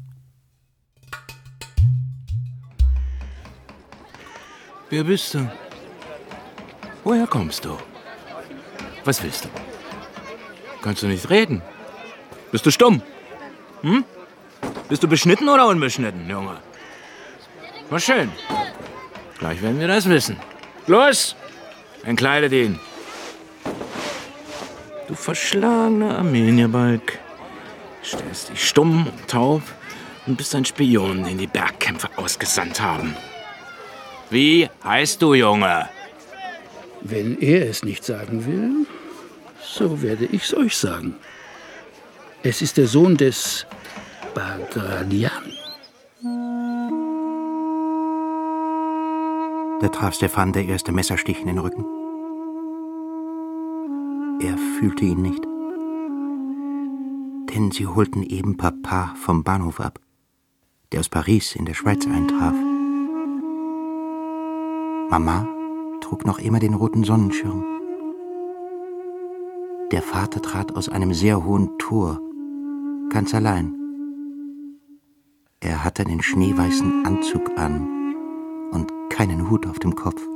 Wer bist du? Woher kommst du? Was willst du? Kannst du nicht reden? Bist du stumm? Hm? Bist du beschnitten oder unbeschnitten, Junge? War schön. Gleich werden wir das wissen. Los! Entkleidet ihn. Du verschlagener Armenierbalg. Stellst dich stumm und taub und bist ein Spion, den die Bergkämpfer ausgesandt haben. Wie heißt du, Junge? Wenn er es nicht sagen will, so werde ich's euch sagen. Es ist der Sohn des Bagradian. Da traf Stefan der erste Messerstich in den Rücken. Er fühlte ihn nicht. Denn sie holten eben Papa vom Bahnhof ab, der aus Paris in der Schweiz eintraf. Mama trug noch immer den roten Sonnenschirm. Der Vater trat aus einem sehr hohen Tor, ganz allein. Er hatte einen schneeweißen Anzug an und keinen Hut auf dem Kopf.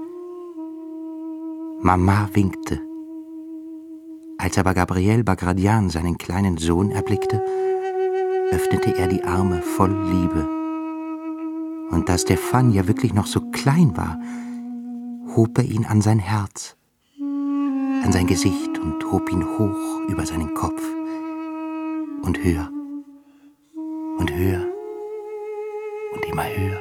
Mama winkte. Als aber Gabriel Bagradian seinen kleinen Sohn erblickte, öffnete er die Arme voll Liebe. Und da Stefan ja wirklich noch so klein war, hob er ihn an sein Herz, an sein Gesicht und hob ihn hoch über seinen Kopf. Und höher und höher und immer höher.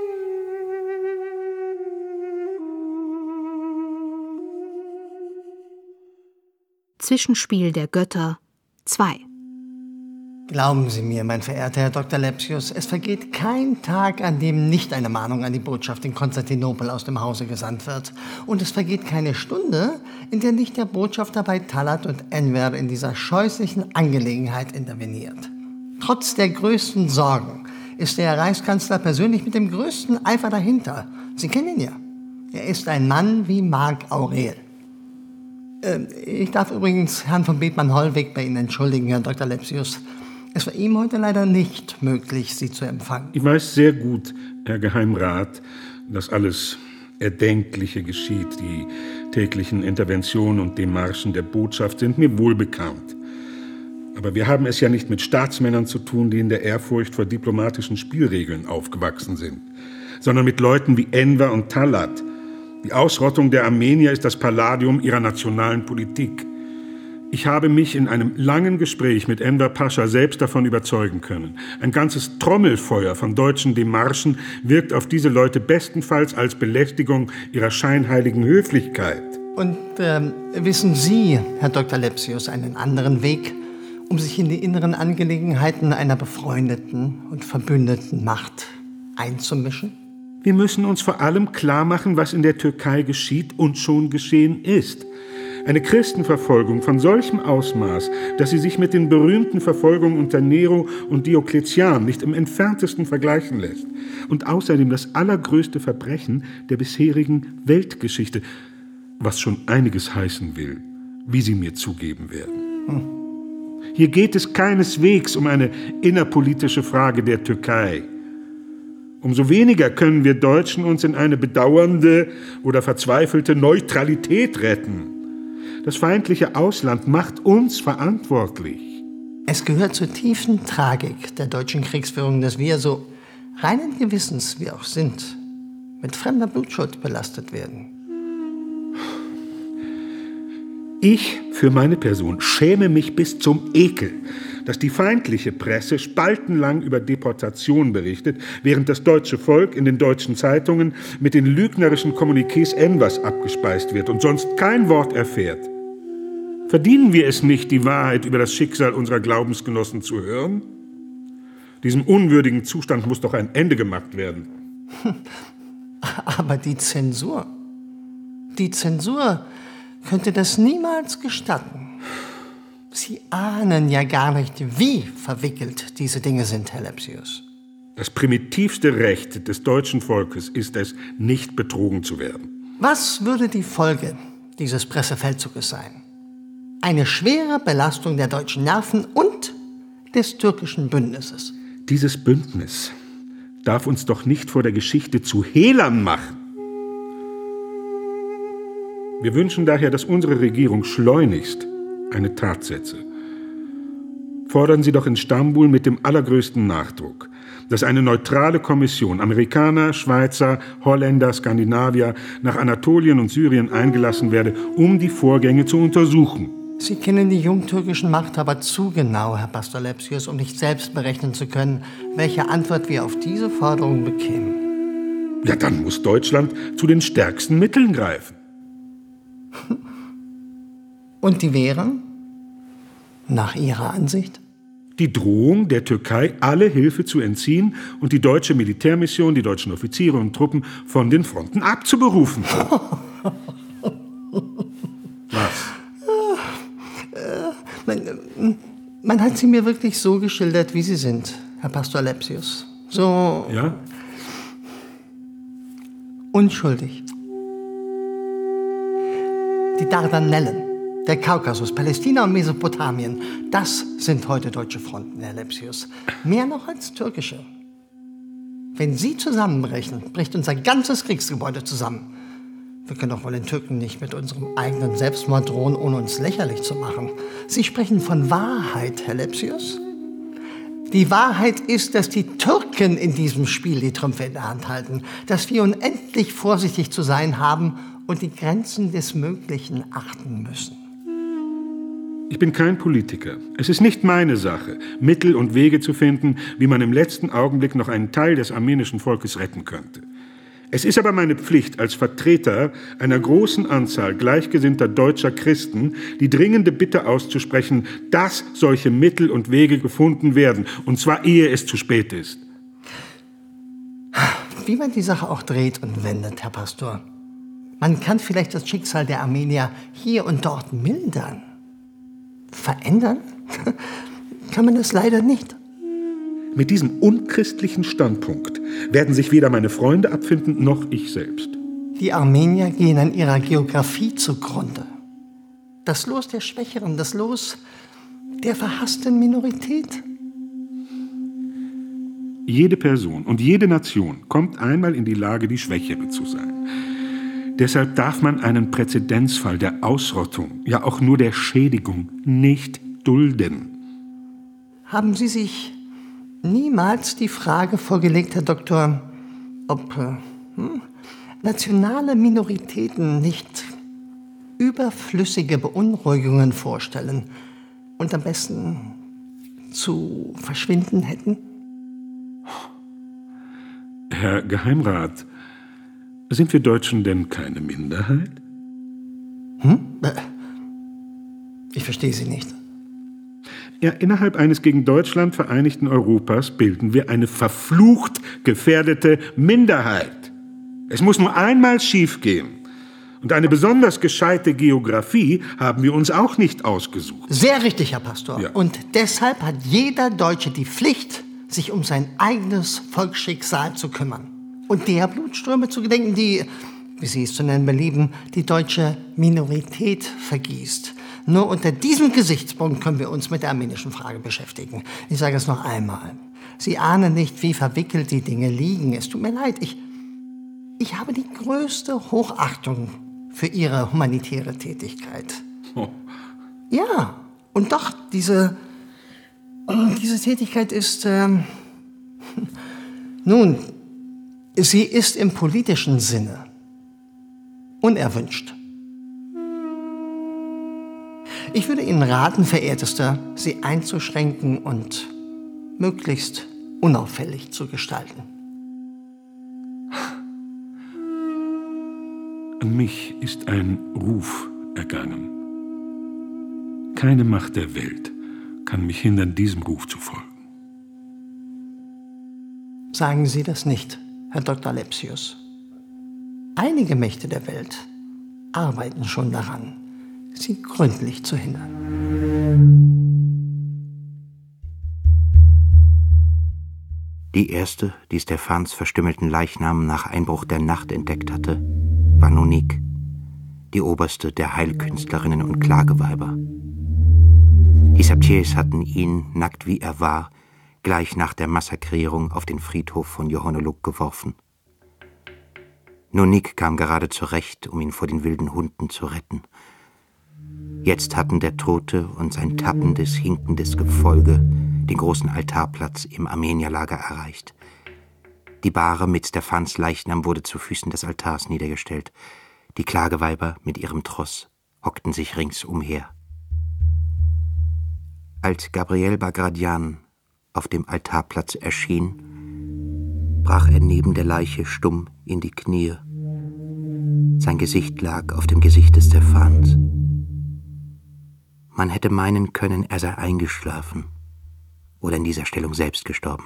Zwischenspiel der Götter zwei. Glauben Sie mir, mein verehrter Herr Doktor Lepsius, es vergeht kein Tag, an dem nicht eine Mahnung an die Botschaft in Konstantinopel aus dem Hause gesandt wird. Und es vergeht keine Stunde, in der nicht der Botschafter bei Talat und Enver in dieser scheußlichen Angelegenheit interveniert. Trotz der größten Sorgen ist der Reichskanzler persönlich mit dem größten Eifer dahinter. Sie kennen ihn ja. Er ist ein Mann wie Marc Aurel. Äh, ich darf übrigens Herrn von Bethmann-Hollweg bei Ihnen entschuldigen, Herr Doktor Lepsius. Es war ihm heute leider nicht möglich, Sie zu empfangen. Ich weiß sehr gut, Herr Geheimrat, dass alles Erdenkliche geschieht. Die täglichen Interventionen und Demarchen der Botschaft sind mir wohl bekannt. Aber wir haben es ja nicht mit Staatsmännern zu tun, die in der Ehrfurcht vor diplomatischen Spielregeln aufgewachsen sind, sondern mit Leuten wie Enver und Talat. Die Ausrottung der Armenier ist das Palladium ihrer nationalen Politik. Ich habe mich in einem langen Gespräch mit Enver Pascha selbst davon überzeugen können. Ein ganzes Trommelfeuer von deutschen Demarchen wirkt auf diese Leute bestenfalls als Belästigung ihrer scheinheiligen Höflichkeit. Und ähm, wissen Sie, Herr Doktor Lepsius, einen anderen Weg, um sich in die inneren Angelegenheiten einer befreundeten und verbündeten Macht einzumischen? Wir müssen uns vor allem klar machen, was in der Türkei geschieht und schon geschehen ist. Eine Christenverfolgung von solchem Ausmaß, dass sie sich mit den berühmten Verfolgungen unter Nero und Diokletian nicht im entferntesten vergleichen lässt. Und außerdem das allergrößte Verbrechen der bisherigen Weltgeschichte, was schon einiges heißen will, wie Sie mir zugeben werden. Hm. Hier geht es keineswegs um eine innerpolitische Frage der Türkei. Umso weniger können wir Deutschen uns in eine bedauernde oder verzweifelte Neutralität retten. Das feindliche Ausland macht uns verantwortlich. Es gehört zur tiefen Tragik der deutschen Kriegsführung, dass wir, so reinen Gewissens wir auch sind, mit fremder Blutschuld belastet werden. Ich für meine Person schäme mich bis zum Ekel, dass die feindliche Presse spaltenlang über Deportation berichtet, während das deutsche Volk in den deutschen Zeitungen mit den lügnerischen Kommuniqués Envers abgespeist wird und sonst kein Wort erfährt. Verdienen wir es nicht, die Wahrheit über das Schicksal unserer Glaubensgenossen zu hören? Diesem unwürdigen Zustand muss doch ein Ende gemacht werden. Aber die Zensur, die Zensur könnte das niemals gestatten. Sie ahnen ja gar nicht, wie verwickelt diese Dinge sind, Herr Lepsius. Das primitivste Recht des deutschen Volkes ist es, nicht betrogen zu werden. Was würde die Folge dieses Pressefeldzuges sein? Eine schwere Belastung der deutschen Nerven und des türkischen Bündnisses. Dieses Bündnis darf uns doch nicht vor der Geschichte zu Hehlern machen. Wir wünschen daher, dass unsere Regierung schleunigst eine Tat setze. Fordern Sie doch in Stambul mit dem allergrößten Nachdruck, dass eine neutrale Kommission Amerikaner, Schweizer, Holländer, Skandinavier nach Anatolien und Syrien eingelassen werde, um die Vorgänge zu untersuchen. Sie kennen die jungtürkischen Machthaber zu genau, Herr Pastor Lepsius, um nicht selbst berechnen zu können, welche Antwort wir auf diese Forderung bekämen. Ja, dann muss Deutschland zu den stärksten Mitteln greifen. Und die wären, nach Ihrer Ansicht? Die Drohung der Türkei, alle Hilfe zu entziehen und die deutsche Militärmission, die deutschen Offiziere und Truppen von den Fronten abzuberufen. Was? Man, man hat sie mir wirklich so geschildert, wie sie sind, Herr Pastor Lepsius. So... Ja? Unschuldig. Die Dardanellen, der Kaukasus, Palästina und Mesopotamien, das sind heute deutsche Fronten, Herr Lepsius. Mehr noch als türkische. Wenn sie zusammenbrechen, bricht unser ganzes Kriegsgebäude zusammen. Wir können doch wohl den Türken nicht mit unserem eigenen Selbstmord drohen, ohne uns lächerlich zu machen. Sie sprechen von Wahrheit, Herr Lepsius. Die Wahrheit ist, dass die Türken in diesem Spiel die Trümpfe in der Hand halten, dass wir unendlich vorsichtig zu sein haben und die Grenzen des Möglichen achten müssen. Ich bin kein Politiker. Es ist nicht meine Sache, Mittel und Wege zu finden, wie man im letzten Augenblick noch einen Teil des armenischen Volkes retten könnte. Es ist aber meine Pflicht als Vertreter einer großen Anzahl gleichgesinnter deutscher Christen, die dringende Bitte auszusprechen, dass solche Mittel und Wege gefunden werden, und zwar ehe es zu spät ist. Wie man die Sache auch dreht und wendet, Herr Pastor. Man kann vielleicht das Schicksal der Armenier hier und dort mildern. Verändern kann man es leider nicht. Mit diesem unchristlichen Standpunkt werden sich weder meine Freunde abfinden, noch ich selbst. Die Armenier gehen an ihrer Geografie zugrunde. Das Los der Schwächeren, das Los der verhassten Minorität. Jede Person und jede Nation kommt einmal in die Lage, die Schwächere zu sein. Deshalb darf man einen Präzedenzfall der Ausrottung, ja auch nur der Schädigung, nicht dulden. Haben Sie sich niemals die Frage vorgelegt, Herr Doktor, ob äh, hm, nationale Minoritäten nicht überflüssige Beunruhigungen vorstellen und am besten zu verschwinden hätten? Herr Geheimrat, sind wir Deutschen denn keine Minderheit? Hm? Ich verstehe Sie nicht. Ja, innerhalb eines gegen Deutschland vereinigten Europas bilden wir eine verflucht gefährdete Minderheit. Es muss nur einmal schiefgehen Und eine besonders gescheite Geografie haben wir uns auch nicht ausgesucht. Sehr richtig, Herr Pastor. Ja. Und deshalb hat jeder Deutsche die Pflicht, sich um sein eigenes Volksschicksal zu kümmern. Und der Blutströme zu gedenken, die, wie Sie es zu nennen belieben, die deutsche Minorität vergießt. Nur unter diesem Gesichtspunkt können wir uns mit der armenischen Frage beschäftigen. Ich sage es noch einmal. Sie ahnen nicht, wie verwickelt die Dinge liegen. Es tut mir leid. Ich, ich habe die größte Hochachtung für Ihre humanitäre Tätigkeit. Oh. Ja, und doch, diese, diese Tätigkeit ist, ähm, nun, sie ist im politischen Sinne unerwünscht. Ich würde Ihnen raten, Verehrtester, sie einzuschränken und möglichst unauffällig zu gestalten. An mich ist ein Ruf ergangen. Keine Macht der Welt kann mich hindern, diesem Ruf zu folgen. Sagen Sie das nicht, Herr Doktor Lepsius. Einige Mächte der Welt arbeiten schon daran, Sie gründlich zu hindern. Die erste, die Stephans verstümmelten Leichnam nach Einbruch der Nacht entdeckt hatte, war Nonique, die oberste der Heilkünstlerinnen und Klageweiber. Die Sabtiers hatten ihn, nackt wie er war, gleich nach der Massakrierung auf den Friedhof von Johanneluk geworfen. Nonique kam gerade zurecht, um ihn vor den wilden Hunden zu retten. Jetzt hatten der Tote und sein tappendes, hinkendes Gefolge den großen Altarplatz im Armenierlager erreicht. Die Bahre mit Stephans Leichnam wurde zu Füßen des Altars niedergestellt. Die Klageweiber mit ihrem Tross hockten sich ringsumher. Als Gabriel Bagradian auf dem Altarplatz erschien, brach er neben der Leiche stumm in die Knie. Sein Gesicht lag auf dem Gesicht des Stephans. Man hätte meinen können, er sei eingeschlafen oder in dieser Stellung selbst gestorben.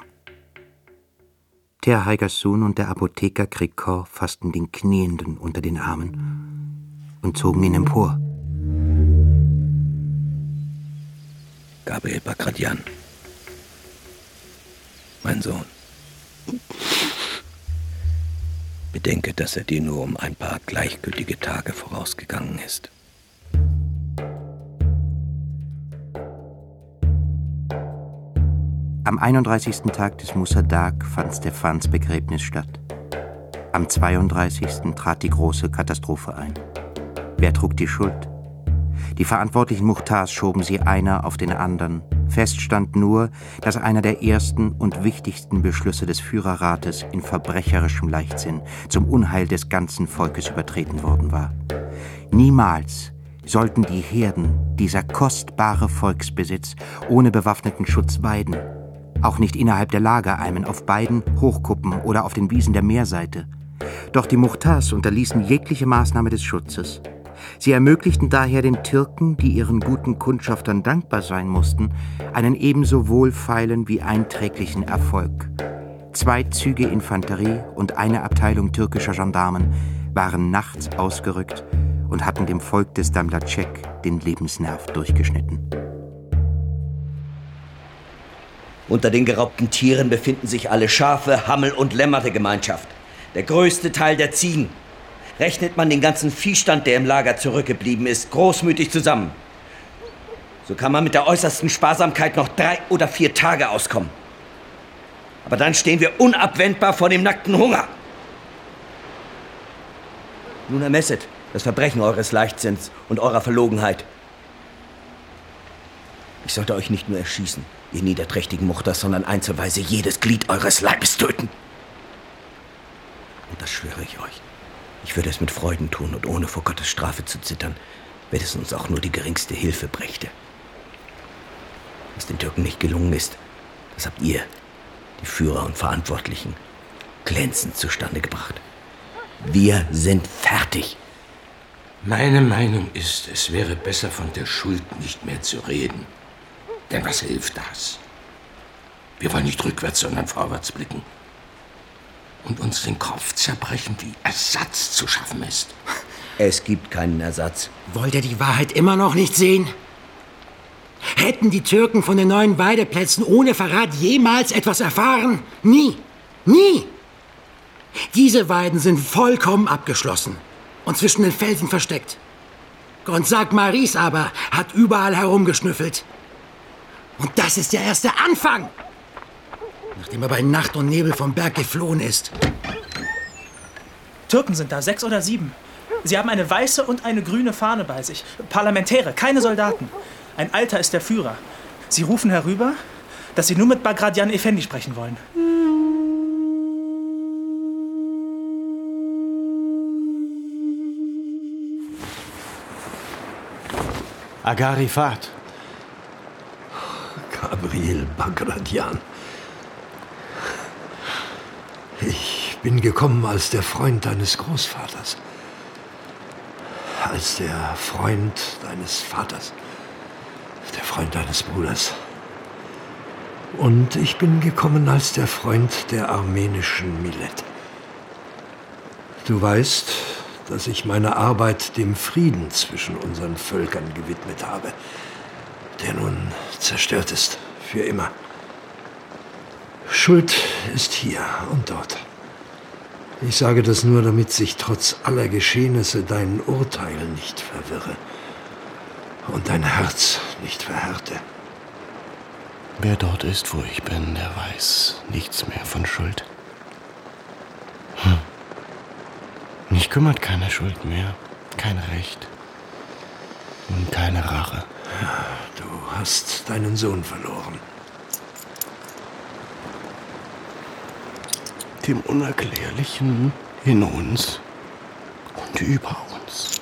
Ter Heigersun und der Apotheker Cricot fassten den Knienden unter den Armen und zogen ihn empor. Gabriel Bagradian, mein Sohn. Bedenke, dass er dir nur um ein paar gleichgültige Tage vorausgegangen ist. Am einunddreißigsten Tag des Musadag fand Stephans Begräbnis statt. Am zweiunddreißigsten trat die große Katastrophe ein. Wer trug die Schuld? Die verantwortlichen Muchtars schoben sie einer auf den anderen. Fest stand nur, dass einer der ersten und wichtigsten Beschlüsse des Führerrates in verbrecherischem Leichtsinn zum Unheil des ganzen Volkes übertreten worden war. Niemals sollten die Herden, dieser kostbare Volksbesitz, ohne bewaffneten Schutz weiden. Auch nicht innerhalb der Lagereimen, auf beiden Hochkuppen oder auf den Wiesen der Meerseite. Doch die Muchtars unterließen jegliche Maßnahme des Schutzes. Sie ermöglichten daher den Türken, die ihren guten Kundschaftern dankbar sein mussten, einen ebenso wohlfeilen wie einträglichen Erfolg. Zwei Züge Infanterie und eine Abteilung türkischer Gendarmen waren nachts ausgerückt und hatten dem Volk des Damlacek den Lebensnerv durchgeschnitten. Unter den geraubten Tieren befinden sich alle Schafe, Hammel und Lämmer der Gemeinschaft. Der größte Teil der Ziegen. Rechnet man den ganzen Viehstand, der im Lager zurückgeblieben ist, großmütig zusammen, so kann man mit der äußersten Sparsamkeit noch drei oder vier Tage auskommen. Aber dann stehen wir unabwendbar vor dem nackten Hunger. Nun ermesset das Verbrechen eures Leichtsinns und eurer Verlogenheit. Ich sollte euch nicht nur erschießen, ihr niederträchtigen Muchters, sondern einzelweise jedes Glied eures Leibes töten. Und das schwöre ich euch. Ich würde es mit Freuden tun und ohne vor Gottes Strafe zu zittern, wenn es uns auch nur die geringste Hilfe brächte. Was den Türken nicht gelungen ist, das habt ihr, die Führer und Verantwortlichen, glänzend zustande gebracht. Wir sind fertig. Meine Meinung ist, es wäre besser, von der Schuld nicht mehr zu reden. Denn was hilft das? Wir wollen nicht rückwärts, sondern vorwärts blicken. Und uns den Kopf zerbrechen, wie Ersatz zu schaffen ist. Es gibt keinen Ersatz. Wollt ihr die Wahrheit immer noch nicht sehen? Hätten die Türken von den neuen Weideplätzen ohne Verrat jemals etwas erfahren? Nie. Nie. Diese Weiden sind vollkommen abgeschlossen und zwischen den Felsen versteckt. Gonzag Maris aber hat überall herumgeschnüffelt. Und das ist der erste Anfang, nachdem er bei Nacht und Nebel vom Berg geflohen ist. Türken sind da, sechs oder sieben. Sie haben eine weiße und eine grüne Fahne bei sich. Parlamentäre, keine Soldaten. Ein Alter ist der Führer. Sie rufen herüber, dass sie nur mit Bagration Efendi sprechen wollen. Aga Rifat. Gabriel Bagration. Ich bin gekommen als der Freund deines Großvaters. Als der Freund deines Vaters. Der Freund deines Bruders. Und ich bin gekommen als der Freund der armenischen Millet. Du weißt, dass ich meine Arbeit dem Frieden zwischen unseren Völkern gewidmet habe, der nun zerstört ist, für immer. Schuld ist hier und dort. Ich sage das nur, damit sich trotz aller Geschehnisse dein Urteil nicht verwirre und dein Herz nicht verhärte. Wer dort ist, wo ich bin, der weiß nichts mehr von Schuld. Hm. Mich kümmert keine Schuld mehr, kein Recht und keine Rache. Du hast deinen Sohn verloren. Dem Unerklärlichen in uns und über uns.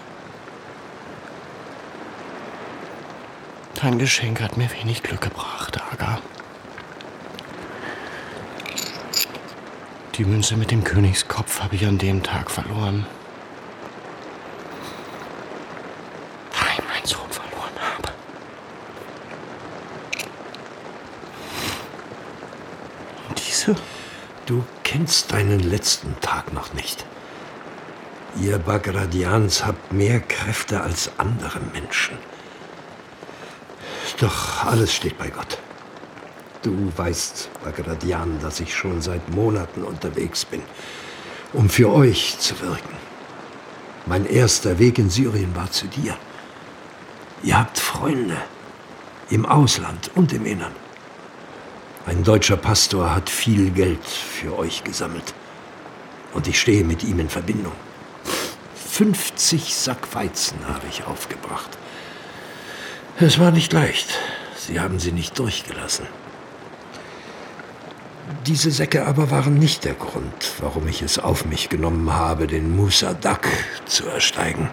Dein Geschenk hat mir wenig Glück gebracht, Aga. Die Münze mit dem Königskopf habe ich an dem Tag verloren. Da ich meinen Sohn verloren habe. Und diese? Du kennst deinen letzten Tag noch nicht. Ihr Bagradians habt mehr Kräfte als andere Menschen. Doch alles steht bei Gott. Du weißt, Bagradian, dass ich schon seit Monaten unterwegs bin, um für euch zu wirken. Mein erster Weg in Syrien war zu dir. Ihr habt Freunde im Ausland und im Innern. Ein deutscher Pastor hat viel Geld für euch gesammelt. Und ich stehe mit ihm in Verbindung. fünfzig Sack Weizen habe ich aufgebracht. Es war nicht leicht. Sie haben sie nicht durchgelassen. Diese Säcke aber waren nicht der Grund, warum ich es auf mich genommen habe, den Musa Dak zu ersteigen.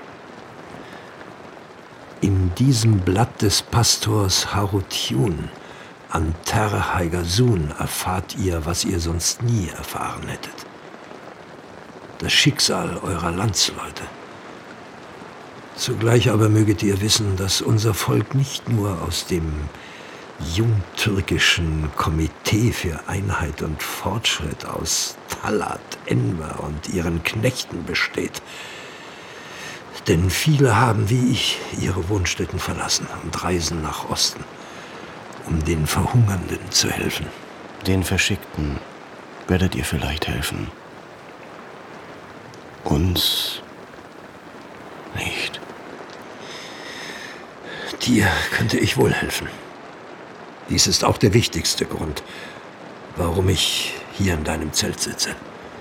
In diesem Blatt des Pastors Harutjun an Ter Haigasun erfahrt ihr, was ihr sonst nie erfahren hättet. Das Schicksal eurer Landsleute. Zugleich aber möget ihr wissen, dass unser Volk nicht nur aus dem jungtürkischen Komitee für Einheit und Fortschritt aus Talat, Enver und ihren Knechten besteht. Denn viele haben, wie ich, ihre Wohnstätten verlassen und reisen nach Osten, um den Verhungernden zu helfen. Den Verschickten werdet ihr vielleicht helfen. Uns nicht. Dir könnte ich wohl helfen. Dies ist auch der wichtigste Grund, warum ich hier in deinem Zelt sitze.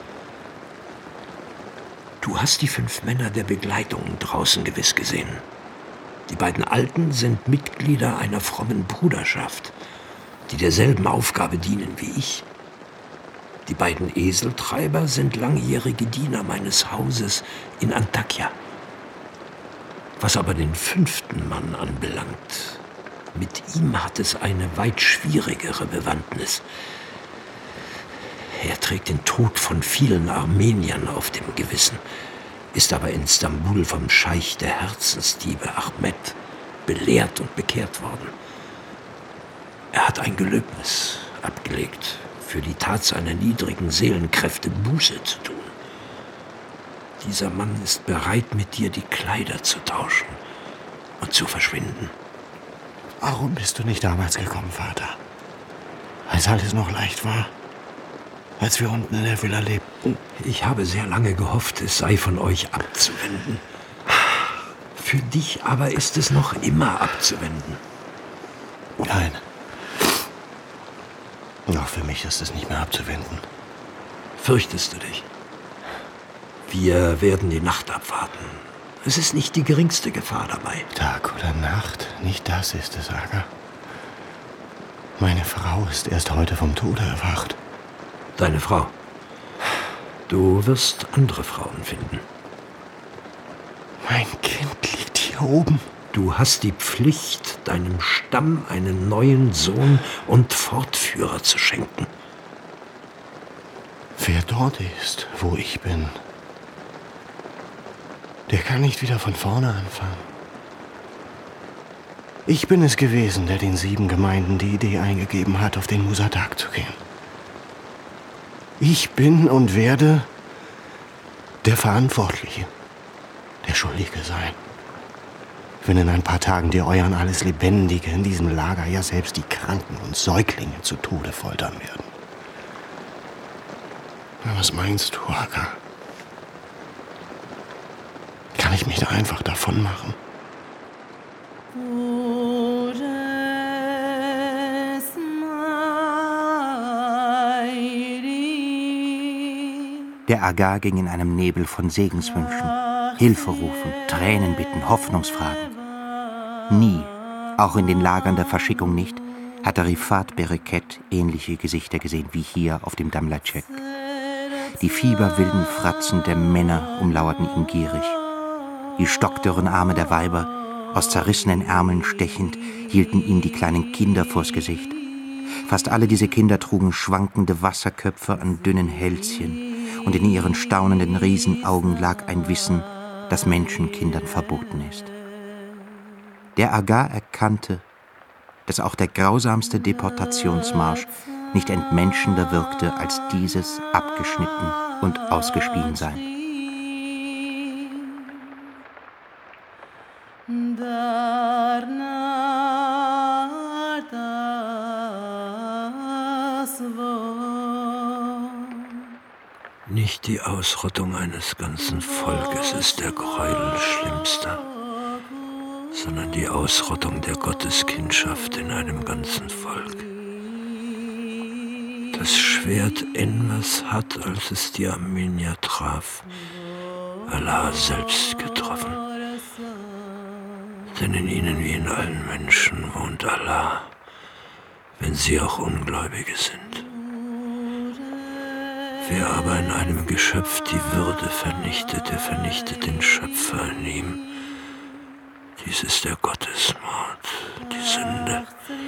Du hast die fünf Männer der Begleitung draußen gewiss gesehen. Die beiden Alten sind Mitglieder einer frommen Bruderschaft, die derselben Aufgabe dienen wie ich. Die beiden Eseltreiber sind langjährige Diener meines Hauses in Antakya. Was aber den fünften Mann anbelangt, mit ihm hat es eine weit schwierigere Bewandtnis. Er trägt den Tod von vielen Armeniern auf dem Gewissen, ist aber in Stambul vom Scheich der Herzensdiebe Ahmed belehrt und bekehrt worden. Er hat ein Gelöbnis abgelegt, für die Tat seiner niedrigen Seelenkräfte Buße zu tun. Dieser Mann ist bereit, mit dir die Kleider zu tauschen und zu verschwinden. Warum bist du nicht damals gekommen, Vater? Als alles noch leicht war? Als wir unten in der Villa lebten? Ich habe sehr lange gehofft, es sei von euch abzuwenden. Für dich aber ist es noch immer abzuwenden. Nein. Auch für mich ist es nicht mehr abzuwenden. Fürchtest du dich? Wir werden die Nacht abwarten. Es ist nicht die geringste Gefahr dabei. Tag oder Nacht, nicht das ist es, Aga. Meine Frau ist erst heute vom Tode erwacht. Deine Frau? Du wirst andere Frauen finden. Mein Kind liegt hier oben. Du hast die Pflicht, deinem Stamm einen neuen Sohn und Fortführer zu schenken. Wer dort ist, wo ich bin, der kann nicht wieder von vorne anfangen. Ich bin es gewesen, der den sieben Gemeinden die Idee eingegeben hat, auf den Musadak zu gehen. Ich bin und werde der Verantwortliche, der Schuldige sein. Wenn in ein paar Tagen die Euren alles Lebendige in diesem Lager, ja selbst die Kranken und Säuglinge zu Tode foltern werden. Na, was meinst du, Aga? Kann ich mich da einfach davon machen? Der Aga ging in einem Nebel von Segenswünschen, Hilferufen, Tränenbitten, Hoffnungsfragen. Nie, auch in den Lagern der Verschickung nicht, hatte Rifat Bereket ähnliche Gesichter gesehen wie hier auf dem Damlatschek. Die fieberwilden Fratzen der Männer umlauerten ihn gierig. Die stockdürren Arme der Weiber, aus zerrissenen Ärmeln stechend, hielten ihm die kleinen Kinder vors Gesicht. Fast alle diese Kinder trugen schwankende Wasserköpfe an dünnen Hälschen, und in ihren staunenden Riesenaugen lag ein Wissen, das Menschenkindern verboten ist. Der Aga erkannte, dass auch der grausamste Deportationsmarsch nicht entmenschender wirkte als dieses abgeschnitten und ausgespien sein. Nicht die Ausrottung eines ganzen Volkes ist der Gräuel schlimmster, sondern die Ausrottung der Gotteskindschaft in einem ganzen Volk. Das Schwert Envers hat, als es die Armenier traf, Allah selbst getroffen. Denn in ihnen wie in allen Menschen wohnt Allah, wenn sie auch Ungläubige sind. Wer aber in einem Geschöpf die Würde vernichtet, der vernichtet den Schöpfer in ihm. Dies ist der Gottesmord, die Sünde,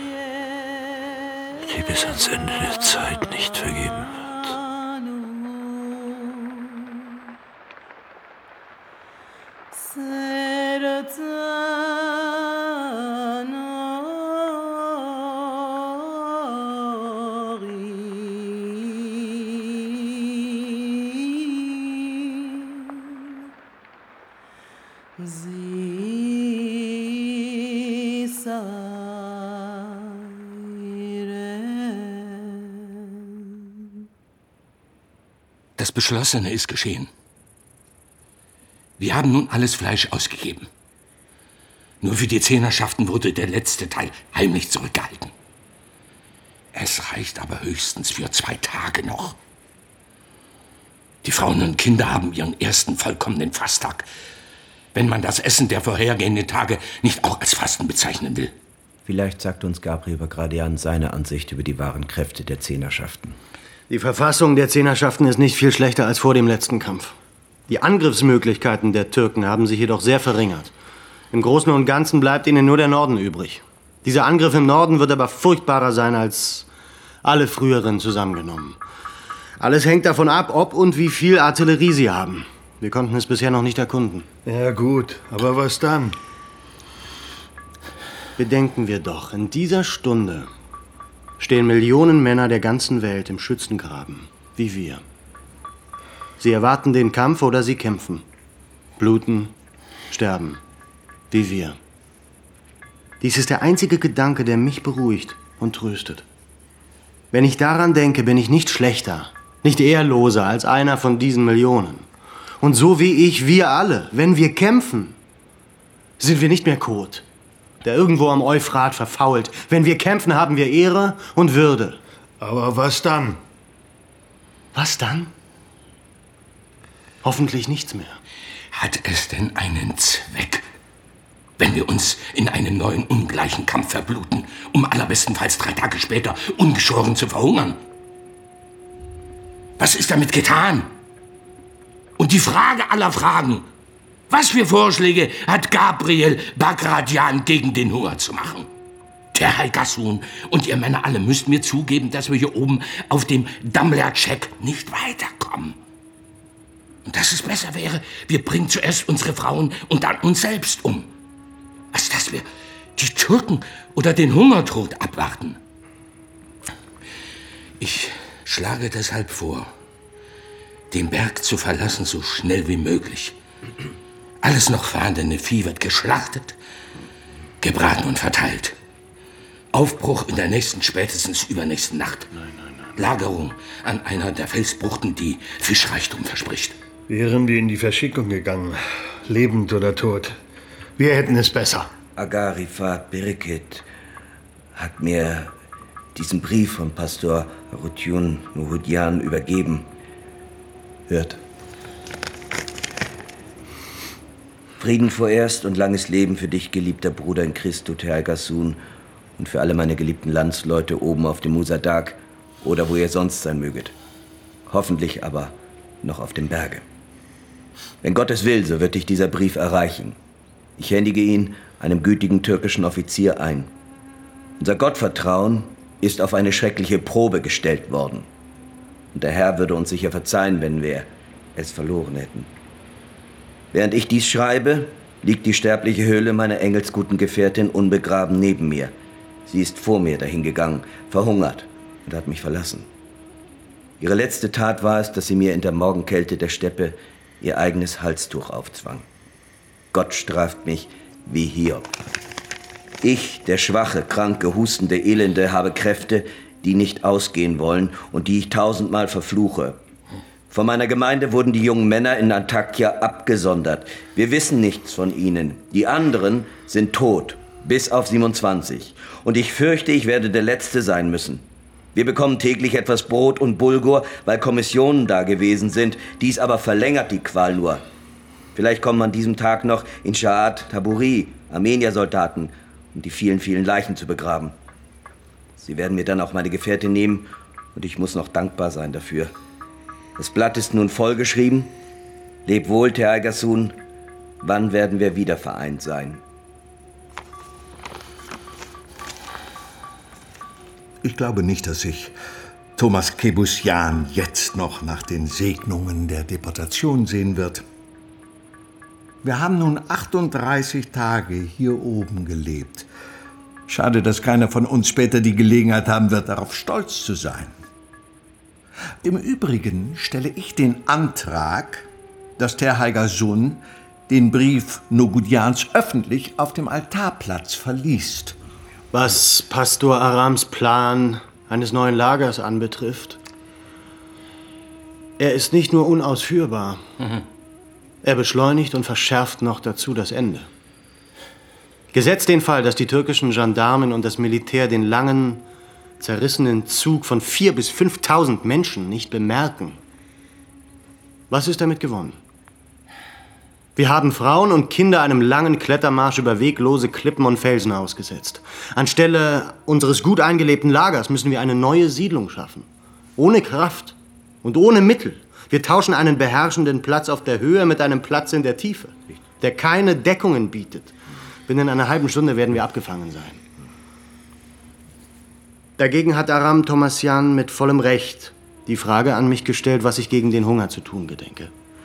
die bis ans Ende der Zeit nicht vergeben wird. Das Beschlossene ist geschehen. Wir haben nun alles Fleisch ausgegeben. Nur für die Zehnerschaften wurde der letzte Teil heimlich zurückgehalten. Es reicht aber höchstens für zwei Tage noch. Die Frauen und Kinder haben ihren ersten vollkommenen Fasttag, wenn man das Essen der vorhergehenden Tage nicht auch als Fasten bezeichnen will. Vielleicht sagt uns Gabriel Bagradian seine Ansicht über die wahren Kräfte der Zehnerschaften. Die Verfassung der Zehnerschaften ist nicht viel schlechter als vor dem letzten Kampf. Die Angriffsmöglichkeiten der Türken haben sich jedoch sehr verringert. Im Großen und Ganzen bleibt ihnen nur der Norden übrig. Dieser Angriff im Norden wird aber furchtbarer sein als alle früheren zusammengenommen. Alles hängt davon ab, ob und wie viel Artillerie sie haben. Wir konnten es bisher noch nicht erkunden. Ja gut, aber was dann? Bedenken wir doch, in dieser Stunde stehen Millionen Männer der ganzen Welt im Schützengraben, wie wir. Sie erwarten den Kampf oder sie kämpfen. Bluten, sterben. Wie wir. Dies ist der einzige Gedanke, der mich beruhigt und tröstet. Wenn ich daran denke, bin ich nicht schlechter, nicht ehrloser als einer von diesen Millionen. Und so wie ich, wir alle, wenn wir kämpfen, sind wir nicht mehr Kot, der irgendwo am Euphrat verfault. Wenn wir kämpfen, haben wir Ehre und Würde. Aber was dann? Was dann? Hoffentlich nichts mehr. Hat es denn einen Zweck, wenn wir uns in einen neuen ungleichen Kampf verbluten, um allerbestenfalls drei Tage später ungeschoren zu verhungern? Was ist damit getan? Und die Frage aller Fragen: Was für Vorschläge hat Gabriel Bagratian gegen den Hunger zu machen? Terhai Gassun und ihr Männer alle müsst mir zugeben, dass wir hier oben auf dem Damlercheck nicht weiterkommen. Und dass es besser wäre, wir bringen zuerst unsere Frauen und dann uns selbst um, als dass wir die Türken oder den Hungertod abwarten. Ich schlage deshalb vor, den Berg zu verlassen so schnell wie möglich. Alles noch vorhandene Vieh wird geschlachtet, gebraten und verteilt. Aufbruch in der nächsten, spätestens übernächsten Nacht. Nein, nein, nein. Lagerung an einer der Felsbuchten, die Fischreichtum verspricht. Wären wir in die Verschickung gegangen, lebend oder tot, wir hätten es besser. Agarifat Bereket hat mir diesen Brief von Pastor Rutjun Nuhudian übergeben. Hört. Frieden vorerst und langes Leben für dich, geliebter Bruder in Christo, Terhai Gassun, und für alle meine geliebten Landsleute oben auf dem Musadag oder wo ihr sonst sein möget. Hoffentlich aber noch auf dem Berge. Wenn Gott es will, so wird dich dieser Brief erreichen. Ich händige ihn einem gütigen türkischen Offizier ein. Unser Gottvertrauen ist auf eine schreckliche Probe gestellt worden. Und der Herr würde uns sicher verzeihen, wenn wir es verloren hätten. Während ich dies schreibe, liegt die sterbliche Höhle meiner engelsguten Gefährtin unbegraben neben mir. Sie ist vor mir dahingegangen, verhungert und hat mich verlassen. Ihre letzte Tat war es, dass sie mir in der Morgenkälte der Steppe ihr eigenes Halstuch aufzwang. Gott straft mich wie Hiob. Ich, der schwache, kranke, hustende Elende, habe Kräfte, die nicht ausgehen wollen und die ich tausendmal verfluche. Von meiner Gemeinde wurden die jungen Männer in Antakya abgesondert. Wir wissen nichts von ihnen. Die anderen sind tot, bis auf siebenundzwanzig. Und ich fürchte, ich werde der Letzte sein müssen. Wir bekommen täglich etwas Brot und Bulgur, weil Kommissionen da gewesen sind. Dies aber verlängert die Qual nur. Vielleicht kommen an diesem Tag noch in Sha'at Taburi Armeniersoldaten, um die vielen, vielen Leichen zu begraben. Sie werden mir dann auch meine Gefährtin nehmen und ich muss noch dankbar sein dafür. Das Blatt ist nun vollgeschrieben. Leb wohl, Terhai Gassun. Wann werden wir wieder vereint sein? Ich glaube nicht, dass sich Thomas Kebusian jetzt noch nach den Segnungen der Deportation sehen wird. Wir haben nun achtunddreißig Tage hier oben gelebt. Schade, dass keiner von uns später die Gelegenheit haben wird, darauf stolz zu sein. Im Übrigen stelle ich den Antrag, dass Terhai Gassun den Brief Nuhudians öffentlich auf dem Altarplatz verliest. Was Pastor Arams Plan eines neuen Lagers anbetrifft, er ist nicht nur unausführbar, mhm. er beschleunigt und verschärft noch dazu das Ende. Gesetzt den Fall, dass die türkischen Gendarmen und das Militär den langen, zerrissenen Zug von viertausend bis fünftausend Menschen nicht bemerken. Was ist damit gewonnen? Wir haben Frauen und Kinder einem langen Klettermarsch über weglose Klippen und Felsen ausgesetzt. Anstelle unseres gut eingelebten Lagers müssen wir eine neue Siedlung schaffen. Ohne Kraft und ohne Mittel. Wir tauschen einen beherrschenden Platz auf der Höhe mit einem Platz in der Tiefe, der keine Deckungen bietet. Binnen einer halben Stunde werden wir abgefangen sein. Dagegen hat Aram Thomasjan mit vollem Recht die Frage an mich gestellt, was ich gegen den Hunger zu tun gedenke.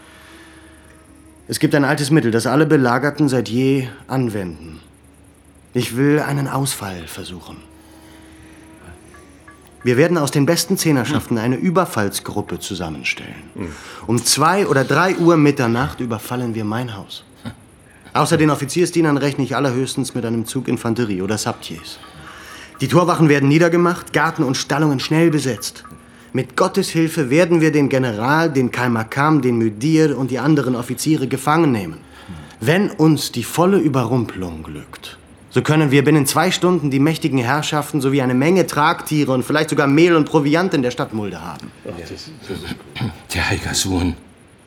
Es gibt ein altes Mittel, das alle Belagerten seit je anwenden. Ich will einen Ausfall versuchen. Wir werden aus den besten Zehnerschaften eine Überfallsgruppe zusammenstellen. Um zwei oder drei Uhr Mitternacht überfallen wir mein Haus. Außer den Offiziersdienern rechne ich allerhöchstens mit einem Zug Infanterie oder Sabtiers. Die Torwachen werden niedergemacht, Garten und Stallungen schnell besetzt. Mit Gottes Hilfe werden wir den General, den Kaimakam, den Müdir und die anderen Offiziere gefangen nehmen. Wenn uns die volle Überrumpelung glückt, so können wir binnen zwei Stunden die mächtigen Herrschaften sowie eine Menge Tragtiere und vielleicht sogar Mehl und Proviant in der Stadtmulde haben. Der Gassun,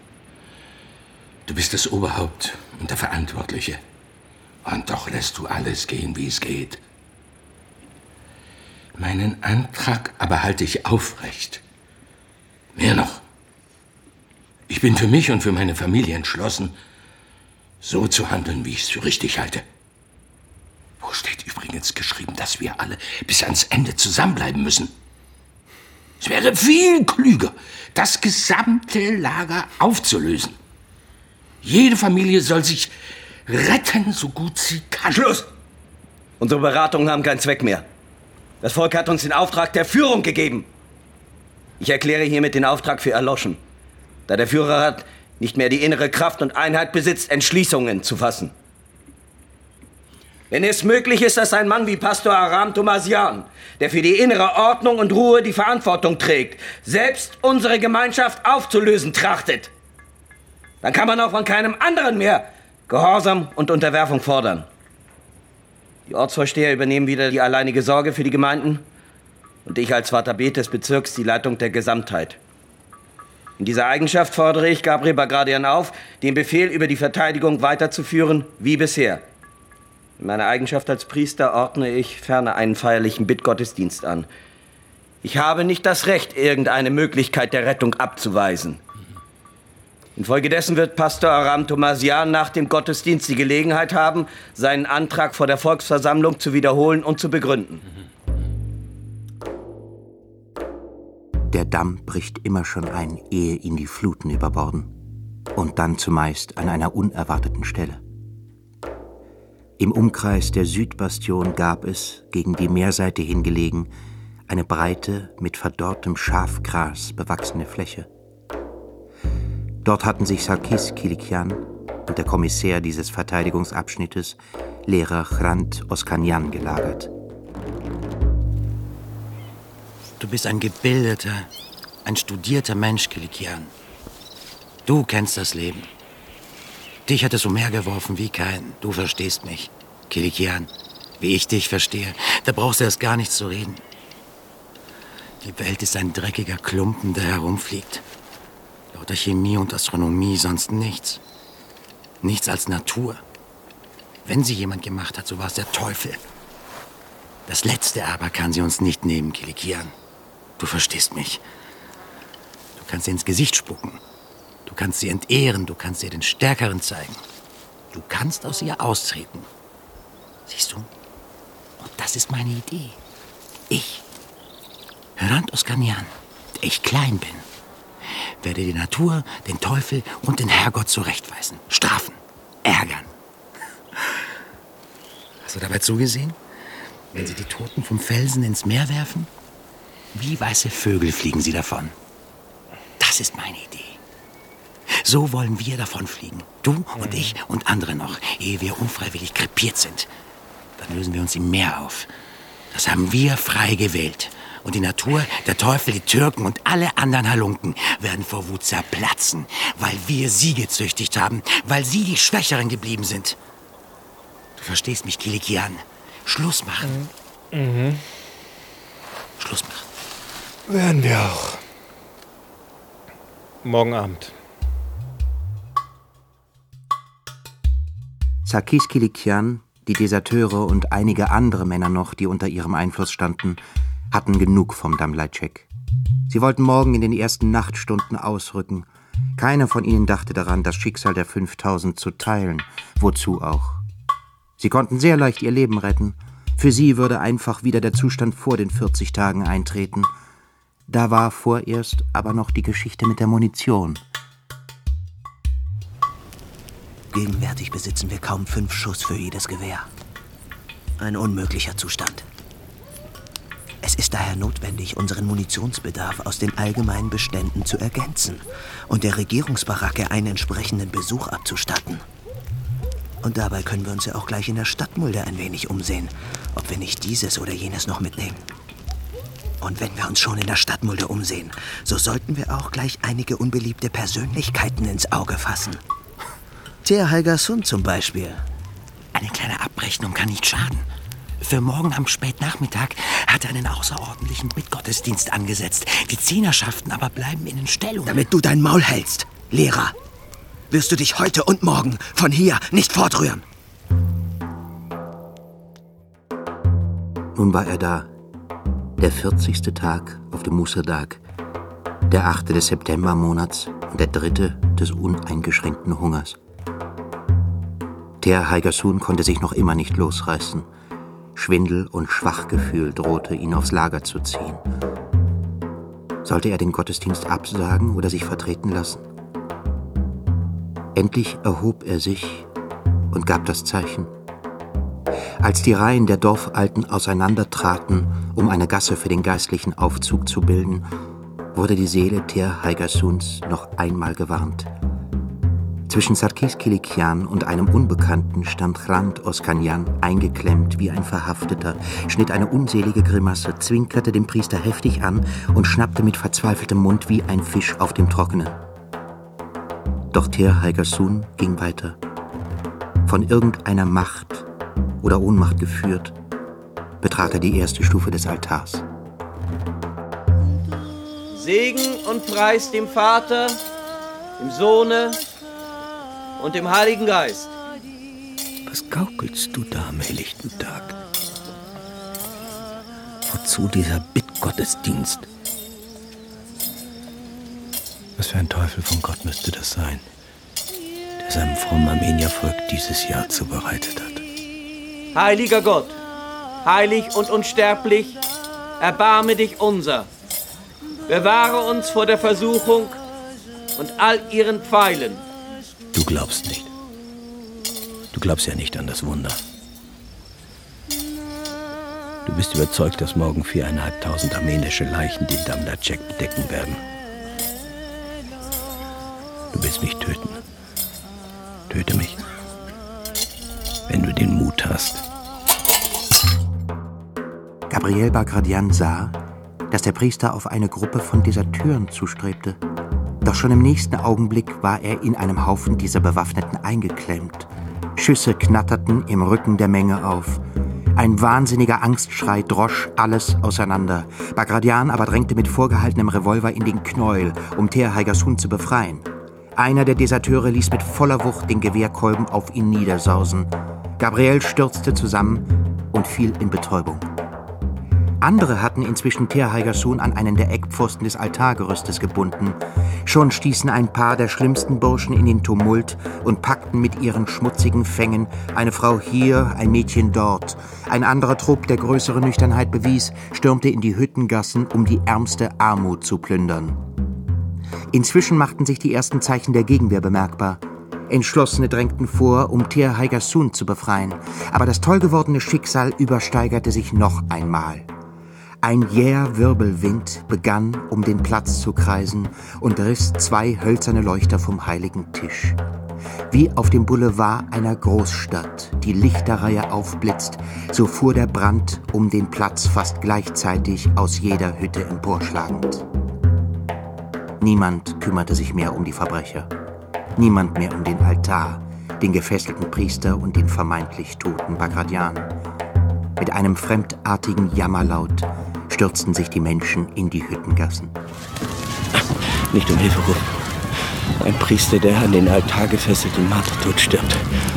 du bist das Oberhaupt und der Verantwortliche. Und doch lässt du alles gehen, wie es geht. Meinen Antrag aber halte ich aufrecht. Mehr noch. Ich bin für mich und für meine Familie entschlossen, so zu handeln, wie ich es für richtig halte. Wo steht übrigens geschrieben, dass wir alle bis ans Ende zusammenbleiben müssen? Es wäre viel klüger, das gesamte Lager aufzulösen. Jede Familie soll sich retten, so gut sie kann. Schluss! Unsere Beratungen haben keinen Zweck mehr. Das Volk hat uns den Auftrag der Führung gegeben. Ich erkläre hiermit den Auftrag für erloschen, da der Führerrat nicht mehr die innere Kraft und Einheit besitzt, Entschließungen zu fassen. Wenn es möglich ist, dass ein Mann wie Pastor Aram Thomasian, der für die innere Ordnung und Ruhe die Verantwortung trägt, selbst unsere Gemeinschaft aufzulösen trachtet, dann kann man auch von keinem anderen mehr Gehorsam und Unterwerfung fordern. Die Ortsvorsteher übernehmen wieder die alleinige Sorge für die Gemeinden und ich als Vater Bet des Bezirks die Leitung der Gesamtheit. In dieser Eigenschaft fordere ich Gabriel Bagradian auf, den Befehl über die Verteidigung weiterzuführen wie bisher. In meiner Eigenschaft als Priester ordne ich ferner einen feierlichen Bittgottesdienst an. Ich habe nicht das Recht, irgendeine Möglichkeit der Rettung abzuweisen. Infolgedessen wird Pastor Aram Thomasian nach dem Gottesdienst die Gelegenheit haben, seinen Antrag vor der Volksversammlung zu wiederholen und zu begründen. Der Damm bricht immer schon ein, ehe ihn die Fluten überborden. Und dann zumeist an einer unerwarteten Stelle. Im Umkreis der Südbastion gab es, gegen die Meerseite hingelegen, eine breite, mit verdorrtem Schafgras bewachsene Fläche. Dort hatten sich Sarkis Kilikian und der Kommissär dieses Verteidigungsabschnittes, Lehrer Hrant Oskanyan, gelagert. Du bist ein gebildeter, ein studierter Mensch, Kilikian. Du kennst das Leben. Dich hat es umhergeworfen wie kein. Du verstehst mich, Kilikian, wie ich dich verstehe. Da brauchst du erst gar nichts zu reden. Die Welt ist ein dreckiger Klumpen, der herumfliegt. Lauter Chemie und Astronomie, sonst nichts. Nichts als Natur. Wenn sie jemand gemacht hat, so war es der Teufel. Das Letzte aber kann sie uns nicht nehmen, Kilikian. Du verstehst mich. Du kannst ihr ins Gesicht spucken. Du kannst sie entehren, du kannst ihr den Stärkeren zeigen. Du kannst aus ihr austreten. Siehst du? Und das ist meine Idee. Ich, Hrant Oskanyan, der ich klein bin, werde die Natur, den Teufel und den Herrgott zurechtweisen, strafen, ärgern. Hast du dabei zugesehen? Wenn sie die Toten vom Felsen ins Meer werfen? Wie weiße Vögel fliegen sie davon. Das ist meine Idee. So wollen wir davonfliegen. Du und ich und andere noch, ehe wir unfreiwillig krepiert sind. Dann lösen wir uns im Meer auf. Das haben wir frei gewählt. Und die Natur, der Teufel, die Türken und alle anderen Halunken werden vor Wut zerplatzen, weil wir sie gezüchtigt haben, weil sie die Schwächeren geblieben sind. Du verstehst mich, Kilikian. Schluss machen. Mhm. Schluss machen. Werden wir auch. Morgen Abend. Sarkis Kilikian, die Deserteure und einige andere Männer noch, die unter ihrem Einfluss standen, hatten genug vom Damlajcek. Sie wollten morgen in den ersten Nachtstunden ausrücken. Keiner von ihnen dachte daran, das Schicksal der fünftausend zu teilen. Wozu auch? Sie konnten sehr leicht ihr Leben retten. Für sie würde einfach wieder der Zustand vor den vierzig Tagen eintreten. Da war vorerst aber noch die Geschichte mit der Munition. Gegenwärtig besitzen wir kaum fünf Schuss für jedes Gewehr. Ein unmöglicher Zustand. Es ist daher notwendig, unseren Munitionsbedarf aus den allgemeinen Beständen zu ergänzen und der Regierungsbaracke einen entsprechenden Besuch abzustatten. Und dabei können wir uns ja auch gleich in der Stadtmulde ein wenig umsehen, ob wir nicht dieses oder jenes noch mitnehmen. Und wenn wir uns schon in der Stadtmulde umsehen, so sollten wir auch gleich einige unbeliebte Persönlichkeiten ins Auge fassen. Teer Haigasun zum Beispiel. Eine kleine Abrechnung kann nicht schaden. Für morgen am Spätnachmittag hat er einen außerordentlichen Bittgottesdienst angesetzt. Die Zehnerschaften aber bleiben in den Stellungen. Damit du dein Maul hältst, Lehrer, wirst du dich heute und morgen von hier nicht fortrühren. Nun war er da. Der vierzigste Tag auf dem Musadag, der achte des Septembermonats und der dritte des uneingeschränkten Hungers. Teer Haigasun konnte sich noch immer nicht losreißen. Schwindel und Schwachgefühl drohte, ihn aufs Lager zu ziehen. Sollte er den Gottesdienst absagen oder sich vertreten lassen? Endlich erhob er sich und gab das Zeichen. Als die Reihen der Dorfalten auseinandertraten, um eine Gasse für den geistlichen Aufzug zu bilden, wurde die Seele Teer Haigasuns noch einmal gewarnt. Zwischen Sarkis Kilikian und einem Unbekannten stand Hrant Oskanjan eingeklemmt wie ein Verhafteter, schnitt eine unselige Grimasse, zwinkerte den Priester heftig an und schnappte mit verzweifeltem Mund wie ein Fisch auf dem Trockenen. Doch Teer Haigasun ging weiter. Von irgendeiner Macht oder Ohnmacht geführt, betrat er die erste Stufe des Altars. Segen und Preis dem Vater, dem Sohne und dem Heiligen Geist. Was gaukelst du da am helllichten Tag? Wozu dieser Bittgottesdienst? Was für ein Teufel von Gott müsste das sein, der seinem frommen Armeniervolk dieses Jahr zubereitet hat? Heiliger Gott, heilig und unsterblich, erbarme dich unser. Bewahre uns vor der Versuchung und all ihren Pfeilen. Du glaubst nicht. Du glaubst ja nicht an das Wunder. Du bist überzeugt, dass morgen viereinhalbtausend armenische Leichen den Damlacek bedecken werden. Du willst mich töten. Töte mich. Wenn du den Mut hast. Gabriel Bagradian sah, dass der Priester auf eine Gruppe von Deserteuren zustrebte. Doch schon im nächsten Augenblick war er in einem Haufen dieser Bewaffneten eingeklemmt. Schüsse knatterten im Rücken der Menge auf. Ein wahnsinniger Angstschrei drosch alles auseinander. Bagradian aber drängte mit vorgehaltenem Revolver in den Knäuel, um Teer Haigasun zu befreien. Einer der Deserteure ließ mit voller Wucht den Gewehrkolben auf ihn niedersausen. Gabriel stürzte zusammen und fiel in Betäubung. Andere hatten inzwischen Teer Haigasun an einen der Eckpfosten des Altargerüstes gebunden. Schon stießen ein paar der schlimmsten Burschen in den Tumult und packten mit ihren schmutzigen Fängen eine Frau hier, ein Mädchen dort. Ein anderer Trupp, der größere Nüchternheit bewies, stürmte in die Hüttengassen, um die ärmste Armut zu plündern. Inzwischen machten sich die ersten Zeichen der Gegenwehr bemerkbar. Entschlossene drängten vor, um Teer Haigasun zu befreien. Aber das toll gewordene Schicksal übersteigerte sich noch einmal. Ein jäher Wirbelwind begann, um den Platz zu kreisen und riss zwei hölzerne Leuchter vom heiligen Tisch. Wie auf dem Boulevard einer Großstadt die Lichterreihe aufblitzt, so fuhr der Brand um den Platz fast gleichzeitig aus jeder Hütte emporschlagend. Niemand kümmerte sich mehr um die Verbrecher. Niemand mehr um den Altar, den gefesselten Priester und den vermeintlich toten Bagradian. Mit einem fremdartigen Jammerlaut stürzten sich die Menschen in die Hüttengassen. Nicht um Hilfe rufen. Ein Priester, der an den Altar gefesselt im Martertod stirbt,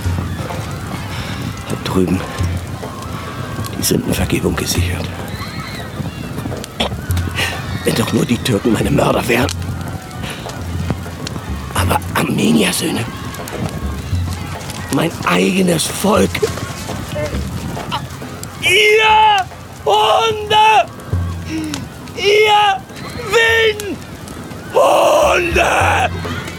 hat drüben die Sündenvergebung gesichert. Wenn doch nur die Türken meine Mörder wären. Aber Armeniersöhne, mein eigenes Volk. Ihr Hunde! Ihr wilden Hunde!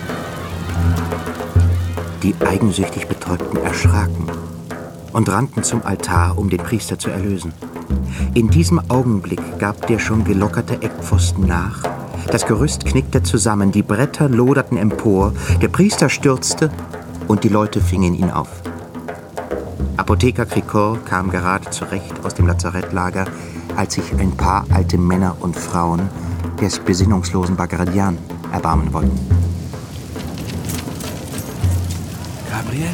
Die eigensüchtig Betäubten erschraken und rannten zum Altar, um den Priester zu erlösen. In diesem Augenblick gab der schon gelockerte Eckpfosten nach, das Gerüst knickte zusammen, die Bretter loderten empor, der Priester stürzte und die Leute fingen ihn auf. Apotheker Cricor kam gerade zurecht aus dem Lazarettlager, als sich ein paar alte Männer und Frauen des besinnungslosen Bagradian erbarmen wollten. Gabriel?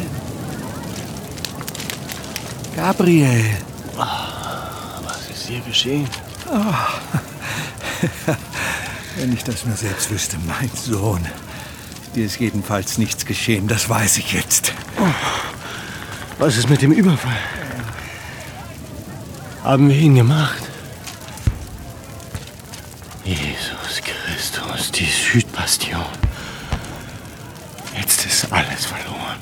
Gabriel! Oh, was ist hier geschehen? Oh. Wenn ich das nur selbst wüsste, mein Sohn. Dir ist jedenfalls nichts geschehen, das weiß ich jetzt. Oh. Was ist mit dem Überfall? Haben wir ihn gemacht? Jesus Christus, die Südbastion. Jetzt ist alles verloren.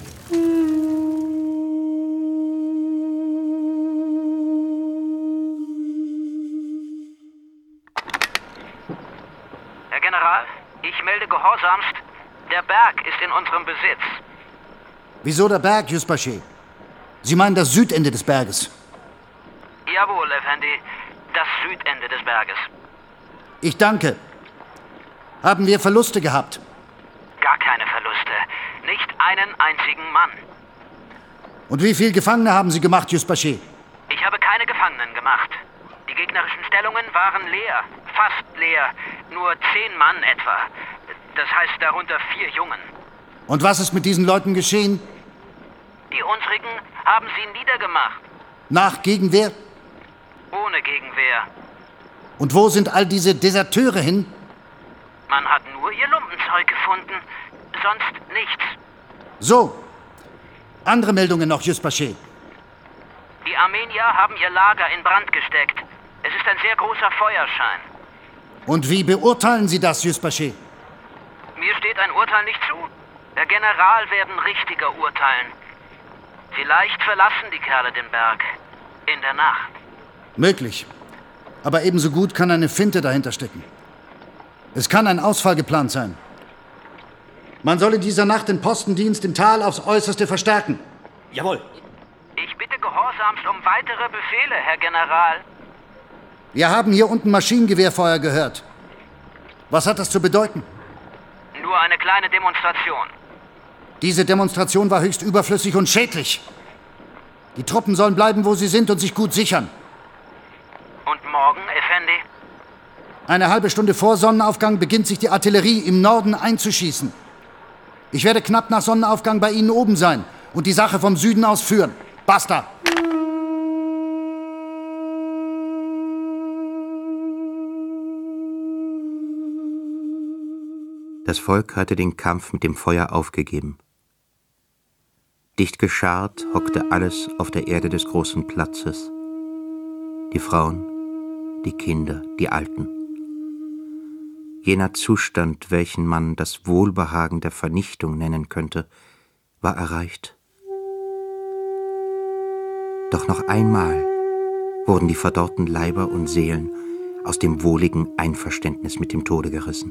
Herr General, ich melde gehorsamst, der Berg ist in unserem Besitz. Wieso der Berg, Yusbashi? Sie meinen das Südende des Berges? Jawohl, Effendi, das Südende des Berges. Ich danke. Haben wir Verluste gehabt? Gar keine Verluste. Nicht einen einzigen Mann. Und wie viele Gefangene haben Sie gemacht, Yusbashi? Ich habe keine Gefangenen gemacht. Die gegnerischen Stellungen waren leer. Fast leer. Nur zehn Mann etwa. Das heißt darunter vier Jungen. Und was ist mit diesen Leuten geschehen? Die unsrigen haben sie niedergemacht. Nach Gegenwehr? Ohne Gegenwehr. Und wo sind all diese Deserteure hin? Man hat nur ihr Lumpenzeug gefunden. Sonst nichts. So. Andere Meldungen noch, Yusbashi. Die Armenier haben ihr Lager in Brand gesteckt. Es ist ein sehr großer Feuerschein. Und wie beurteilen Sie das, Yusbashi? Mir steht ein Urteil nicht zu. Der General werden richtiger urteilen. Vielleicht verlassen die Kerle den Berg. In der Nacht. Möglich. Aber ebenso gut kann eine Finte dahinter stecken. Es kann ein Ausfall geplant sein. Man soll in dieser Nacht den Postendienst im Tal aufs Äußerste verstärken. Jawohl. Ich bitte gehorsamst um weitere Befehle, Herr General. Wir haben hier unten Maschinengewehrfeuer gehört. Was hat das zu bedeuten? Nur eine kleine Demonstration. Diese Demonstration war höchst überflüssig und schädlich. Die Truppen sollen bleiben, wo sie sind und sich gut sichern. Und morgen, Effendi? Eine halbe Stunde vor Sonnenaufgang beginnt sich die Artillerie im Norden einzuschießen. Ich werde knapp nach Sonnenaufgang bei Ihnen oben sein und die Sache vom Süden aus führen. Basta! Das Volk hatte den Kampf mit dem Feuer aufgegeben. Dicht geschart hockte alles auf der Erde des großen Platzes. Die Frauen, die Kinder, die Alten. Jener Zustand, welchen man das Wohlbehagen der Vernichtung nennen könnte, war erreicht. Doch noch einmal wurden die verdorrten Leiber und Seelen aus dem wohligen Einverständnis mit dem Tode gerissen.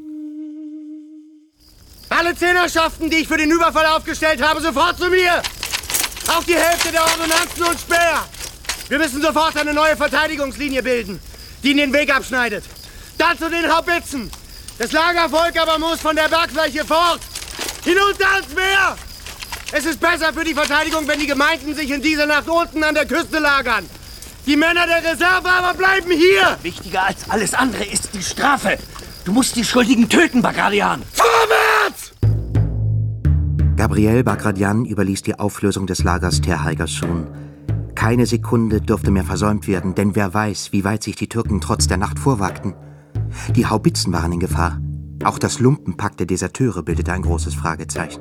Alle Zehnerschaften, die ich für den Überfall aufgestellt habe, sofort zu mir! Auch die Hälfte der Ordonnanzen und Speer! Wir müssen sofort eine neue Verteidigungslinie bilden, die ihnen den Weg abschneidet. Dann zu den Haubitzen! Das Lagervolk aber muss von der Bergfläche fort! Hinunter ans Meer! Es ist besser für die Verteidigung, wenn die Gemeinden sich in dieser Nacht unten an der Küste lagern. Die Männer der Reserve aber bleiben hier! Wichtiger als alles andere ist die Strafe. Du musst die Schuldigen töten, Bagradian. Vorwärts! Gabriel Bagradian überließ die Auflösung des Lagers Terhaigersun. Keine Sekunde durfte mehr versäumt werden, denn wer weiß, wie weit sich die Türken trotz der Nacht vorwagten. Die Haubitzen waren in Gefahr. Auch das Lumpenpack der Deserteure bildete ein großes Fragezeichen.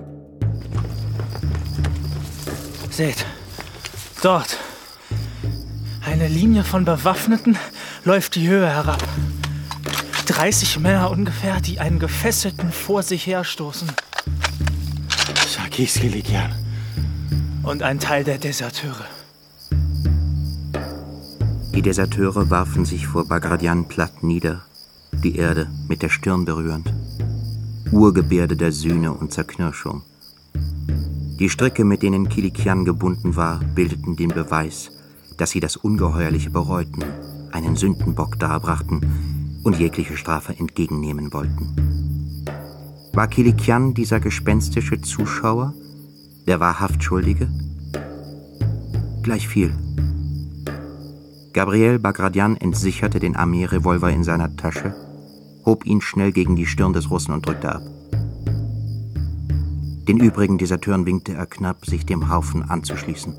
Seht, dort. Eine Linie von Bewaffneten läuft die Höhe herab. dreißig Männer ungefähr, die einen Gefesselten vor sich herstoßen. Sakis Kilikian. Und ein Teil der Deserteure. Die Deserteure warfen sich vor Bagradian platt nieder, die Erde mit der Stirn berührend. Urgebärde der Sühne und Zerknirschung. Die Stricke, mit denen Kilikian gebunden war, bildeten den Beweis, dass sie das Ungeheuerliche bereuten einen Sündenbock darbrachten und jegliche Strafe entgegennehmen wollten. War Kilikian dieser gespenstische Zuschauer, der wahrhaft Schuldige? Gleich viel. Gabriel Bagradian entsicherte den Armeerevolver in seiner Tasche, hob ihn schnell gegen die Stirn des Russen und drückte ab. Den übrigen Deserteuren winkte er knapp, sich dem Haufen anzuschließen.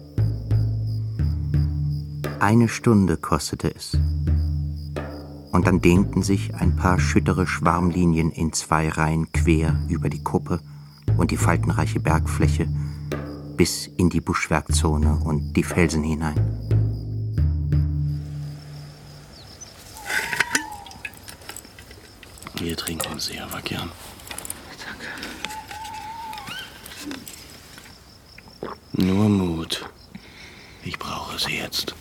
Eine Stunde kostete es. Und dann dehnten sich ein paar schüttere Schwarmlinien in zwei Reihen quer über die Kuppe und die faltenreiche Bergfläche bis in die Buschwerkzone und die Felsen hinein. Hier trinken Sie aber gern. Danke. Nur Mut. Ich brauche sie jetzt.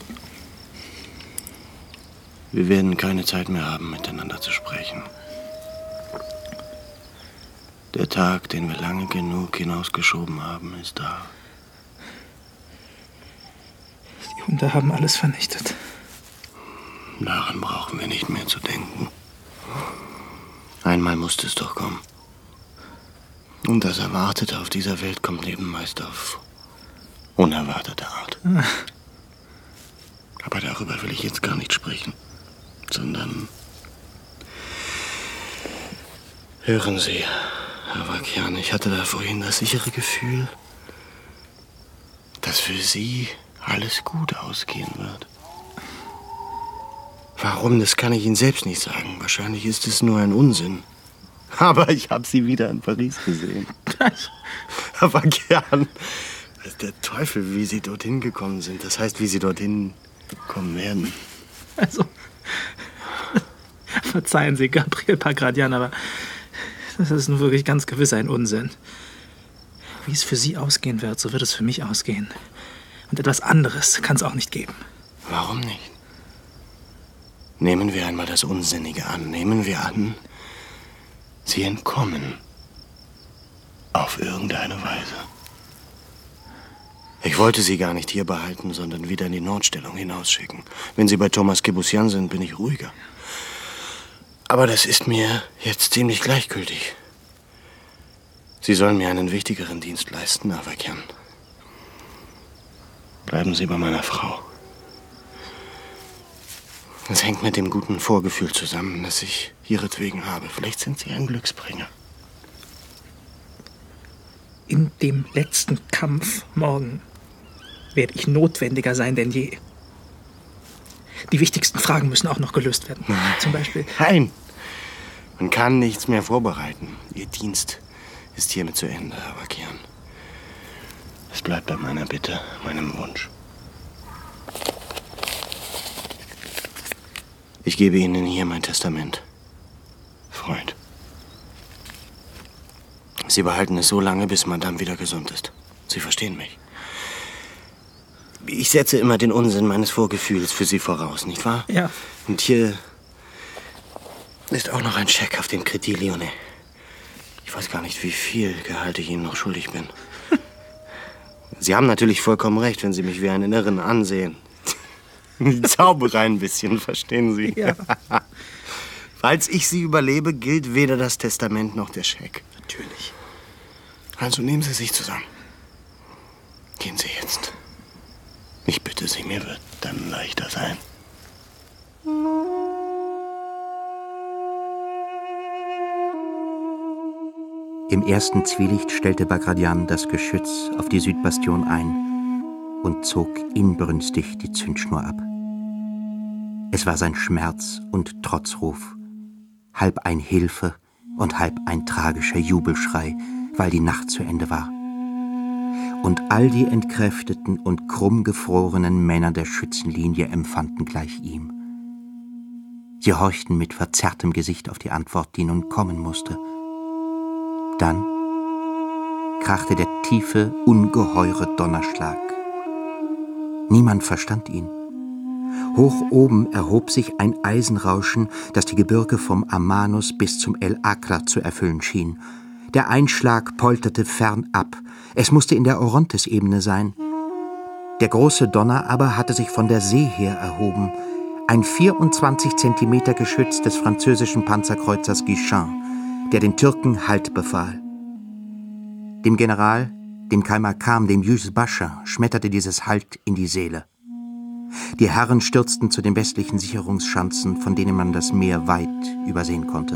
Wir werden keine Zeit mehr haben, miteinander zu sprechen. Der Tag, den wir lange genug hinausgeschoben haben, ist da. Die Hunde haben alles vernichtet. Daran brauchen wir nicht mehr zu denken. Einmal musste es doch kommen. Und das Erwartete auf dieser Welt kommt eben meist auf unerwartete Art. Aber darüber will ich jetzt gar nicht sprechen, sondern... Hören Sie, Herr Avakian, ich hatte da vorhin das sichere Gefühl, dass für Sie alles gut ausgehen wird. Warum, das kann ich Ihnen selbst nicht sagen. Wahrscheinlich ist es nur ein Unsinn. Aber ich habe Sie wieder in Paris gesehen. Avakian, weiß der Teufel, wie Sie dorthin gekommen sind. Das heißt, wie Sie dorthin kommen werden. Also, verzeihen Sie, Gabriel Bagradian, aber das ist nun wirklich ganz gewiss ein Unsinn. Wie es für Sie ausgehen wird, so wird es für mich ausgehen. Und etwas anderes kann es auch nicht geben. Warum nicht? Nehmen wir einmal das Unsinnige an. Nehmen wir an, Sie entkommen. Auf irgendeine Weise. Ich wollte Sie gar nicht hier behalten, sondern wieder in die Nordstellung hinausschicken. Wenn Sie bei Thomas Kebusyan sind, bin ich ruhiger. Aber das ist mir jetzt ziemlich gleichgültig. Sie sollen mir einen wichtigeren Dienst leisten, Avakian. Bleiben Sie bei meiner Frau. Es hängt mit dem guten Vorgefühl zusammen, das ich ihretwegen habe. Vielleicht sind Sie ein Glücksbringer. In dem letzten Kampf morgen werde ich notwendiger sein denn je. Die wichtigsten Fragen müssen auch noch gelöst werden. Zum Beispiel... Nein, man kann nichts mehr vorbereiten. Ihr Dienst ist hiermit zu Ende, Avakian. Es bleibt bei meiner Bitte, meinem Wunsch. Ich gebe Ihnen hier mein Testament. Freund. Sie behalten es so lange, bis Madame wieder gesund ist. Sie verstehen mich. Ich setze immer den Unsinn meines Vorgefühls für Sie voraus, nicht wahr? Ja. Und hier ist auch noch ein Scheck auf dem Crédit Lyonnais. Ich weiß gar nicht, wie viel Gehalt ich Ihnen noch schuldig bin. Sie haben natürlich vollkommen recht, wenn Sie mich wie einen Irren ansehen. Die Zauberei ein bisschen, verstehen Sie? Ja. Falls ich Sie überlebe, gilt weder das Testament noch der Scheck. Natürlich. Also nehmen Sie sich zusammen. Gehen Sie jetzt. Ich bitte Sie, mir wird dann leichter sein. Im ersten Zwielicht stellte Bagradian das Geschütz auf die Südbastion ein und zog inbrünstig die Zündschnur ab. Es war sein Schmerz- und Trotzruf, halb ein Hilfe und halb ein tragischer Jubelschrei, weil die Nacht zu Ende war. Und all die entkräfteten und krummgefrorenen Männer der Schützenlinie empfanden gleich ihm. Sie horchten mit verzerrtem Gesicht auf die Antwort, die nun kommen musste. Dann krachte der tiefe, ungeheure Donnerschlag. Niemand verstand ihn. Hoch oben erhob sich ein Eisenrauschen, das die Gebirge vom Amanus bis zum El Akra zu erfüllen schien. Der Einschlag polterte fernab. Es musste in der Orontes-Ebene sein. Der große Donner aber hatte sich von der See her erhoben, Ein vierundzwanzig Zentimeter Geschütz des französischen Panzerkreuzers Guichen, der den Türken Halt befahl. Dem General, dem Kaimakam, dem Yüz Başı, schmetterte dieses Halt in die Seele. Die Herren stürzten zu den westlichen Sicherungsschanzen, von denen man das Meer weit übersehen konnte.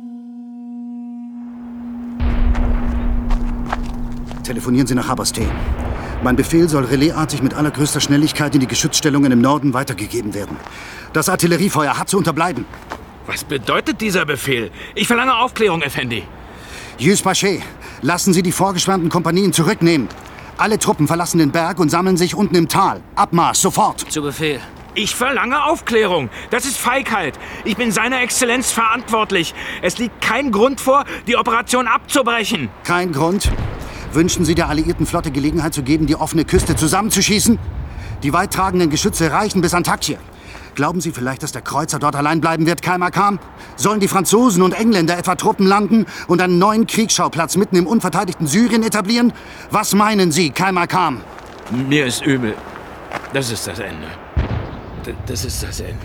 Telefonieren Sie nach Haberste. Mein Befehl soll relaisartig mit allergrößter Schnelligkeit in die Geschützstellungen im Norden weitergegeben werden. Das Artilleriefeuer hat zu unterbleiben. Was bedeutet dieser Befehl? Ich verlange Aufklärung, Effendi. Yüz Başı, lassen Sie die vorgeschwärmten Kompanien zurücknehmen. Alle Truppen verlassen den Berg und sammeln sich unten im Tal. Abmarsch, sofort. Zu Befehl. Ich verlange Aufklärung. Das ist Feigheit. Ich bin seiner Exzellenz verantwortlich. Es liegt kein Grund vor, die Operation abzubrechen. Kein Grund? Wünschen Sie der alliierten Flotte Gelegenheit zu geben, die offene Küste zusammenzuschießen? Die weittragenden Geschütze reichen bis Antakya. Glauben Sie vielleicht, dass der Kreuzer dort allein bleiben wird, Kaimakam? Sollen die Franzosen und Engländer etwa Truppen landen und einen neuen Kriegsschauplatz mitten im unverteidigten Syrien etablieren? Was meinen Sie, Kaimakam? Mir ist übel. Das ist das Ende. D- Das ist das Ende.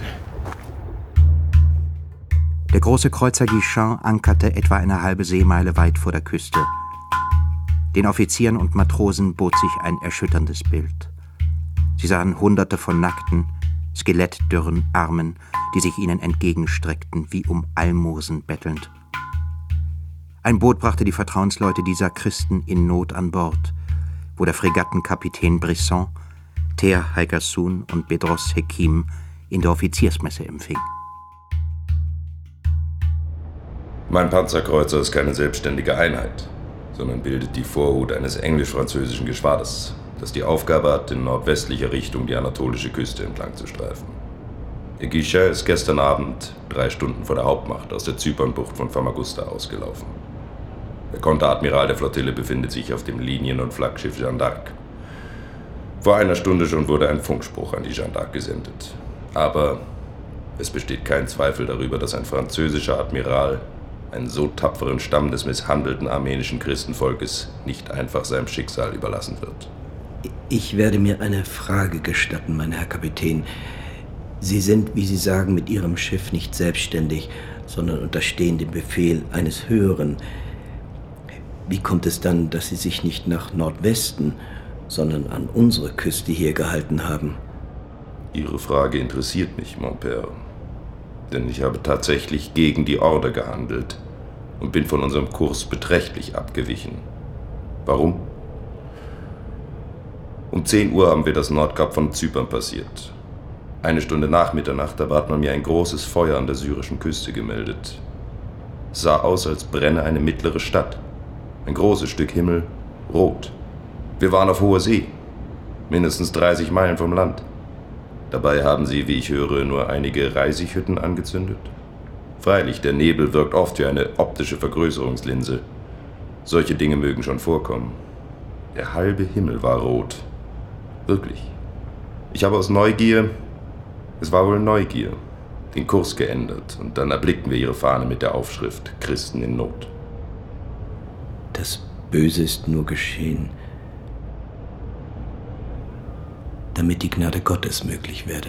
Der große Kreuzer Guichen ankerte etwa eine halbe Seemeile weit vor der Küste. Den Offizieren und Matrosen bot sich ein erschütterndes Bild. Sie sahen Hunderte von nackten, skelettdürren Armen, die sich ihnen entgegenstreckten, wie um Almosen bettelnd. Ein Boot brachte die Vertrauensleute dieser Christen in Not an Bord, wo der Fregattenkapitän Brisson, Ter Haigassun und Bedros Hekim in der Offiziersmesse empfing. Mein Panzerkreuzer ist keine selbstständige Einheit, sondern bildet die Vorhut eines englisch-französischen Geschwaders, das die Aufgabe hat, in nordwestlicher Richtung die anatolische Küste entlang zu streifen. Der Guichen ist gestern Abend, drei Stunden vor der Hauptmacht, aus der Zypernbucht von Famagusta ausgelaufen. Der Konteradmiral der Flottille befindet sich auf dem Linien- und Flaggschiff Jeanne d'Arc. Vor einer Stunde schon wurde ein Funkspruch an die Jeanne d'Arc gesendet. Aber es besteht kein Zweifel darüber, dass ein französischer Admiral einen so tapferen Stamm des misshandelten armenischen Christenvolkes nicht einfach seinem Schicksal überlassen wird. Ich werde mir eine Frage gestatten, mein Herr Kapitän. Sie sind, wie Sie sagen, mit Ihrem Schiff nicht selbstständig, sondern unterstehen dem Befehl eines Höheren. Wie kommt es dann, dass Sie sich nicht nach Nordwesten, sondern an unsere Küste hier gehalten haben? Ihre Frage interessiert mich, mon Père. Denn ich habe tatsächlich gegen die Order gehandelt und bin von unserem Kurs beträchtlich abgewichen. Warum? Um zehn Uhr haben wir das Nordkap von Zypern passiert. Eine Stunde nach Mitternacht, da hat man mir ein großes Feuer an der syrischen Küste gemeldet. Es sah aus, als brenne eine mittlere Stadt. Ein großes Stück Himmel, rot. Wir waren auf hoher See, mindestens dreißig Meilen vom Land. Dabei haben sie, wie ich höre, nur einige Reisighütten angezündet. Freilich, der Nebel wirkt oft wie eine optische Vergrößerungslinse. Solche Dinge mögen schon vorkommen. Der halbe Himmel war rot. Wirklich. Ich habe aus Neugier, es war wohl Neugier, den Kurs geändert und dann erblickten wir ihre Fahne mit der Aufschrift Christen in Not. Das Böse ist nur geschehen, damit die Gnade Gottes möglich werde.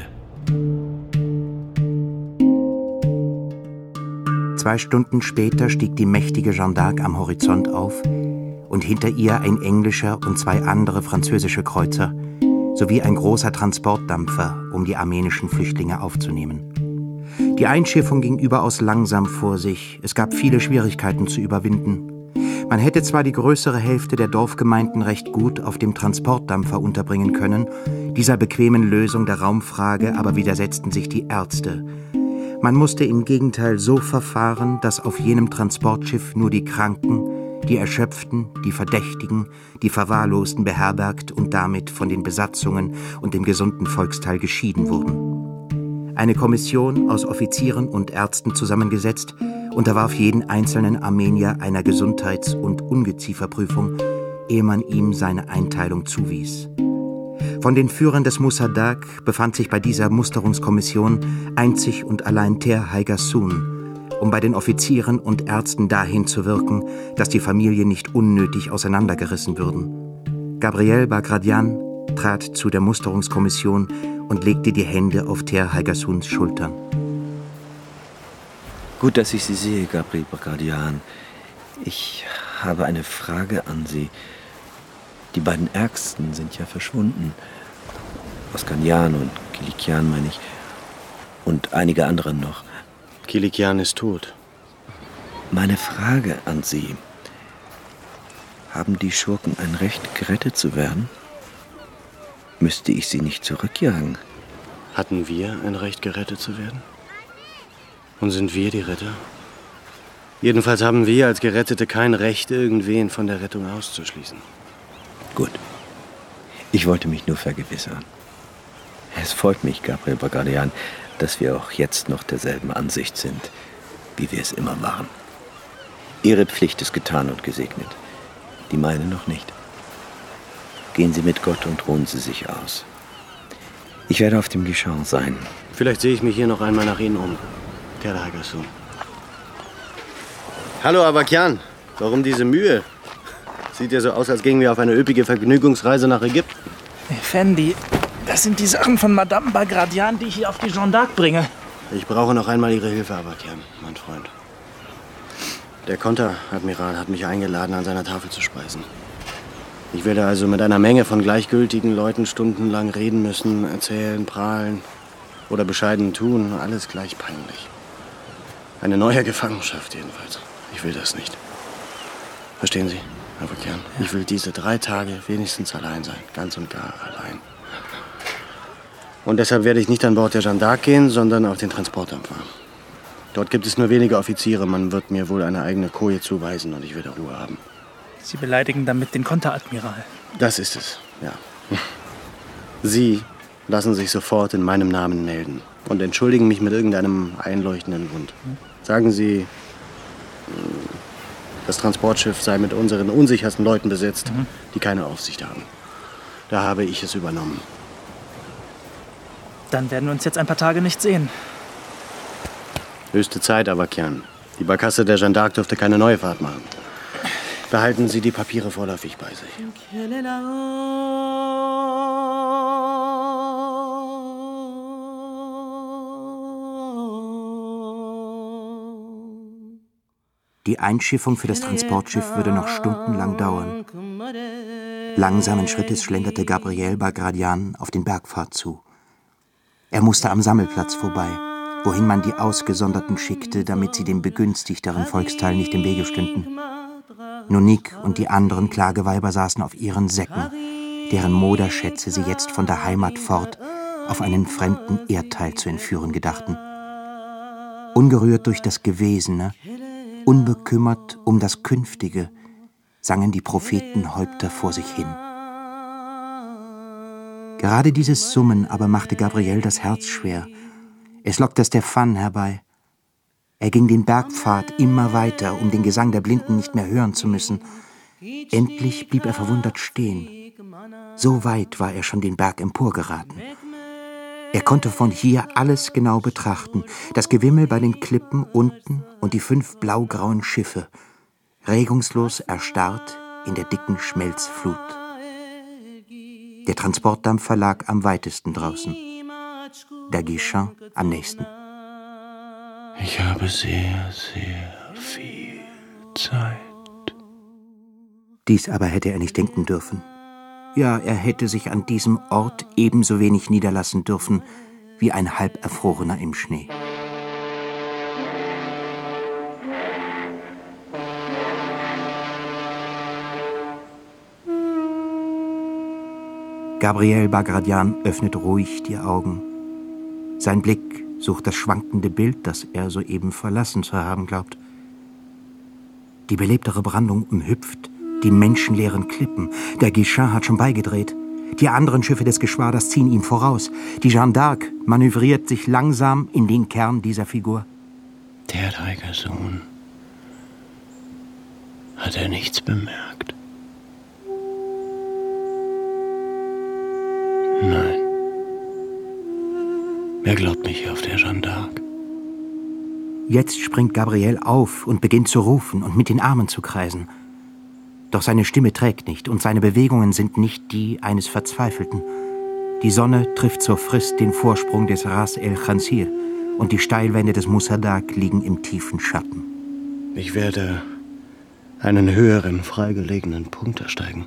Zwei Stunden später stieg die mächtige Jeanne d'Arc am Horizont auf und hinter ihr ein englischer und zwei andere französische Kreuzer sowie ein großer Transportdampfer, um die armenischen Flüchtlinge aufzunehmen. Die Einschiffung ging überaus langsam vor sich. Es gab viele Schwierigkeiten zu überwinden. Man hätte zwar die größere Hälfte der Dorfgemeinden recht gut auf dem Transportdampfer unterbringen können, dieser bequemen Lösung der Raumfrage aber widersetzten sich die Ärzte. Man musste im Gegenteil so verfahren, dass auf jenem Transportschiff nur die Kranken, die Erschöpften, die Verdächtigen, die Verwahrlosten beherbergt und damit von den Besatzungen und dem gesunden Volksteil geschieden wurden. Eine Kommission aus Offizieren und Ärzten zusammengesetzt, unterwarf jeden einzelnen Armenier einer Gesundheits- und Ungezieferprüfung, ehe man ihm seine Einteilung zuwies. Von den Führern des Mossadegh befand sich bei dieser Musterungskommission einzig und allein Ter Haigassun, um bei den Offizieren und Ärzten dahin zu wirken, dass die Familien nicht unnötig auseinandergerissen würden. Gabriel Bagradian, trat zu der Musterungskommission und legte die Hände auf Ter Haigasuns Schultern. Gut, dass ich Sie sehe, Gabriel Bagradian. Ich habe eine Frage an Sie. Die beiden Ärgsten sind ja verschwunden. Oskanjan und Kilikian, meine ich. Und einige andere noch. Kilikian ist tot. Meine Frage an Sie. Haben die Schurken ein Recht, gerettet zu werden? Müsste ich sie nicht zurückjagen? Hatten wir ein Recht, gerettet zu werden? Und sind wir die Retter? Jedenfalls haben wir als Gerettete kein Recht, irgendwen von der Rettung auszuschließen. Gut. Ich wollte mich nur vergewissern. Es freut mich, Gabriel Bagradian, dass wir auch jetzt noch derselben Ansicht sind, wie wir es immer waren. Ihre Pflicht ist getan und gesegnet. Die meine noch nicht. Gehen Sie mit Gott und ruhen Sie sich aus. Ich werde auf dem Guichard sein. Vielleicht sehe ich mich hier noch einmal nach Ihnen um. Ter Haigasun. Hallo, Avakian. Warum diese Mühe? Sieht ja so aus, als gingen wir auf eine üppige Vergnügungsreise nach Ägypten. Effendi, das sind die Sachen von Madame Bagradian, die ich hier auf die Jeanne d'Arc bringe. Ich brauche noch einmal Ihre Hilfe, Avakian, mein Freund. Der Konteradmiral hat mich eingeladen, an seiner Tafel zu speisen. Ich werde also mit einer Menge von gleichgültigen Leuten stundenlang reden müssen, erzählen, prahlen oder bescheiden tun. Alles gleich peinlich. Eine neue Gefangenschaft jedenfalls. Ich will das nicht. Verstehen Sie, Avakian? Ich will diese drei Tage wenigstens allein sein. Ganz und gar allein. Und deshalb werde ich nicht an Bord der Jeanne d'Arc gehen, sondern auf den Transportdampfer. Dort gibt es nur wenige Offiziere. Man wird mir wohl eine eigene Koje zuweisen und ich werde Ruhe haben. Sie beleidigen damit den Konteradmiral. Das ist es, ja. Sie lassen sich sofort in meinem Namen melden und entschuldigen mich mit irgendeinem einleuchtenden Grund. Sagen Sie, das Transportschiff sei mit unseren unsichersten Leuten besetzt, mhm. die keine Aufsicht haben. Da habe ich es übernommen. Dann werden wir uns jetzt ein paar Tage nicht sehen. Höchste Zeit, Avakian. Die Barkasse der Jeanne d'Arc dürfte keine neue Fahrt machen. Behalten Sie die Papiere vorläufig bei sich. Die Einschiffung für das Transportschiff würde noch stundenlang dauern. Langsamen Schrittes schlenderte Gabriel Bagradian auf den Bergpfad zu. Er musste am Sammelplatz vorbei, wohin man die Ausgesonderten schickte, damit sie dem begünstigteren Volksteil nicht im Wege stünden. Nonique und die anderen Klageweiber saßen auf ihren Säcken, deren Moderschätze sie jetzt von der Heimat fort auf einen fremden Erdteil zu entführen gedachten. Ungerührt durch das Gewesene, unbekümmert um das Künftige, sangen die Prophetenhäupter vor sich hin. Gerade dieses Summen aber machte Gabriel das Herz schwer. Es lockte Stefan herbei. Er ging den Bergpfad immer weiter, um den Gesang der Blinden nicht mehr hören zu müssen. Endlich blieb er verwundert stehen. So weit war er schon den Berg emporgeraten. Er konnte von hier alles genau betrachten, das Gewimmel bei den Klippen unten und die fünf blaugrauen Schiffe, regungslos erstarrt in der dicken Schmelzflut. Der Transportdampfer lag am weitesten draußen, der Guichard am nächsten. Ich habe sehr, sehr viel Zeit. Dies aber hätte er nicht denken dürfen. Ja, er hätte sich an diesem Ort ebenso wenig niederlassen dürfen wie ein Halberfrorener im Schnee. Gabriel Bagradian öffnet ruhig die Augen. Sein Blick sucht das schwankende Bild, das er soeben verlassen zu haben glaubt. Die belebtere Brandung umhüpft die menschenleeren Klippen. Der Guichard hat schon beigedreht. Die anderen Schiffe des Geschwaders ziehen ihm voraus. Die Jeanne d'Arc manövriert sich langsam in den Kern dieser Figur. Der Haigasun. Hat er nichts bemerkt? Nein. Wer glaubt mich hier auf der Jeanne d'Arc? Jetzt springt Gabriel auf und beginnt zu rufen und mit den Armen zu kreisen. Doch seine Stimme trägt nicht und seine Bewegungen sind nicht die eines Verzweifelten. Die Sonne trifft zur Frist den Vorsprung des Ras el Khansir und die Steilwände des Musadak liegen im tiefen Schatten. Ich werde einen höheren, freigelegenen Punkt ersteigen.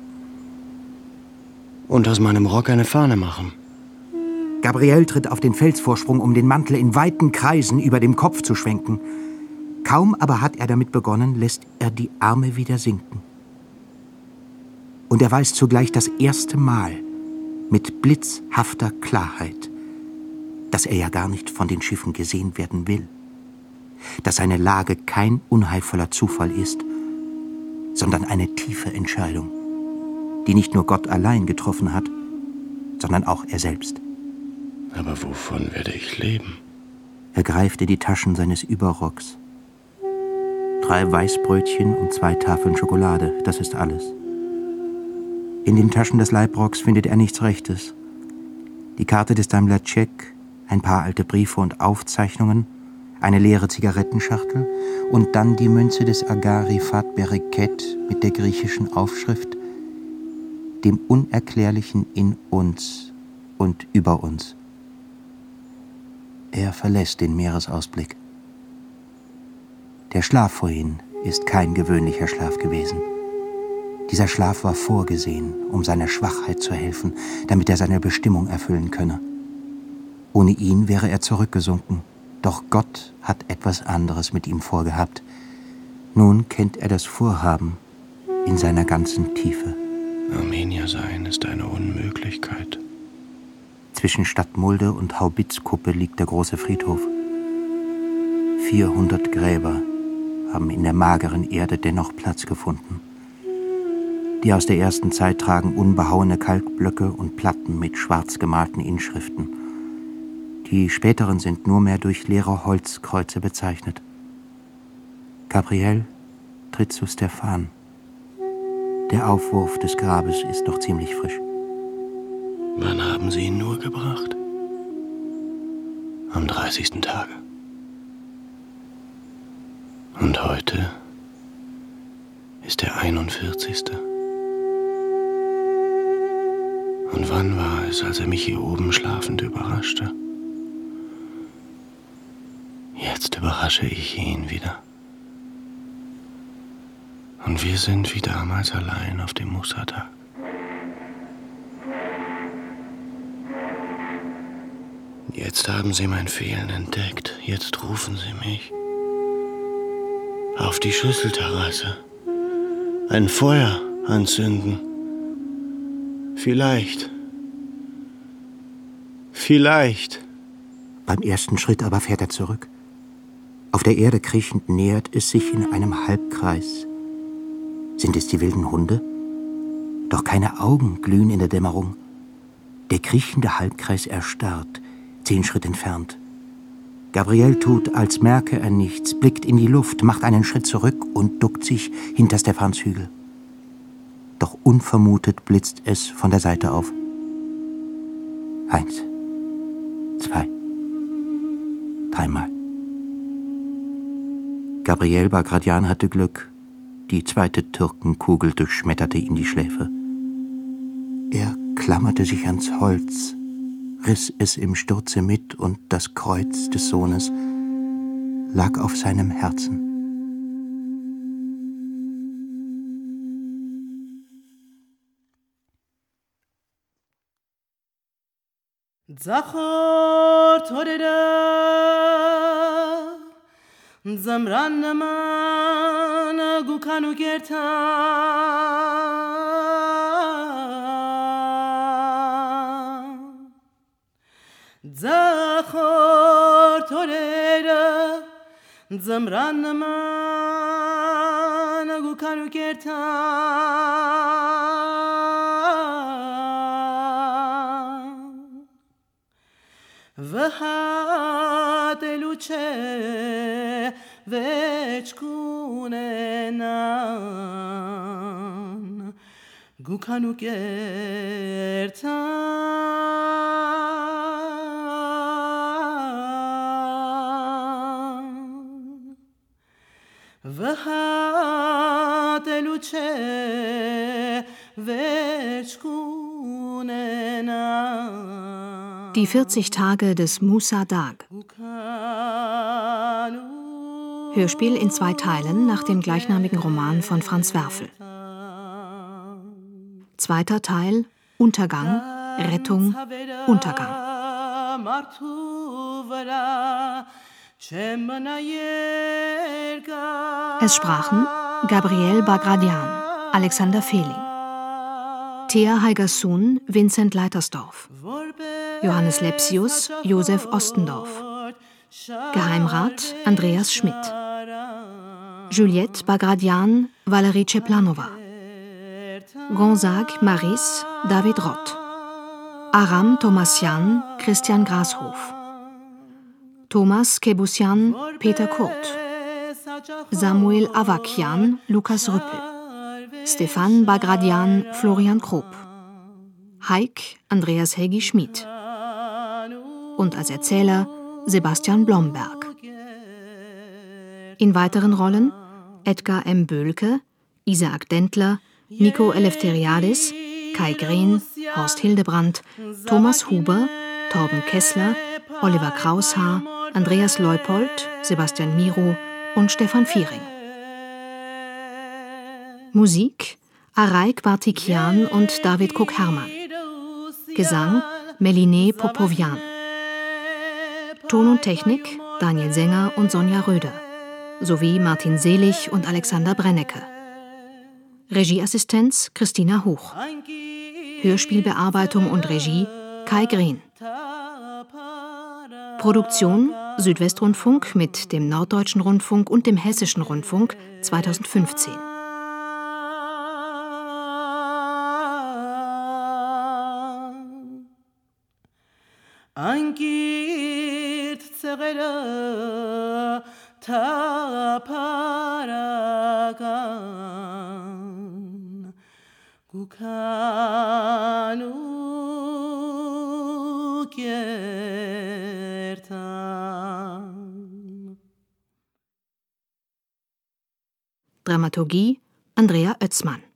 Und aus meinem Rock eine Fahne machen. Gabriel tritt auf den Felsvorsprung, um den Mantel in weiten Kreisen über dem Kopf zu schwenken. Kaum aber hat er damit begonnen, lässt er die Arme wieder sinken. Und er weiß zugleich das erste Mal mit blitzhafter Klarheit, dass er ja gar nicht von den Schiffen gesehen werden will. Dass seine Lage kein unheilvoller Zufall ist, sondern eine tiefe Entscheidung, die nicht nur Gott allein getroffen hat, sondern auch er selbst. Aber wovon werde ich leben? Er greift in die Taschen seines Überrocks. Drei Weißbrötchen und zwei Tafeln Schokolade, das ist alles. In den Taschen des Leibrocks findet er nichts Rechtes. Die Karte des Daimler-Check, ein paar alte Briefe und Aufzeichnungen, eine leere Zigarettenschachtel und dann die Münze des Aga Rifat Bereket mit der griechischen Aufschrift dem Unerklärlichen in uns und über uns. Er verlässt den Meeresausblick. Der Schlaf vorhin ist kein gewöhnlicher Schlaf gewesen. Dieser Schlaf war vorgesehen, um seiner Schwachheit zu helfen, damit er seine Bestimmung erfüllen könne. Ohne ihn wäre er zurückgesunken, doch Gott hat etwas anderes mit ihm vorgehabt. Nun kennt er das Vorhaben in seiner ganzen Tiefe. Armenier sein ist eine Unmöglichkeit. Zwischen Stadtmulde und Haubitzkuppe liegt der große Friedhof. Vierhundert Gräber haben in der mageren Erde dennoch Platz gefunden. Die aus der ersten Zeit tragen unbehauene Kalkblöcke und Platten mit schwarz gemalten Inschriften. Die späteren sind nur mehr durch leere Holzkreuze bezeichnet. Gabriel tritt zu Stefan. Der Aufwurf des Grabes ist noch ziemlich frisch. Wann haben Sie ihn nur gebracht? Am dreißigsten Tage. Und heute ist der einundvierzigste. Und wann war es, als er mich hier oben schlafend überraschte? Jetzt überrasche ich ihn wieder. Und wir sind wie damals allein auf dem Musadak. Jetzt haben Sie mein Fehlen entdeckt. Jetzt rufen Sie mich. Auf die Schüsselterrasse. Ein Feuer anzünden. Vielleicht. Vielleicht. Beim ersten Schritt aber fährt er zurück. Auf der Erde kriechend nähert es sich in einem Halbkreis. Sind es die wilden Hunde? Doch keine Augen glühen in der Dämmerung. Der kriechende Halbkreis erstarrt, zehn Schritt entfernt. Gabriel tut, als merke er nichts, blickt in die Luft, macht einen Schritt zurück und duckt sich hinter Stephans Hügel. Doch unvermutet blitzt es von der Seite auf. Eins, zwei, dreimal. Gabriel Bagradian hatte Glück. Die zweite Türkenkugel durchschmetterte ihm die Schläfe. Er klammerte sich ans Holz, riss es im Sturze mit und das Kreuz des Sohnes lag auf seinem Herzen. Zachor toreda zamran man gukanu gerta Zachor toreda zamran man gukanu gerta V'hat eluche v'chkunenan gukanu gertan V'hat eluche Die vierzig Tage des Musa Dag. Hörspiel in zwei Teilen nach dem gleichnamigen Roman von Franz Werfel. Zweiter Teil: Untergang, Rettung, Untergang. Es sprachen Gabriel Bagradian, Alexander Fehling, Thea Heigersun, Vincent Leitersdorf, Johannes Lepsius, Josef Ostendorf, Geheimrat Andreas Schmidt, Juliette Bagradian, Valerie Czeplanova, Gonzague Maris, David Rott, Aram Thomassian, Christian Grashof, Thomas Kebusian, Peter Kurt, Samuel Avakian, Lukas Rüppel, Stefan Bagradian, Florian Krob, Haik, Andreas Helgi Schmid und als Erzähler Sebastian Blomberg. In weiteren Rollen Edgar M. Böhlke, Isaac Dentler, Nico Eleftheriadis, Kai Green, Horst Hildebrandt, Thomas Huber, Torben Kessler, Oliver Kraushaar, Andreas Leupold, Sebastian Miro und Stefan Viering. Musik Araik Bartikian und David Cook-Herrmann. Gesang Meline Popovian. Ton und Technik Daniel Sänger und Sonja Röder sowie Martin Selig und Alexander Brennecke. Regieassistenz Christina Huch. Hörspielbearbeitung und Regie Kai Green. Produktion Südwestrundfunk mit dem Norddeutschen Rundfunk und dem Hessischen Rundfunk zweitausendfünfzehn. Angirt zegera taparagan gukanu kiertan. Dramaturgie Andrea Oetzmann.